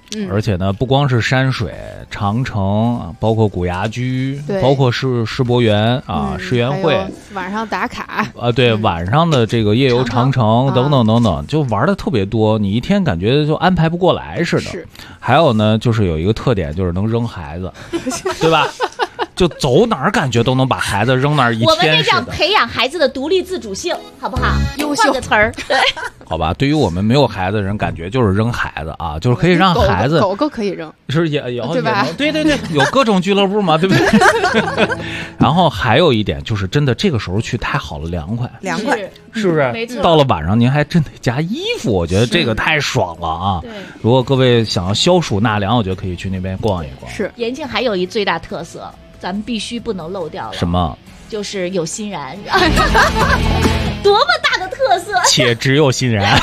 而且呢，不光是山水、长城，包括古崖居，包括世博园啊、世园会， 晚上打卡对，晚上的这个夜游长城等等等等，就玩的特别多，你一天感觉就安排不过来似的。 是， 还有呢，就是有一个特点，就是能扔孩子，对吧？就走哪儿感觉都能把孩子扔那儿一天似的。 我们这叫培养孩子的独立自主性，好不好？ 优秀换个词儿，对。 好吧，对于我们没有孩子的人，感觉就是扔孩子啊，就是可以让孩子狗可以扔， 是也对吧？ 对，有各种俱乐部嘛，对不对？然后还有一点就是真的这个时候去太好了，凉快，是不是？ 没错。 到了晚上您还真得加衣服，我觉得这个太爽了啊！ 对， 如果各位想要消暑纳凉，我觉得可以去那边逛一逛。 是， 延庆还有一最大特色，咱们必须不能漏掉了。 什么？ 就是有欣然，多么大的特色！ 且只有欣然。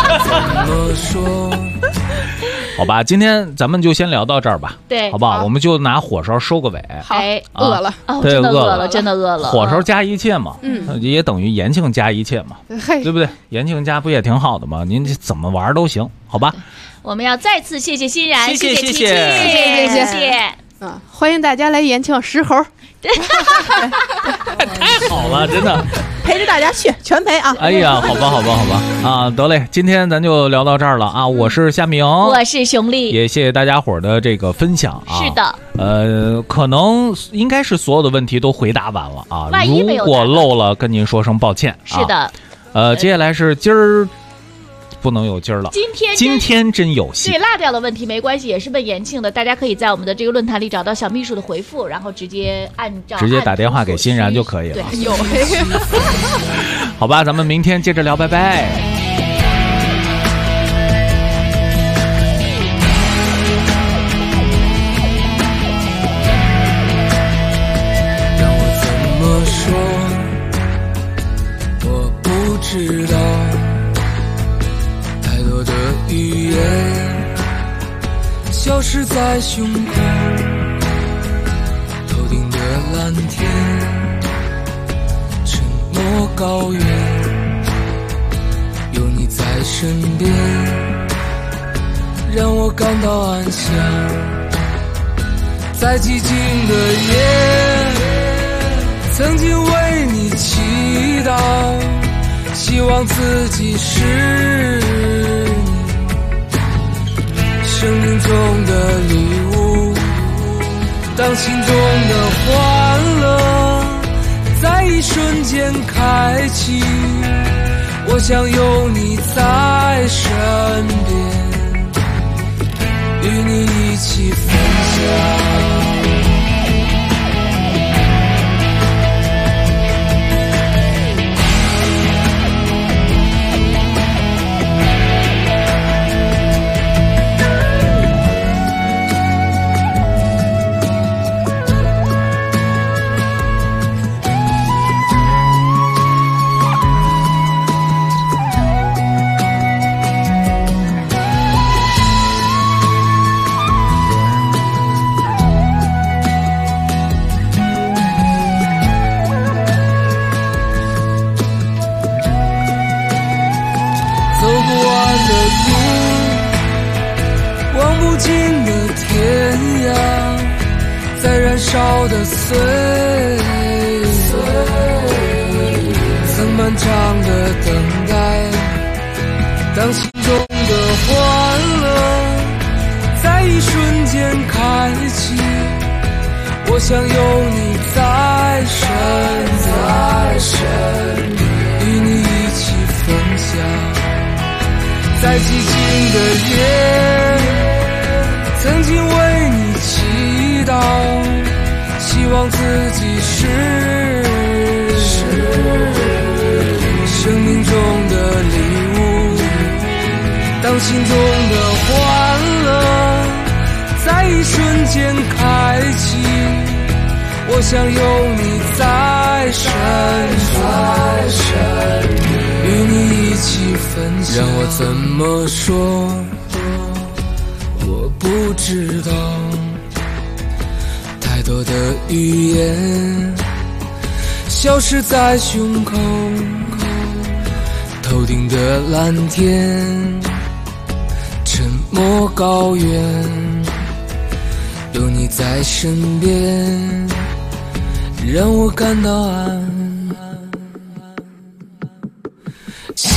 好吧，今天咱们就先聊到这儿吧， 对， 好不好？我们就拿火烧收个尾。 好，饿了哦，真的饿了，真的饿了。 火烧加一切嘛，也等于延庆加一切嘛，对不对？延庆加不也挺好的吗？您怎么玩都行，好吧？ 我们要再次谢谢欣然， 谢谢。 欢迎大家来延庆石猴。 太好了，真的陪着大家去，全陪啊！ 哎呀，好吧啊，得嘞，今天咱就聊到这儿了啊！我是夏明， 我是熊丽， 也谢谢大家伙的这个分享啊！ 是的， 可能应该是所有的问题都回答完了啊！如果漏了，跟您说声抱歉。 是的， 接下来是今儿。不能有今儿了，今天真有戏。 对，落掉的问题没关系，也是问延庆的，大家可以在我们的这个论坛里找到小秘书的回复，然后直接打电话给欣然就可以了。 对，有。 好吧，咱们明天接着聊，拜拜。 让我怎么说？我不知道。的语言消失在胸口，头顶的蓝天，沉默高原，有你在身边，让我感到安详。在寂静的夜，曾经为你祈祷，希望自己是生命中的礼物，当心中的欢乐在一瞬间开启，我想有你在身边，与你一起分享。烧的岁岁，曾漫长的等待，当心中的欢乐在一瞬间开启，我想有你在身边，与你一起分享，在寂静的夜，曾经为你祈祷，希望自己是生命中的礼物，当心中的欢乐在一瞬间开启，我想有你在身边，与你一起分享。让我怎么说，我不知道，太多的语言消失在胸口，头顶的蓝天沉莫高原，有你在身边，让我感到安详。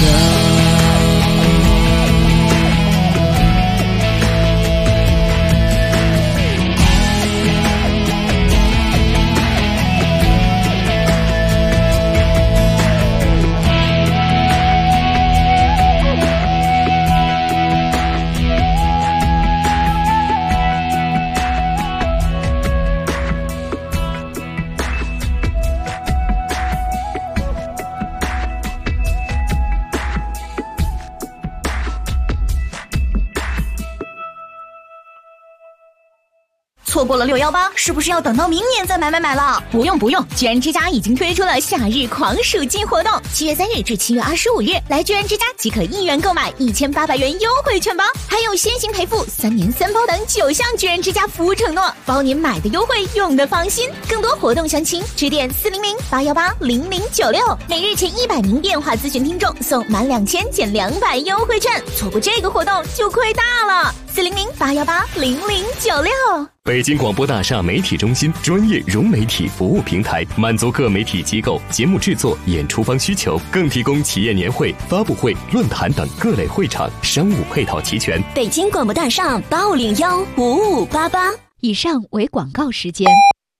错过了618，是不是要等到明年再买了？不用，居然之家已经推出了夏日狂暑季活动，7月3日至7月25日，来居然之家即可1元购买1800元优惠券包，还有先行赔付、3年3包等9项居然之家服务承诺，包您买的优惠，用的放心。更多活动详情，致电400-818-0096，每日前100名电话咨询听众送满2000减200优惠券，错过这个活动就亏大了。400-818-0096。 北京广播大厦媒体中心专业融媒体服务平台，满足各媒体机构节目制作、演出方需求，更提供企业年会、发布会、论坛等各类会场，商务配套齐全。 北京广播大厦850-5588。 以上为广告时间。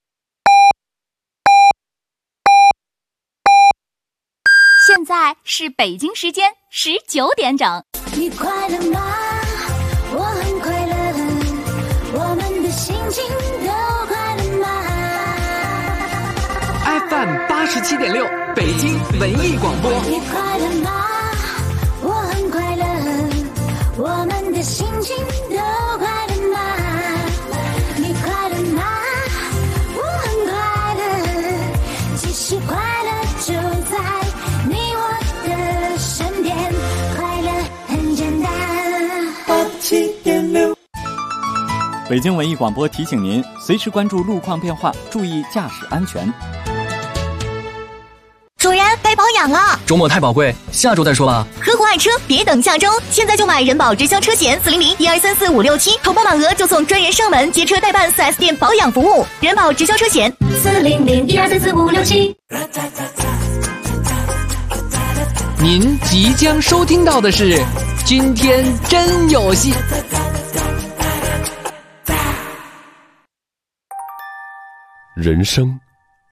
现在是北京时间19点整。 你快乐吗？我很快乐，我们的心情都快乐吗 ？FM 87.6，北京文艺广播。 你快乐吗？我很快乐，我们的心情都快乐吗？你快乐吗？我很快乐，其实快乐就在你我的身边，快乐很简单。87.6。 北京文艺广播提醒您，随时关注路况变化，注意驾驶安全。 主人，该保养了。 周末太宝贵，下周再说吧。 合伙爱车，别等下周，现在就买人保直销车险400-1234-567，投保满额就送专人上门接车代办 4S 店保养服务。人保直销车险400-1234-567。 您即将收听到的是今天真有戏。 人生